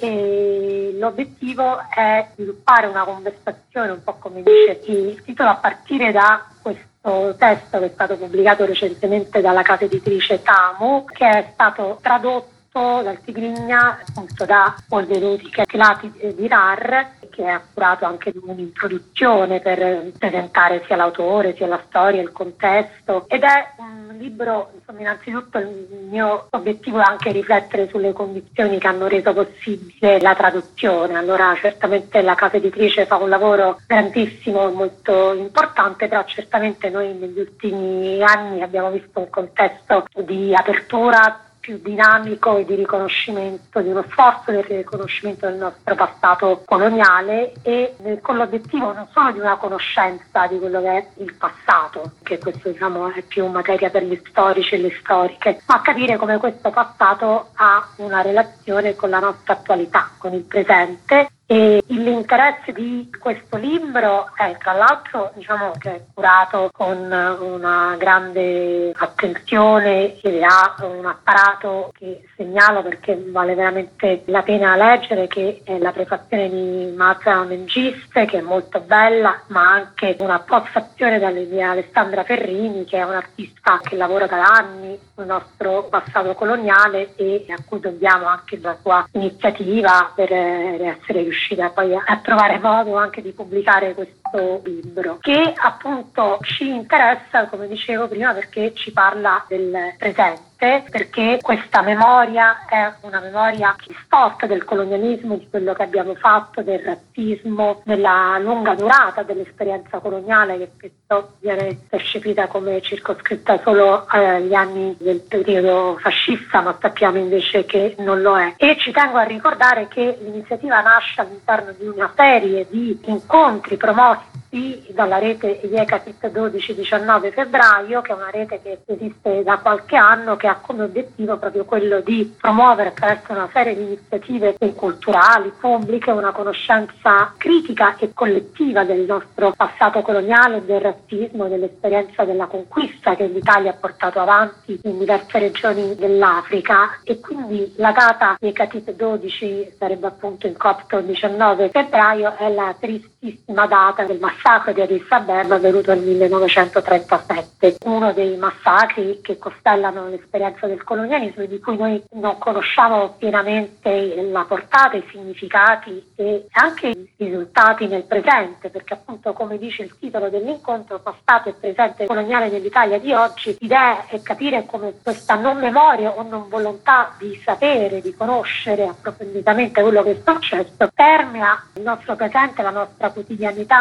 e l'obiettivo è sviluppare una conversazione, un po' come dice il titolo, a partire da questo testo che è stato pubblicato recentemente dalla casa editrice Tamu, che è stato tradotto dal Tigrinya appunto da Oldelul Kelati Dirar, che ha curato anche un'introduzione per presentare sia l'autore, sia la storia, il contesto, ed è un libro, insomma, innanzitutto il mio obiettivo è anche riflettere sulle condizioni che hanno reso possibile la traduzione. Allora certamente la casa editrice fa un lavoro grandissimo, molto importante, però certamente noi negli ultimi anni abbiamo visto un contesto di apertura più dinamico e di riconoscimento, di uno sforzo del riconoscimento del nostro passato coloniale, e con l'obiettivo non solo di una conoscenza di quello che è il passato, che questo diciamo è più materia per gli storici e le storiche, ma capire come questo passato ha una relazione con la nostra attualità, con il presente. E l'interesse di questo libro è tra l'altro diciamo che è curato con una grande attenzione e ha un apparato che segnalo perché vale veramente la pena leggere, che è la prefazione di Mazza Mengiste, che è molto bella, ma anche una postfazione di Alessandra Ferrini, che è un'artista che lavora da anni sul nostro passato coloniale e a cui dobbiamo anche la sua iniziativa per essere riusciti poi a trovare modo anche di pubblicare questo libro, che appunto ci interessa, come dicevo prima, perché ci parla del presente, perché questa memoria è una memoria distorta del colonialismo, di quello che abbiamo fatto, del razzismo, della lunga durata dell'esperienza coloniale, che spesso viene percepita come circoscritta solo agli anni del periodo fascista, ma sappiamo invece che non lo è. E ci tengo a ricordare che l'iniziativa nasce all'interno di una serie di incontri promossi dalla rete Iekatit dodici diciannove febbraio, che è una rete che esiste da qualche anno, che ha come obiettivo proprio quello di promuovere attraverso una serie di iniziative culturali, pubbliche, una conoscenza critica e collettiva del nostro passato coloniale, del razzismo, dell'esperienza della conquista che l'Italia ha portato avanti in diverse regioni dell'Africa. E quindi la data Iekatit dodici sarebbe appunto in copto diciannove febbraio, è la tristissima data del massacro di Addis Abeba avvenuto nel millenovecentotrentasette, uno dei massacri che costellano l'esperienza del colonialismo e di cui noi non conosciamo pienamente la portata, i significati e anche i risultati nel presente, perché appunto, come dice il titolo dell'incontro, passato e presente coloniale nell'Italia di oggi, l'idea è capire come questa non memoria o non volontà di sapere, di conoscere approfonditamente quello che è successo permea il nostro presente, la nostra quotidianità, non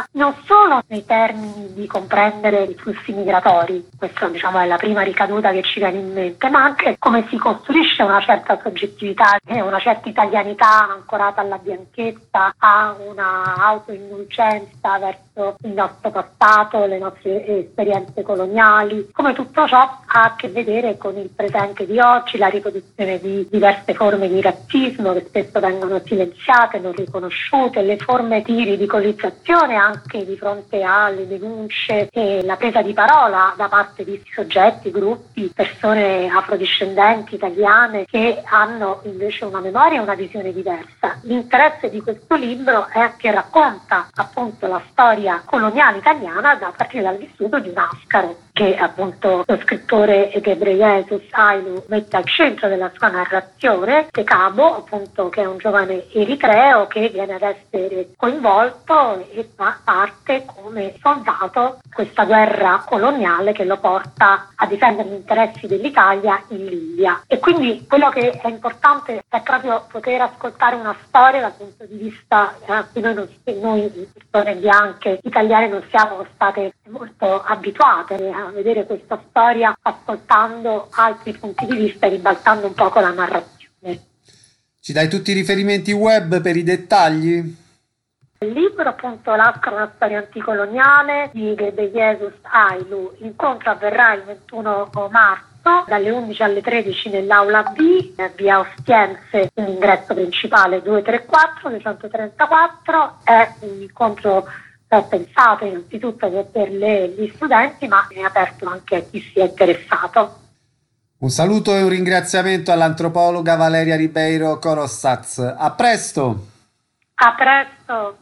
solo nei termini di comprendere i flussi migratori, questa diciamo è la prima ricaduta che ci viene in mente, ma anche come si costruisce una certa soggettività e una certa italianità ancorata alla bianchezza, a una autoindulgenza verso il nostro passato, le nostre esperienze coloniali, come tutto ciò ha a che vedere con il presente di oggi, la riproduzione di diverse forme di razzismo che spesso vengono silenziate, non riconosciute, le forme di ridicolizzazione anche di fronte alle denunce e la presa di parola da parte di soggetti, gruppi, persone afrodiscendenti italiane che hanno invece una memoria e una visione diversa. L'interesse di questo libro è che racconta appunto la storia coloniale italiana da partire dal vissuto di un Ascaro, che appunto lo scrittore Ghebreyesus Aylu mette al centro della sua narrazione, Tekabo, appunto, che è un giovane eritreo che viene ad essere coinvolto e fa parte come soldato questa guerra coloniale che lo porta a difendere gli interessi dell'Italia in Libia. E quindi quello che è importante è proprio poter ascoltare una storia dal punto di vista a cui noi, non, noi persone bianche italiane non siamo state molto abituate a vedere questa storia, ascoltando altri punti di vista e ribaltando un poco la narrazione. Ci dai tutti i riferimenti web per i dettagli? Il libro, appunto, L'Ascaro, una storia anticoloniale di Ghebreyesus Aylu. L'incontro avverrà il ventuno marzo dalle undici alle tredici nell'aula B, via Ostiense, l'ingresso principale duecentotrentaquattro duecentotrentaquattro. È un incontro è pensato innanzitutto per le, gli studenti, ma è aperto anche a chi si è interessato. Un saluto e un ringraziamento all'antropologa Valeria Ribeiro Corossaz. A presto! A presto!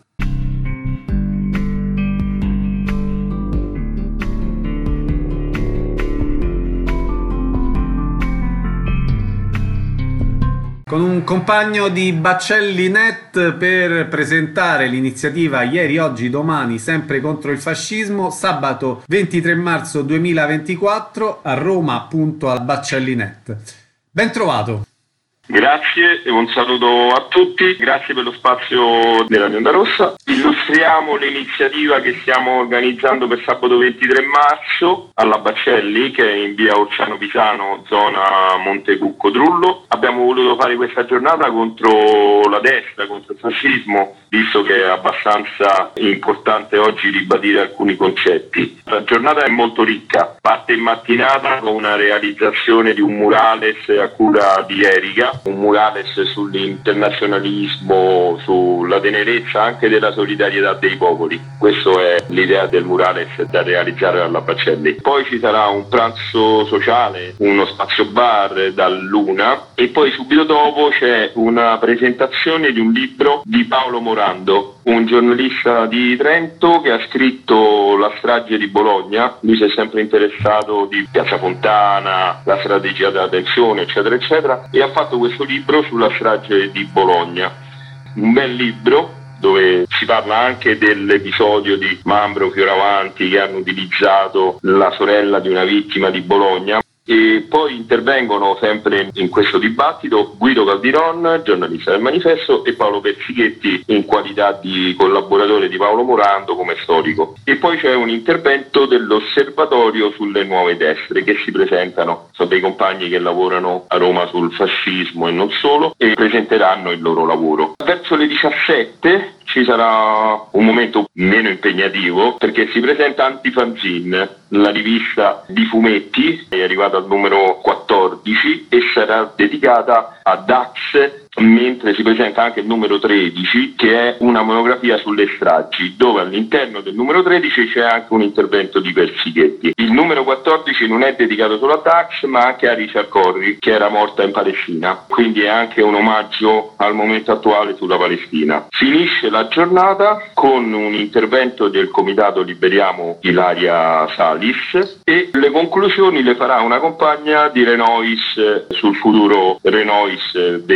Con un compagno di Baccelli Net per presentare l'iniziativa Ieri, Oggi, Domani, sempre contro il fascismo, sabato ventitré marzo duemilaventiquattro a Roma, appunto al Baccelli Net. Ben trovato! Grazie e un saluto a tutti, grazie per lo spazio della Bionda Rossa. Illustriamo l'iniziativa che stiamo organizzando per sabato ventitré marzo alla Baccelli, che è in via Orciano Pisano, zona Montecucco Trullo. Abbiamo voluto fare questa giornata contro la destra, contro il fascismo, visto che è abbastanza importante oggi ribadire alcuni concetti. La giornata è molto ricca, parte in mattinata con una realizzazione di un murales a cura di Erika, un murales sull'internazionalismo, sulla tenerezza anche della solidarietà dei popoli. Questa è l'idea del murales da realizzare alla Baccelli. Poi ci sarà un pranzo sociale, uno spazio bar dall'una, e poi subito dopo c'è una presentazione di un libro di Paolo Morando, un giornalista di Trento che ha scritto La strage di Bologna. Lui si è sempre interessato di Piazza Fontana, la strategia della tensione, eccetera eccetera, e ha fatto questo libro sulla strage di Bologna. Un bel libro dove si parla anche dell'episodio di Mambro Fioravanti, che hanno utilizzato la sorella di una vittima di Bologna. E poi intervengono sempre in questo dibattito Guido Caldiron, giornalista del Manifesto, e Paolo Pezzichetti in qualità di collaboratore di Paolo Morando come storico. E poi c'è un intervento dell'Osservatorio sulle nuove destre che si presentano. Sono dei compagni che lavorano a Roma sul fascismo e non solo, e presenteranno il loro lavoro. Verso le diciassette ci sarà un momento meno impegnativo, perché si presenta Antifanzine, la rivista di fumetti, è arrivata al numero quattordici e sarà dedicata a Dax, mentre si presenta anche il numero tredici, che è una monografia sulle stragi, dove all'interno del numero tredici c'è anche un intervento di Pezzichetti. Il numero quattordici non è dedicato solo a Dax, ma anche a Richard Corrie, che era morta in Palestina, quindi è anche un omaggio al momento attuale sulla Palestina. Finisce la giornata con un intervento del Comitato Liberiamo Ilaria Salis, e le conclusioni le farà una compagna di Renois sul futuro Renois duemilaventiquattro.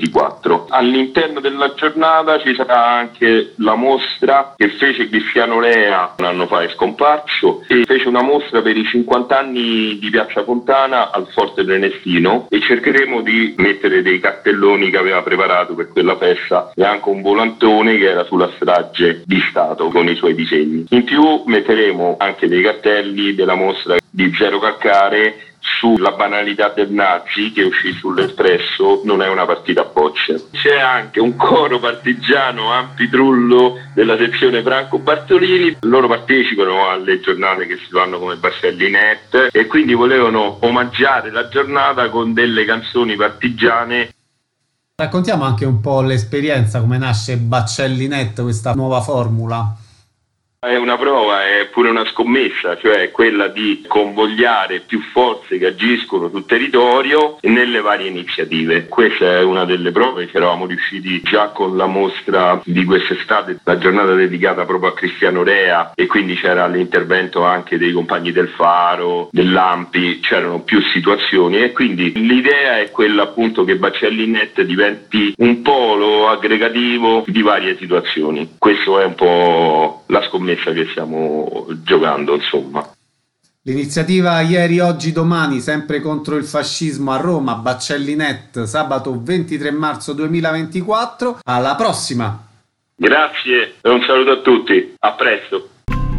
duemilaventiquattro. All'interno della giornata ci sarà anche la mostra che fece Cristiano Rea un anno fa, è scomparso, e fece una mostra per i cinquanta anni di Piazza Fontana al Forte Prenestino, e cercheremo di mettere dei cartelloni che aveva preparato per quella festa e anche un volantone che era sulla strage di Stato con i suoi disegni. In più metteremo anche dei cartelli della mostra di Zero Calcare sulla banalità del nazi, che uscì sull'Espresso, non è una partita a bocce. C'è anche un coro partigiano Ampitrullo della sezione Franco Bartolini, loro partecipano alle giornate che si fanno come Bacellinet e quindi volevano omaggiare la giornata con delle canzoni partigiane. Raccontiamo anche un po' l'esperienza, come nasce Bacellinet, questa nuova formula. È una prova, è pure una scommessa, cioè quella di convogliare più forze che agiscono sul territorio nelle varie iniziative. Questa è una delle prove, ci eravamo riusciti già con la mostra di quest'estate, la giornata dedicata proprio a Cristiano Rea, e quindi c'era l'intervento anche dei compagni del Faro, dell'A M P I, c'erano più situazioni, e quindi l'idea è quella appunto che Bacellinet diventi un polo aggregativo di varie situazioni. Questo è un po' la scommessa che stiamo giocando, insomma. L'iniziativa Ieri, Oggi, Domani, sempre contro il fascismo a Roma, Bacellinet, sabato ventitré marzo duemilaventiquattro. Alla prossima! Grazie e un saluto a tutti, a presto!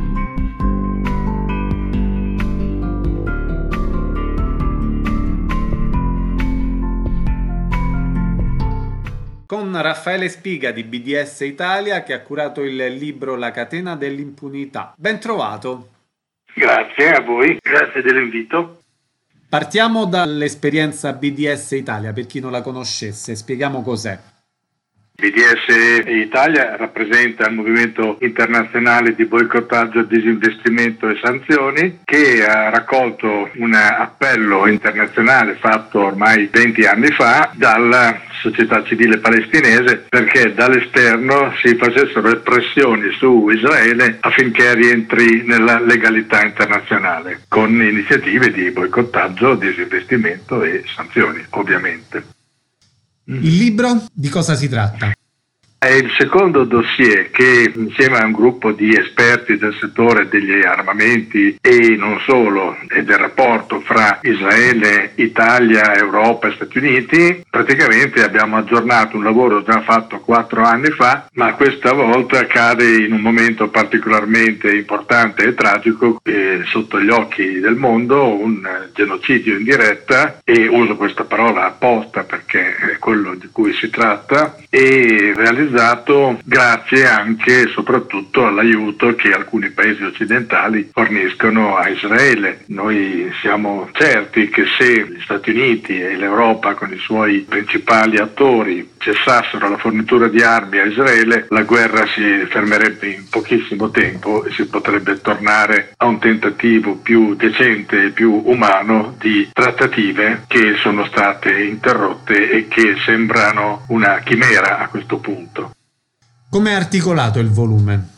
Con Raffaele Spiga di B D S Italia, che ha curato il libro La catena dell'impunità. Ben trovato. Grazie a voi, grazie dell'invito. Partiamo dall'esperienza B D S Italia, per chi non la conoscesse, spieghiamo cos'è. B D S Italia rappresenta il movimento internazionale di boicottaggio, disinvestimento e sanzioni, che ha raccolto un appello internazionale fatto ormai venti anni fa dalla società civile palestinese perché dall'esterno si facessero pressioni su Israele affinché rientri nella legalità internazionale, con iniziative di boicottaggio, disinvestimento e sanzioni, ovviamente. Il libro di cosa si tratta? È il secondo dossier che, insieme a un gruppo di esperti del settore degli armamenti e non solo, e del rapporto fra Israele, Italia, Europa e Stati Uniti, praticamente abbiamo aggiornato un lavoro già fatto quattro anni fa, ma questa volta cade in un momento particolarmente importante e tragico eh, sotto gli occhi del mondo, un genocidio in diretta, e uso questa parola apposta perché è quello di cui si tratta, e realizzato grazie anche e soprattutto all'aiuto che alcuni paesi occidentali forniscono a Israele. Noi siamo certi che se gli Stati Uniti e l'Europa con i suoi principali attori cessassero la fornitura di armi a Israele, la guerra si fermerebbe in pochissimo tempo e si potrebbe tornare a un tentativo più decente e più umano di trattative che sono state interrotte e che sembrano una chimera a questo punto. Come è articolato il volume?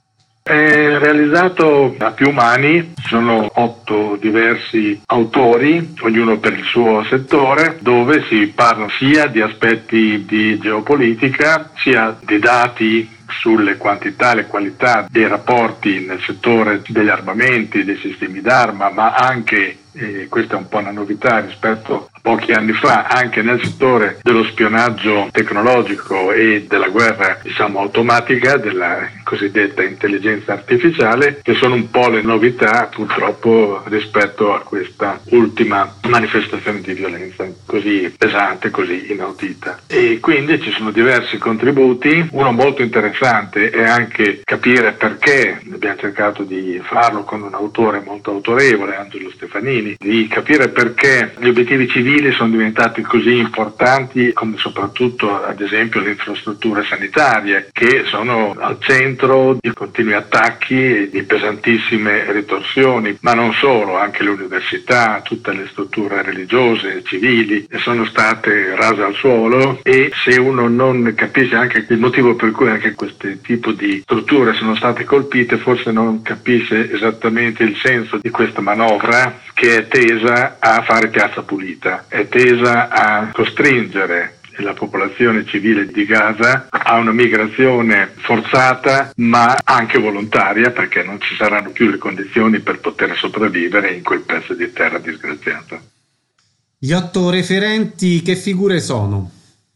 È realizzato da più mani, sono otto diversi autori, ognuno per il suo settore, dove si parla sia di aspetti di geopolitica, sia di dati sulle quantità e le qualità dei rapporti nel settore degli armamenti, dei sistemi d'arma, ma anche, e questa è un po' una novità rispetto a pochi anni fa, anche nel settore dello spionaggio tecnologico e della guerra, diciamo, automatica, della cosiddetta intelligenza artificiale, che sono un po' le novità purtroppo rispetto a questa ultima manifestazione di violenza così pesante, così inaudita. E quindi ci sono diversi contributi. Uno molto interessante è anche capire perché, abbiamo cercato di farlo con un autore molto autorevole, Angelo Stefanini, di capire perché gli obiettivi civili sono diventati così importanti, come soprattutto ad esempio le infrastrutture sanitarie, che sono al centro di continui attacchi e di pesantissime ritorsioni, ma non solo, anche le università, tutte le strutture religiose, civili, sono state rase al suolo, e se uno non capisce anche il motivo per cui anche questo tipo di strutture sono state colpite, forse non capisce esattamente il senso di questa manovra, che è tesa a fare piazza pulita, è tesa a costringere la popolazione civile di Gaza a una migrazione forzata ma anche volontaria, perché non ci saranno più le condizioni per poter sopravvivere in quel pezzo di terra disgraziata. Gli otto referenti che figure sono?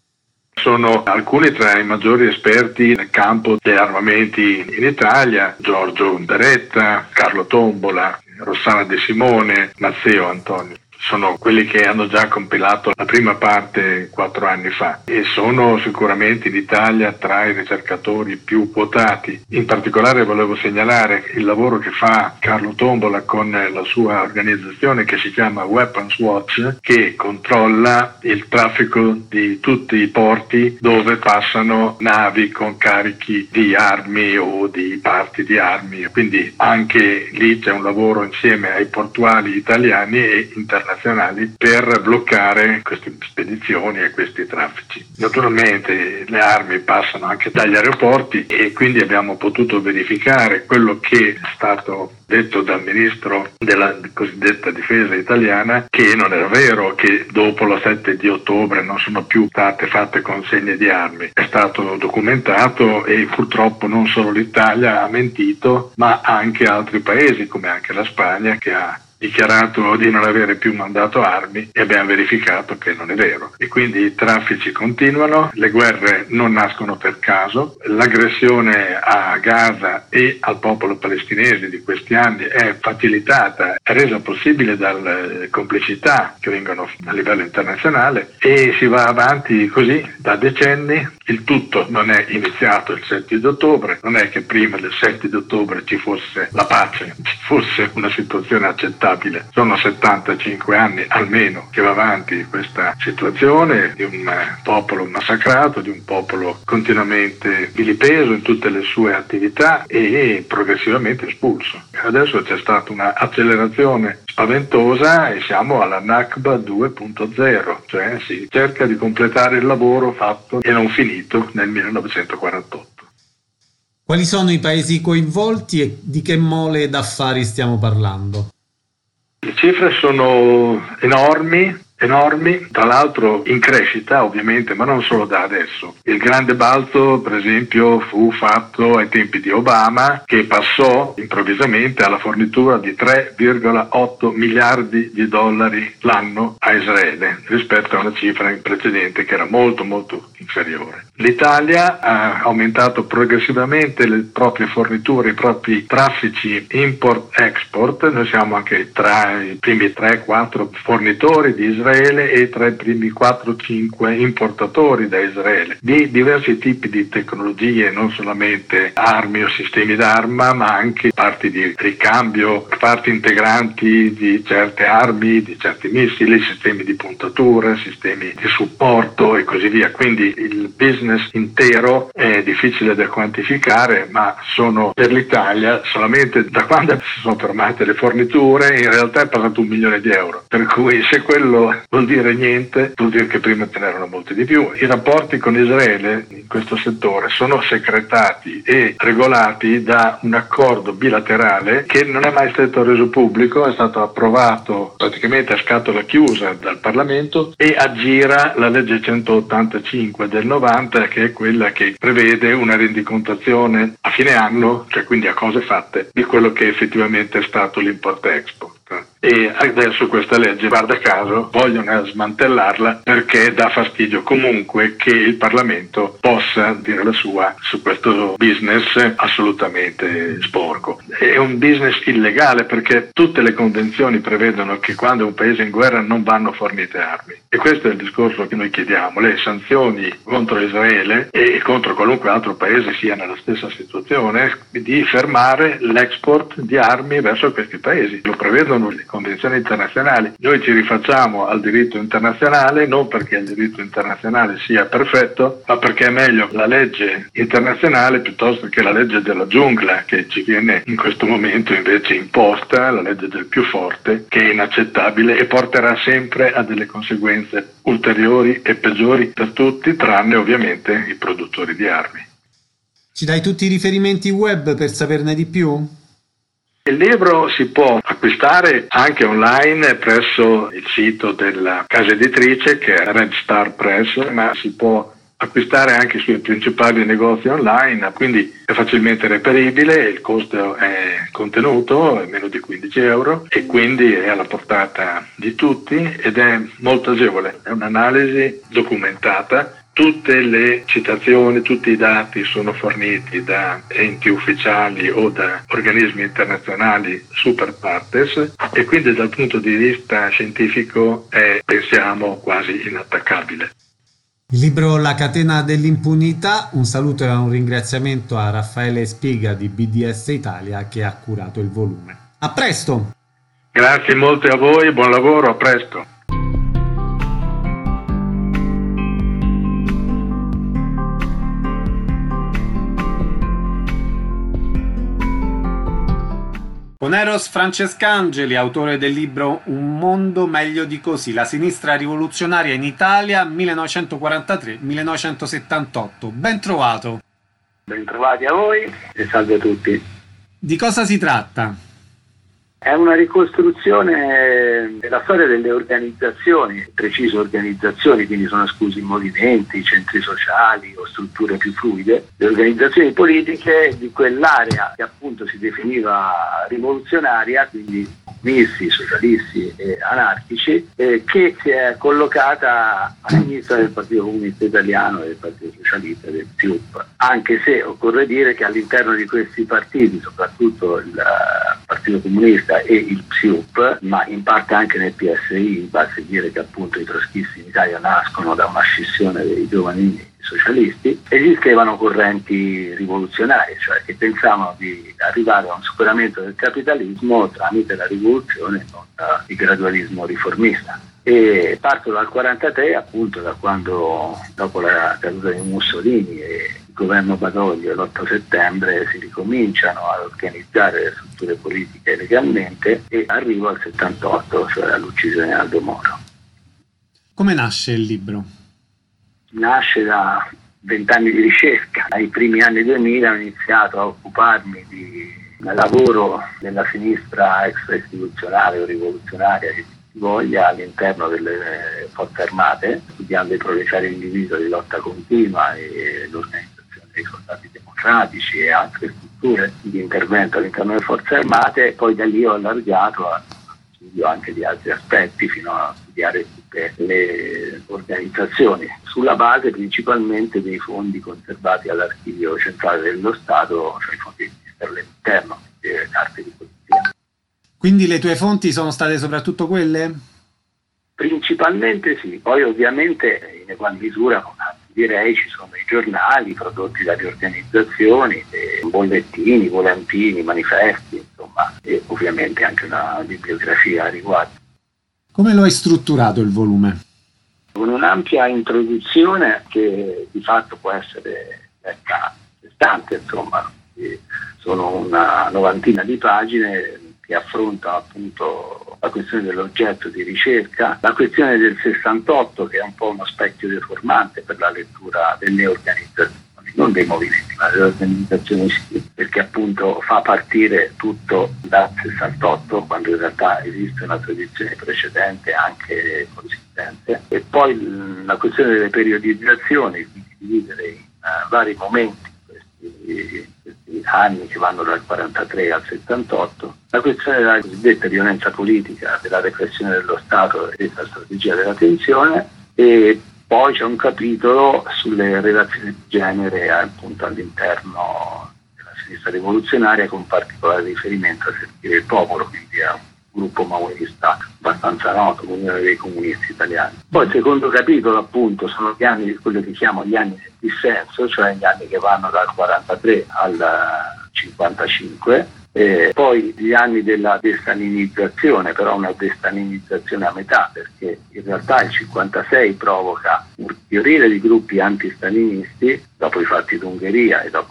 Sono alcuni tra i maggiori esperti nel campo degli armamenti in Italia: Giorgio Beretta, Carlo Tombola, Rossana De Simone, Mazzeo Antonio. Sono quelli che hanno già compilato la prima parte quattro anni fa e sono sicuramente in Italia tra i ricercatori più quotati. In particolare volevo segnalare il lavoro che fa Carlo Tombola con la sua organizzazione che si chiama Weapons Watch, che controlla il traffico di tutti i porti dove passano navi con carichi di armi o di parti di armi. Quindi anche lì c'è un lavoro insieme ai portuali italiani e internazionali per bloccare queste spedizioni e questi traffici. Naturalmente le armi passano anche dagli aeroporti e quindi abbiamo potuto verificare quello che è stato detto dal ministro della cosiddetta difesa italiana, che non era vero che dopo la sette di ottobre non sono più state fatte consegne di armi. È stato documentato e purtroppo non solo l'Italia ha mentito, ma anche altri paesi come anche la Spagna, che ha dichiarato di non avere più mandato armi e abbiamo verificato che non è vero. E quindi i traffici continuano, le guerre non nascono per caso, l'aggressione a Gaza e al popolo palestinese di questi anni è facilitata, è resa possibile dalle complicità che vengono a livello internazionale e si va avanti così da decenni. Il tutto non è iniziato il sette di ottobre, non è che prima del sette di ottobre ci fosse la pace, ci fosse una situazione accettabile. Sono settantacinque anni almeno che va avanti questa situazione di un popolo massacrato, di un popolo continuamente vilipeso in tutte le sue attività e progressivamente espulso. Adesso c'è stata una accelerazione spaventosa e siamo alla Nakba due punto zero, cioè si cerca di completare il lavoro fatto e non finito nel millenovecentoquarantotto. Quali sono i paesi coinvolti e di che mole d'affari stiamo parlando? Le cifre sono enormi, enormi, tra l'altro in crescita ovviamente, ma non solo da adesso. Il grande balzo, per esempio, fu fatto ai tempi di Obama, che passò improvvisamente alla fornitura di tre virgola otto miliardi di dollari l'anno a Israele, rispetto a una cifra in precedente che era molto molto inferiore. L'Italia ha aumentato progressivamente le proprie forniture, i propri traffici import-export. Noi siamo anche tra i primi tre quattro fornitori di Israele e tra i primi quattro cinque importatori da Israele di diversi tipi di tecnologie, non solamente armi o sistemi d'arma, ma anche parti di ricambio, parti integranti di certe armi, di certi missili, sistemi di puntatura, sistemi di supporto e così via. Quindi il business intero è difficile da quantificare, ma sono per l'Italia solamente da quando si sono fermate le forniture in realtà è passato un milione di euro, per cui se quello vuol dire niente vuol dire che prima ce n'erano molti di più. I rapporti con Israele in questo settore sono secretati e regolati da un accordo bilaterale che non è mai stato reso pubblico, è stato approvato praticamente a scatola chiusa dal Parlamento e aggira la legge centottantacinque del novanta, che è quella che prevede una rendicontazione a fine anno, cioè quindi a cose fatte, di quello che effettivamente è stato l'import-export. E adesso questa legge, guarda caso, vogliono smantellarla perché dà fastidio comunque che il Parlamento possa dire la sua su questo business assolutamente sporco. È un business illegale perché tutte le convenzioni prevedono che quando un paese è in guerra non vanno fornite armi. E questo è il discorso che noi chiediamo. Le sanzioni contro Israele e contro qualunque altro paese sia nella stessa situazione, di fermare l'export di armi verso questi paesi. Lo prevedono le convenzioni internazionali. Noi ci rifacciamo al diritto internazionale non perché il diritto internazionale sia perfetto, ma perché è meglio la legge internazionale piuttosto che la legge della giungla che ci viene in questo momento invece imposta, la legge del più forte, che è inaccettabile e porterà sempre a delle conseguenze ulteriori e peggiori per tutti, tranne ovviamente i produttori di armi. Ci dai tutti i riferimenti web per saperne di più? Il libro si può acquistare anche online presso il sito della casa editrice, che è Red Star Press, ma si può acquistare anche sui principali negozi online, quindi è facilmente reperibile, il costo è contenuto, è meno di quindici euro e quindi è alla portata di tutti ed è molto agevole, è un'analisi documentata. Tutte le citazioni, tutti i dati sono forniti da enti ufficiali o da organismi internazionali super partes e quindi dal punto di vista scientifico è, pensiamo, quasi inattaccabile. Il libro La catena dell'impunità, un saluto e un ringraziamento a Raffaele Spiga di B D S Italia che ha curato il volume. A presto! Grazie molte a voi, buon lavoro, a presto! Con Eros Francescangeli, autore del libro Un mondo meglio di così, la sinistra rivoluzionaria in Italia millenovecentoquarantatré millenovecentosettantotto. Ben trovato. Ben trovati a voi e salve a tutti. Di cosa si tratta? È una ricostruzione della storia delle organizzazioni, preciso organizzazioni, quindi sono esclusi movimenti, centri sociali o strutture più fluide, le organizzazioni politiche di quell'area che appunto si definiva rivoluzionaria, quindi comunisti, socialisti e anarchici, eh, che si è collocata a sinistra del Partito Comunista Italiano e del Partito Socialista e del P S I U P, anche se occorre dire che all'interno di questi partiti, soprattutto il Partito Comunista e il P S I U P, ma in parte anche nel P S I, basta dire che appunto i trotskisti in Italia nascono da una scissione dei giovani socialisti, esistevano correnti rivoluzionarie, cioè che pensavano di arrivare a un superamento del capitalismo tramite la rivoluzione, non il gradualismo riformista. E parto dal quarantatré, appunto da quando, dopo la caduta di Mussolini e il governo Badoglio l'otto settembre, si ricominciano a organizzare le strutture politiche legalmente e arrivo al settantotto, cioè all'uccisione di Aldo Moro. Come nasce il libro? Nasce da vent'anni di ricerca. Ai primi anni duemila ho iniziato a occuparmi di lavoro della sinistra extra-istituzionale o rivoluzionaria, che si voglia, all'interno delle forze armate, studiando i proletari individui di lotta continua e l'organizzazione dei soldati democratici e altre strutture di intervento all'interno delle forze armate, e poi da lì ho allargato a studio anche di altri aspetti fino a studiare tutte le organizzazioni, sulla base principalmente dei fondi conservati all'Archivio Centrale dello Stato, cioè i fondi del Ministero dell'Interno, le carte di polizia. Quindi le tue fonti sono state soprattutto quelle? Principalmente sì, poi ovviamente in egual misura, direi, ci sono i giornali prodotti dalle organizzazioni, bollettini, volantini, manifesti, insomma, e ovviamente anche una bibliografia a riguardo. Come lo hai strutturato il volume? Con un'ampia introduzione che di fatto può essere letta stante, insomma, sono una novantina di pagine che affrontano appunto la questione dell'oggetto di ricerca, la questione del sessantotto, che è un po' uno specchio deformante per la lettura delle organizzazioni, non dei movimenti, ma delle organizzazioni sì, perché appunto fa partire tutto dal sessantotto, quando in realtà esiste una tradizione precedente anche consistente, e poi la questione delle periodizzazioni, quindi dividere in uh, vari momenti questi, questi anni che vanno dal quarantatré al settantotto, la questione della cosiddetta violenza politica, della repressione dello Stato e della strategia della tensione, e poi c'è un capitolo sulle relazioni di genere appunto all'interno della sinistra rivoluzionaria, con particolare riferimento a Servire il Popolo, quindi a un gruppo maoista abbastanza noto, l'Unione dei Comunisti Italiani. Poi il secondo capitolo appunto sono gli anni, quello che chiamo gli anni del dissenso, cioè gli anni che vanno dal quarantatré al cinquantacinque, e poi gli anni della destalinizzazione, però una destalinizzazione a metà, perché in realtà il cinquantasei provoca un fiorire di gruppi antistalinisti dopo i fatti d'Ungheria e dopo appunto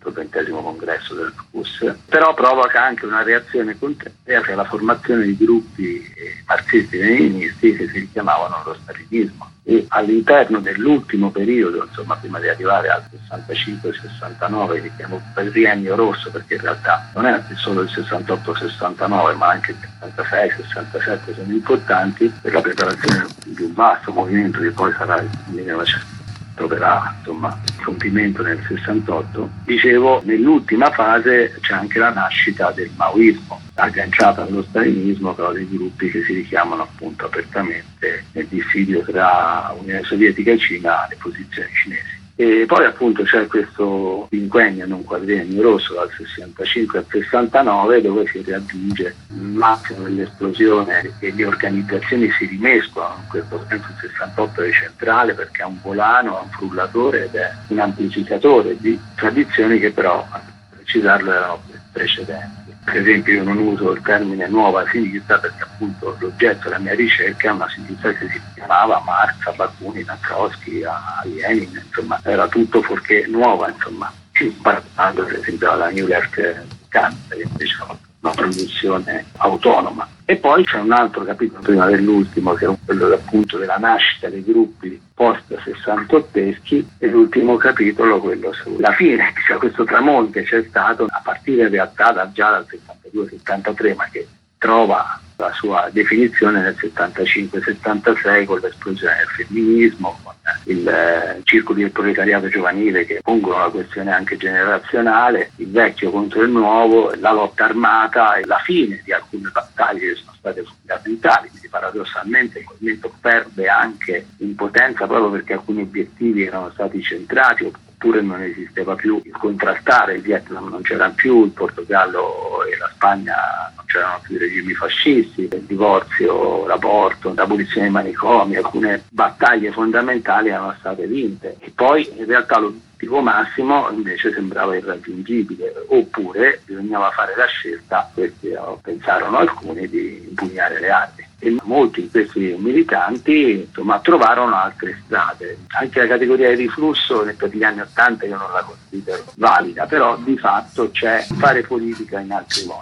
il ventesimo congresso del F U S, però provoca anche una reazione contraria, che è la formazione di gruppi marxisti-leninisti che si richiamavano allo stalinismo. E all'interno dell'ultimo periodo, insomma prima di arrivare al sessantacinque sessantanove, che chiamo il triennio rosso, perché in realtà non è solo il sessantotto sessantanove, ma anche il sessantasei sessantasette sono importanti per la preparazione di un vasto movimento che poi sarà il millenovecento, troverà insomma il compimento nel sessantotto. Dicevo, nell'ultima fase c'è anche la nascita del maoismo, agganciata allo stalinismo, però dei gruppi che si richiamano appunto apertamente nel dissidio tra Unione Sovietica e Cina alle posizioni cinesi. E poi appunto c'è questo quinquennio, non quadriennio rosso, dal sessantacinque al sessantanove, dove si raggiunge il massimo dell'esplosione e le organizzazioni si rimescolano. In questo senso il sessantotto è centrale perché è un volano, è un frullatore ed è un amplificatore di tradizioni che però, a precisarlo, erano precedenti. Per esempio io non uso il termine nuova sinistra perché appunto l'oggetto della mia ricerca è una sinistra che si chiamava Marx, a Bakunin, a Trotsky, a Lenin, insomma era tutto fuorché nuova, insomma, parlando per esempio alla New Left Kant, che invece è una produzione autonoma. E poi c'è un altro capitolo prima dell'ultimo, che è quello appunto della nascita dei gruppi post-sessantotteschi, e l'ultimo capitolo quello sulla fine, cioè questo tramonte c'è stato a partire in realtà da, già dal settantadue settantatré, ma che trova la sua definizione nel settantacinque settantasei con l'esplosione del femminismo, con il eh, circoli del proletariato giovanile che pongono la questione anche generazionale, il vecchio contro il nuovo, la lotta armata e la fine di alcune battaglie che sono state fondamentali. Quindi paradossalmente il movimento perde anche in potenza proprio perché alcuni obiettivi erano stati centrati, oppure non esisteva più il contrastare, il Vietnam non c'era più, il Portogallo e la Spagna non c'erano più i regimi fascisti, il divorzio, l'aborto, l'abolizione dei manicomi, alcune battaglie fondamentali erano state vinte e poi in realtà l'obiettivo massimo invece sembrava irraggiungibile, oppure bisognava fare la scelta, questi pensarono alcuni, di impugnare le armi. E molti di questi militanti insomma trovarono altre strade. Anche la categoria di riflusso per gli anni Ottanta io non la considero valida, però di fatto c'è fare politica in altri modi.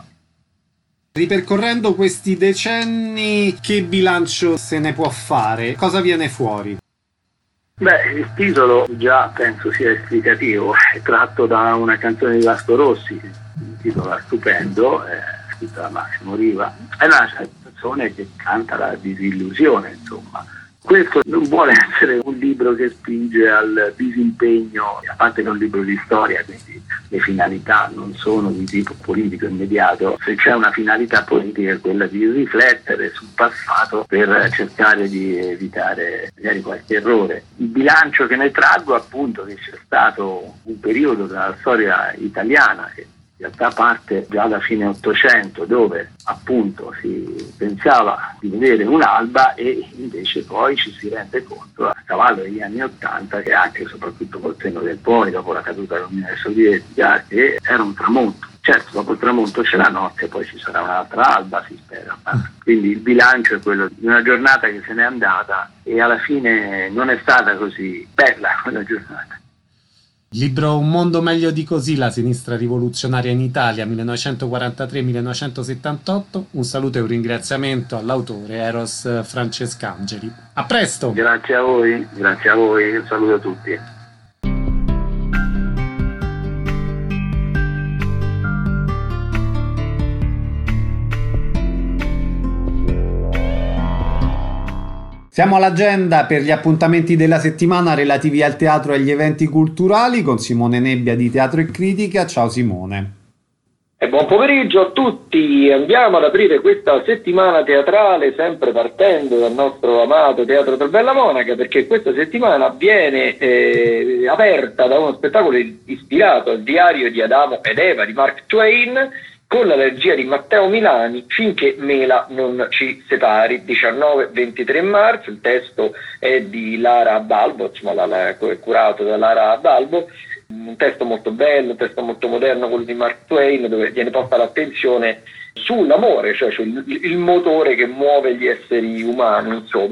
Ripercorrendo questi decenni, che bilancio se ne può fare? Cosa viene fuori? Beh, il titolo già penso sia esplicativo, è tratto da una canzone di Vasco Rossi, il titolo è stupendo, è scritta da Massimo Riva, è una canzone che canta la disillusione, insomma. Questo non vuole essere un libro che spinge al disimpegno, a parte che è un libro di storia, quindi le finalità non sono di tipo politico immediato. Se c'è una finalità politica è quella di riflettere sul passato per cercare di evitare magari qualche errore. Il bilancio che ne traggo appunto che c'è stato un periodo della storia italiana che in realtà parte già da fine Ottocento, dove appunto si pensava di vedere un'alba e invece poi ci si rende conto a cavallo degli anni Ottanta che anche e soprattutto col senno del poi, dopo la caduta dell'Unione Sovietica, che era un tramonto. Certo, dopo il tramonto c'è la notte, poi ci sarà un'altra alba, si spera. Quindi il bilancio è quello di una giornata che se n'è andata e alla fine non è stata così bella quella giornata. Libro Un mondo meglio di così, la sinistra rivoluzionaria in Italia millenovecentoquarantatré millenovecentosettantotto. Un saluto e un ringraziamento all'autore Eros Francescangeli. A presto! Grazie a voi, grazie a voi, un saluto a tutti. Siamo all'agenda per gli appuntamenti della settimana relativi al teatro e agli eventi culturali con Simone Nebbia di Teatro e Critica. Ciao Simone. E buon pomeriggio a tutti. Andiamo ad aprire questa settimana teatrale sempre partendo dal nostro amato Teatro del Bella Monaca, perché questa settimana viene eh, aperta da uno spettacolo ispirato al diario di Adamo ed Eva di Mark Twain, con la regia di Matteo Milani, Finché mela non ci separi, diciannove ventitré marzo. Il testo è di Lara Adalbo, insomma, la, la, è curato da Lara Adalbo, un testo molto bello, un testo molto moderno, quello di Mark Twain, dove viene posta l'attenzione sull'amore, cioè sul il motore che muove gli esseri umani, insomma.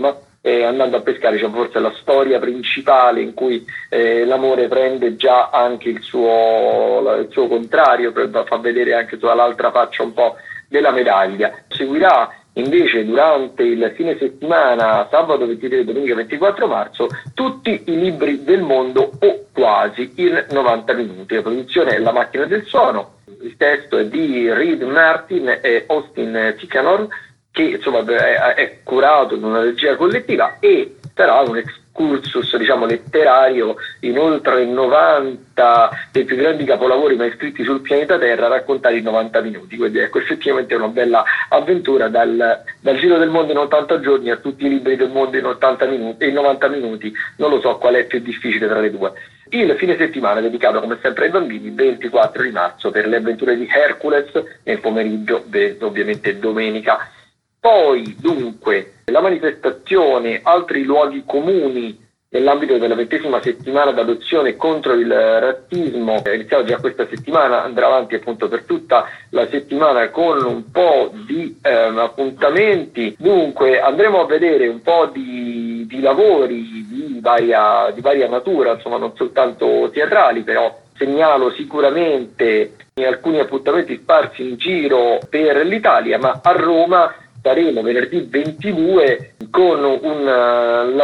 eh, andando a pescare, diciamo, forse la storia principale in cui eh, l'amore prende già anche il suo, il suo contrario, per far vedere anche l'altra faccia un po' della medaglia. Seguirà invece durante il fine settimana, sabato ventitré e domenica ventiquattro marzo, tutti i libri del mondo o quasi in novanta minuti. La produzione è La macchina del suono, il testo è di Reed Martin e Austin Ticanor, che insomma è, è curato da una regia collettiva e sarà un excursus, diciamo, letterario in oltre novanta dei più grandi capolavori mai scritti sul pianeta Terra, raccontati in novanta minuti. Quindi ecco, effettivamente è una bella avventura, dal, dal giro del mondo in ottanta giorni a tutti i libri del mondo in ottanta minuti, in novanta minuti. Non lo so qual è più difficile tra le due. Il fine settimana è dedicato come sempre ai bambini, ventiquattro di marzo, per le avventure di Hercules, nel pomeriggio, ovviamente domenica. Poi, dunque, la manifestazione Altri luoghi comuni nell'ambito della ventesima settimana d'adozione contro il razzismo è iniziata già questa settimana, andrà avanti appunto per tutta la settimana con un po' di eh, appuntamenti. Dunque andremo a vedere un po' di, di lavori di varia, di varia natura, insomma non soltanto teatrali, però segnalo sicuramente alcuni appuntamenti sparsi in giro per l'Italia, ma a Roma saremo venerdì ventidue con un uh,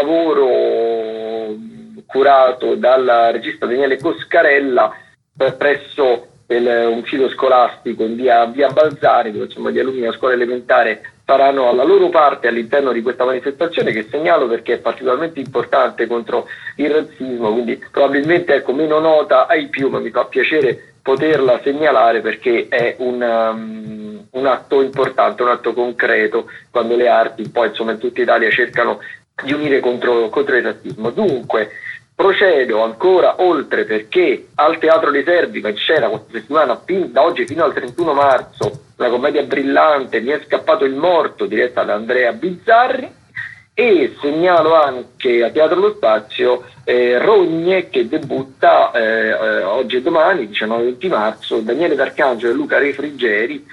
lavoro curato dal regista Daniele Coscarella eh, presso il, un sito scolastico in via, via Balzari, dove insomma gli alunni della scuola elementare faranno la loro parte all'interno di questa manifestazione, che segnalo perché è particolarmente importante contro il razzismo, quindi probabilmente ecco meno nota ai più, ma mi fa piacere poterla segnalare perché è un, um, un atto importante, un atto concreto, quando le arti poi insomma in tutta Italia cercano di unire contro, contro il razzismo. Dunque procedo ancora oltre, perché al Teatro dei Servi va in scena questa settimana, fin, da oggi fino al trentuno marzo, una commedia brillante, Mi è scappato il morto, diretta da Andrea Bizzarri. E segnalo anche a Teatro Lo Spazio eh, Rogne, che debutta eh, eh, oggi e domani, diciannove e venti marzo, Daniele D'Arcangelo e Luca Refrigeri,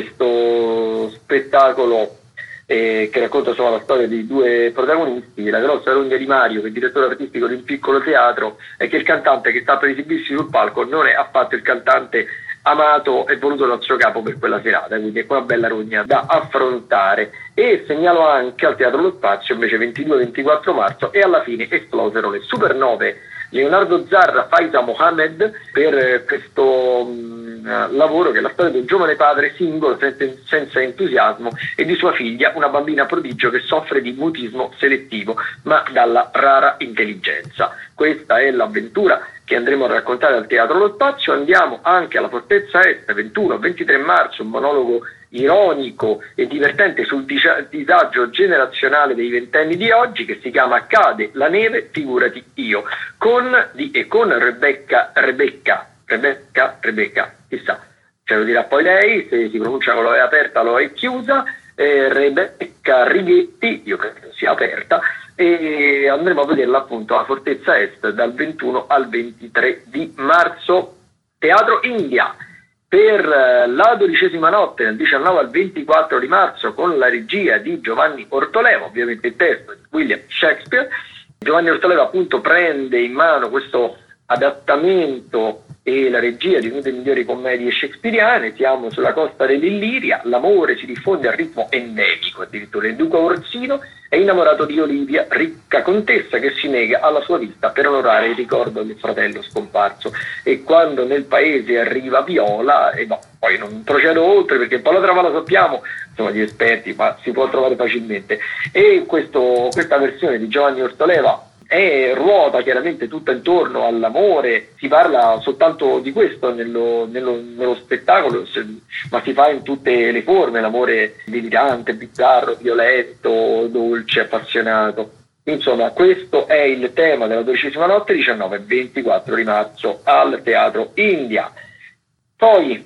questo spettacolo eh, che racconta solo la storia di due protagonisti, la grossa rogna di Mario, che è direttore artistico di un piccolo teatro, e che il cantante che sta per esibirsi sul palco non è affatto il cantante amato e voluto dal suo capo per quella serata, quindi è una bella rogna da affrontare. E segnalo anche al Teatro Lo Spazio invece ventidue e ventiquattro marzo, e alla fine esplosero le supernove Leonardo Zarra, Faiza Mohamed, per questo mh, lavoro che è la storia di un giovane padre singolo senza, senza entusiasmo e di sua figlia, una bambina prodigio che soffre di mutismo selettivo ma dalla rara intelligenza. Questa è l'avventura che andremo a raccontare al Teatro Lo Spazio. Andiamo anche alla Fortezza Est, ventuno e ventitré marzo, un monologo ironico e divertente sul disagio generazionale dei ventenni di oggi, che si chiama Cade la neve, figurati io, con, di, e con Rebecca, Rebecca, Rebecca, Rebecca, chissà, ce lo dirà poi lei, se si pronuncia con l'O aperta, l'O è chiusa, eh, Rebecca Righetti, io credo che sia aperta, e andremo a vederla appunto alla Fortezza Est dal ventuno al ventitré di marzo. Teatro India, per la dodicesima notte, dal diciannove al ventiquattro di marzo, con la regia di Giovanni Ortoleva, ovviamente il testo di William Shakespeare. Giovanni Ortoleva appunto prende in mano questo adattamento e la regia di una delle migliori commedie shakespeariane. Siamo sulla costa dell'Illiria, l'amore si diffonde a ritmo endemico, addirittura il duca Orsino è innamorato di Olivia, ricca contessa che si nega alla sua vista per onorare il ricordo del fratello scomparso. E quando nel paese arriva Viola, e no, poi non procedo oltre perché un po' la trama la sappiamo, insomma gli esperti, ma si può trovare facilmente. E questo, questa versione di Giovanni Ortoleva è ruota chiaramente tutta intorno all'amore, si parla soltanto di questo nello, nello, nello spettacolo, ma si fa in tutte le forme, l'amore delirante, bizzarro, violento, dolce, appassionato. Insomma, questo è il tema della dodicesima notte, diciannove e ventiquattro di marzo al Teatro India. Poi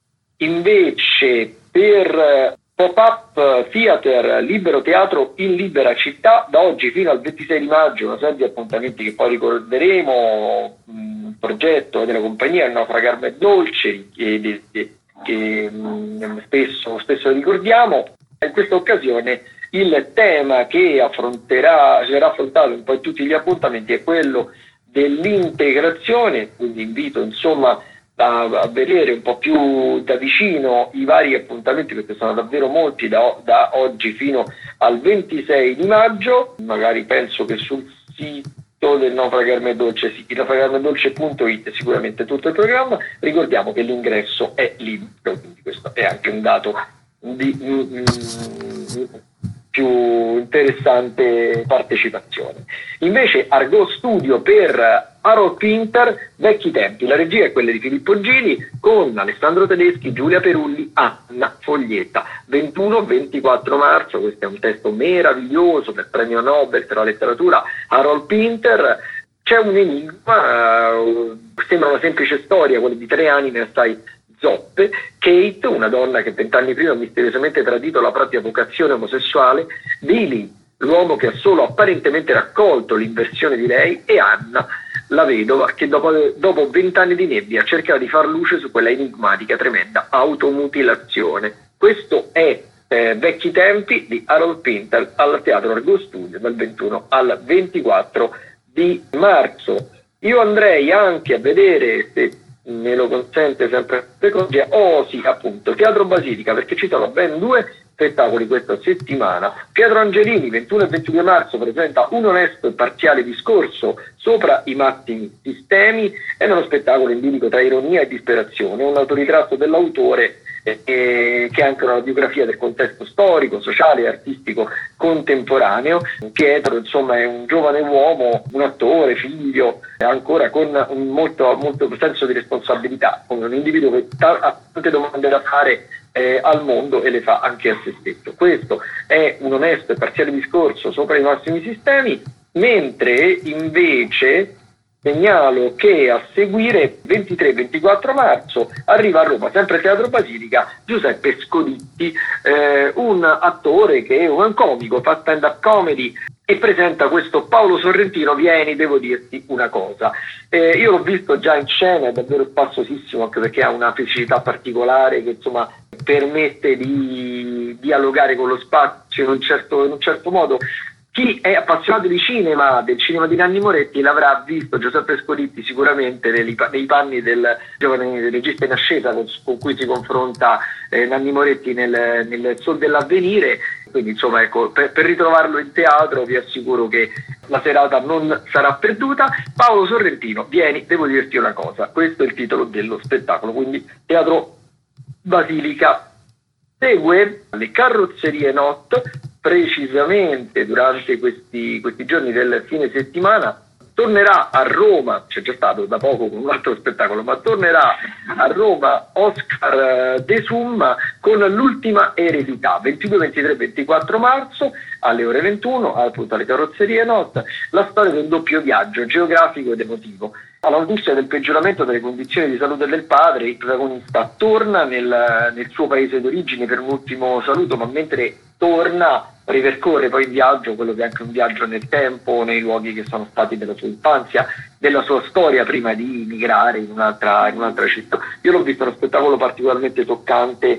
invece per Pop-up Theater, libero teatro in libera città, da oggi fino al ventisei di maggio, una serie di appuntamenti che poi ricorderemo, un progetto della compagnia Il Naufragarme è Dolce, che, che, che mh, spesso, spesso ricordiamo. In questa occasione Il tema che affronterà, sarà affrontato un po' in tutti gli appuntamenti è quello dell'integrazione, quindi invito insomma a, a vedere un po' più da vicino i vari appuntamenti, perché sono davvero molti da, da oggi fino al ventisei di maggio. Magari penso che sul sito del Naufragarme Dolce, sì, naufragarmedolce punto it, sicuramente tutto il programma. Ricordiamo che l'ingresso è libero, quindi questo è anche un dato di mm, mm, più interessante partecipazione. Invece Argo Studio per Harold Pinter, Vecchi Tempi, la regia è quella di Filippo Gili con Alessandro Tedeschi, Giulia Perulli, Anna Foglietta. ventuno ventiquattro marzo, questo è un testo meraviglioso del premio Nobel per la letteratura Harold Pinter. C'è un enigma, sembra una semplice storia, quella di tre anime assai zoppe. Kate, una donna che vent'anni prima ha misteriosamente tradito la propria vocazione omosessuale, Billy, l'uomo che ha solo apparentemente raccolto l'inversione di lei, e Anna, la vedova, che dopo, dopo vent'anni di nebbia cercherà di far luce su quella enigmatica, tremenda automutilazione. Questo è eh, Vecchi Tempi di Harold Pinter al Teatro Argo Studio dal ventuno al ventiquattro di marzo. Io andrei anche a vedere, se me lo consente sempre oh sì, appunto, Teatro Basilica, perché ci sono ben due spettacoli questa settimana. Pietro Angelini, ventuno e ventidue marzo, presenta Un onesto e parziale discorso sopra i massimi sistemi. È uno spettacolo in bilico tra ironia e disperazione, un autoritratto dell'autore eh, che è anche una biografia del contesto storico, sociale e artistico contemporaneo. Pietro, insomma, è un giovane uomo, un attore, figlio, ancora con un molto, molto senso di responsabilità, come un individuo che ha tante domande da fare eh, al mondo e le fa anche a se stesso. Questo è un onesto e parziale discorso sopra i massimi sistemi, mentre invece segnalo che a seguire ventitré ventiquattro marzo arriva a Roma, sempre Teatro Basilica, Giuseppe Scoditti, eh, un attore che è un comico, fa stand-up comedy e presenta questo Paolo Sorrentino, Vieni, devo dirti una cosa. Eh, io l'ho visto già in scena, è davvero spassosissimo, anche perché ha una fisicità particolare che insomma permette di dialogare con lo spazio in un certo, in un certo modo. Chi è appassionato di cinema, del cinema di Nanni Moretti, l'avrà visto Giuseppe Scoditti sicuramente nei, nei panni del giovane regista in ascesa con, con cui si confronta eh, Nanni Moretti nel, nel Sol dell'Avvenire. Quindi insomma, ecco, per, per ritrovarlo in teatro vi assicuro che la serata non sarà perduta. Paolo Sorrentino, Vieni, devo dirti una cosa. Questo è il titolo dello spettacolo, quindi Teatro Basilica. Segue Le Carrozzerie Not, precisamente durante questi, questi giorni del fine settimana. Tornerà a Roma, c'è già stato da poco con un altro spettacolo, ma tornerà a Roma Oscar De Summa con L'ultima eredità, ventidue ventitré ventiquattro marzo alle ore ventuno, appunto alle Carrozzerie Not, la storia del doppio viaggio geografico ed emotivo. Alla notizia del peggioramento delle condizioni di salute del padre, il protagonista torna nel, nel suo paese d'origine per un ultimo saluto, ma mentre torna ripercorre poi in viaggio quello che è anche un viaggio nel tempo, nei luoghi che sono stati della sua infanzia, della sua storia prima di migrare in un'altra, in un'altra città. Io l'ho visto uno spettacolo particolarmente toccante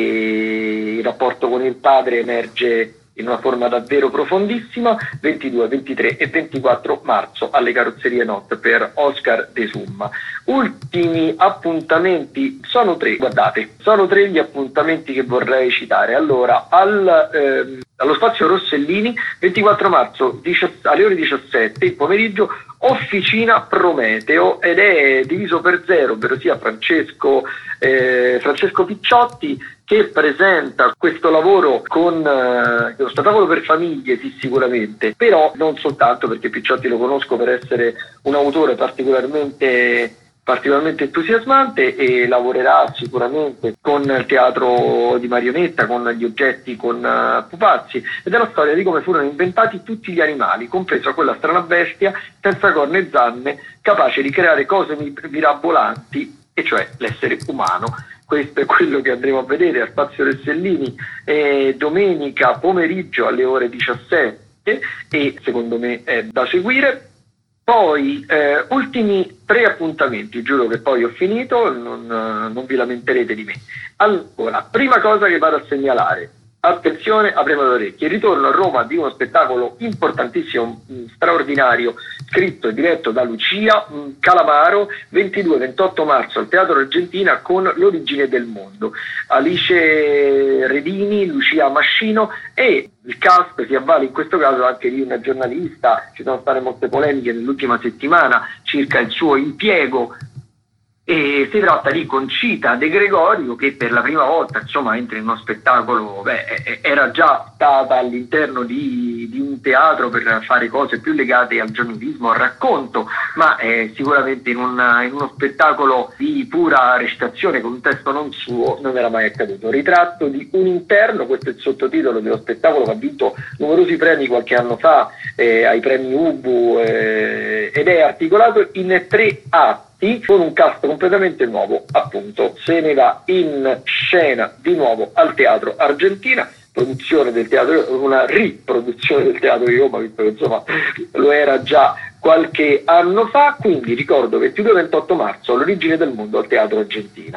e il rapporto con il padre emerge in una forma davvero profondissima. Ventidue, ventitré e ventiquattro marzo alle Carrozzerie Not per Oscar De Summa. Ultimi appuntamenti, sono tre, guardate, sono tre gli appuntamenti che vorrei citare. Allora, al, ehm, allo Spazio Rossellini, ventiquattro marzo alle ore diciassette, il pomeriggio, Officina Prometeo, ed è diviso per zero, ovvero sia Francesco, eh, Francesco Picciotti, che presenta questo lavoro con eh, lo spettacolo per famiglie, sì, sicuramente, però non soltanto, perché Picciotti lo conosco per essere un autore particolarmente particolarmente entusiasmante, e lavorerà sicuramente con il teatro di marionetta, con gli oggetti, con uh, pupazzi, ed è la storia di come furono inventati tutti gli animali, compresa quella strana bestia senza corna e zanne, capace di creare cose mirabolanti, e cioè l'essere umano. Questo è quello che andremo a vedere a Spazio Rossellini eh, domenica pomeriggio alle ore diciassette, e secondo me è da seguire. Poi eh, ultimi tre appuntamenti, giuro che poi ho finito, non, non vi lamenterete di me. Allora, prima cosa che vado a segnalare: attenzione, apriamo le orecchie. Il ritorno a Roma di uno spettacolo importantissimo, straordinario, scritto e diretto da Lucia Calamaro, ventidue ventotto marzo al Teatro Argentina con L'origine del mondo. Alice Redini, Lucia Mascino e il cast si avvale in questo caso anche di una giornalista. Ci sono state molte polemiche nell'ultima settimana circa il suo impiego. E si tratta di Concita De Gregorio, che per la prima volta insomma entra in uno spettacolo. Beh, era già stata all'interno di, di un teatro per fare cose più legate al giornalismo, al racconto, ma eh, sicuramente in, una, in uno spettacolo di pura recitazione con un testo non suo non era mai accaduto. Ritratto di un interno, questo è il sottotitolo dello spettacolo che ha vinto numerosi premi qualche anno fa eh, ai premi Ubu eh, ed è articolato in tre atti con un cast completamente nuovo. Appunto, se ne va in scena di nuovo al Teatro Argentina, produzione del teatro, una riproduzione del Teatro di Roma, visto che insomma lo era già qualche anno fa. Quindi ricordo ventidue ventotto marzo L'origine del mondo al Teatro Argentina.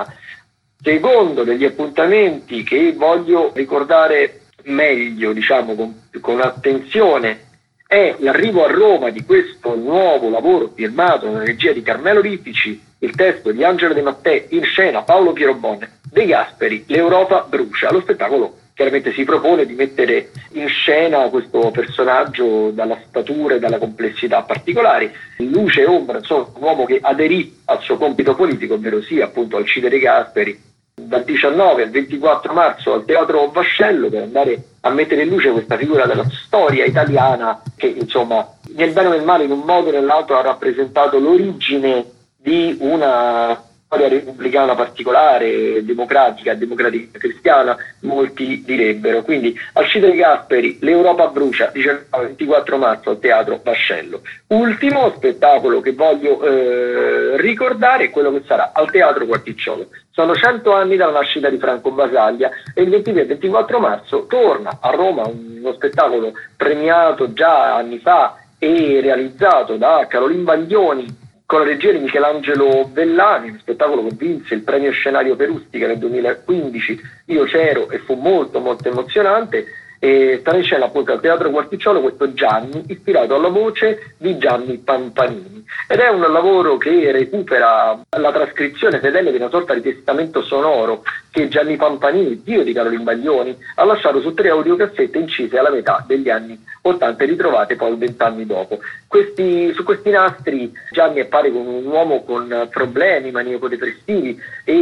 Secondo degli appuntamenti che voglio ricordare meglio, diciamo con, con attenzione, è l'arrivo a Roma di questo nuovo lavoro firmato nella regia di Carmelo Lippici, il testo di Angelo De Mattei, in scena Paolo Pierobon, De Gasperi, L'Europa brucia. Lo spettacolo chiaramente si propone di mettere in scena questo personaggio dalla statura e dalla complessità particolari, luce e ombra, insomma un uomo che aderì al suo compito politico, ovvero sia appunto Alcide De Gasperi, dal diciannove al ventiquattro marzo al Teatro Vascello, per andare a mettere in luce questa figura della storia italiana che insomma nel bene o nel male in un modo o nell'altro ha rappresentato l'origine di una storia repubblicana particolare, democratica, democratica cristiana, molti direbbero. Quindi Alcide De Gasperi, L'Europa brucia, ventiquattro marzo al Teatro Vascello. Ultimo spettacolo che voglio eh, ricordare è quello che sarà al Teatro Quarticciolo. Sono cento anni dalla nascita di Franco Basaglia e il ventidue e ventiquattro marzo torna a Roma uno spettacolo premiato già anni fa e realizzato da Carolin Baglioni con la regia di Michelangelo Bellani, uno spettacolo che vinse il premio scenario Perustica nel duemilaquindici. Io c'ero e fu molto molto emozionante. E sta in scena appunto al Teatro Quarticciolo questo Gianni, ispirato alla voce di Gianni Pampanini, ed è un lavoro che recupera la trascrizione fedele di una sorta di testamento sonoro che Gianni Pampanini, zio di Carolin Baglioni, ha lasciato su tre audiocassette incise alla metà degli anni ottanta e ritrovate poi vent'anni dopo. Questi, su questi nastri Gianni appare come un uomo con problemi maniaco-depressivi,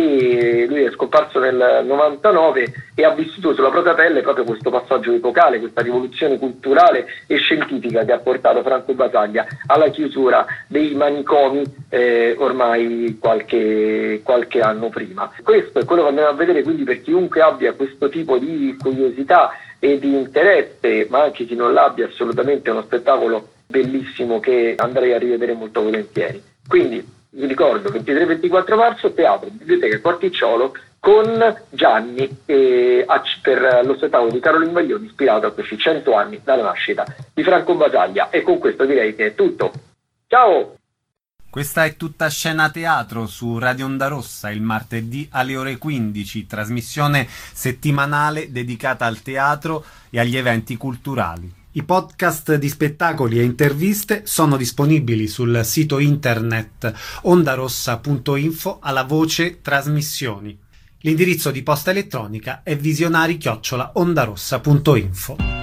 e lui è scomparso nel novantanove e ha vissuto sulla propria pelle proprio questo passaggio epocale, questa rivoluzione culturale e scientifica che ha portato Franco Basaglia alla chiusura dei manicomi eh, ormai qualche, qualche anno prima. Questo è quello che andiamo a vedere, quindi per chiunque abbia questo tipo di curiosità e di interesse, ma anche chi non l'abbia, assolutamente è uno spettacolo bellissimo che andrei a rivedere molto volentieri. Quindi vi ricordo ventitré ventiquattro marzo Teatro Biblioteca Quarticciolo con Gianni eh, per lo spettacolo di Carolin Baglioni ispirato a questi cento anni dalla nascita di Franco Basaglia. E con questo direi che è tutto. Ciao! Questa è Tutta Scena Teatro su Radio Onda Rossa il martedì alle ore quindici, trasmissione settimanale dedicata al teatro e agli eventi culturali. I podcast di spettacoli e interviste sono disponibili sul sito internet ondarossa punto info alla voce trasmissioni. L'indirizzo di posta elettronica è visionari chiocciola ondarossa punto info.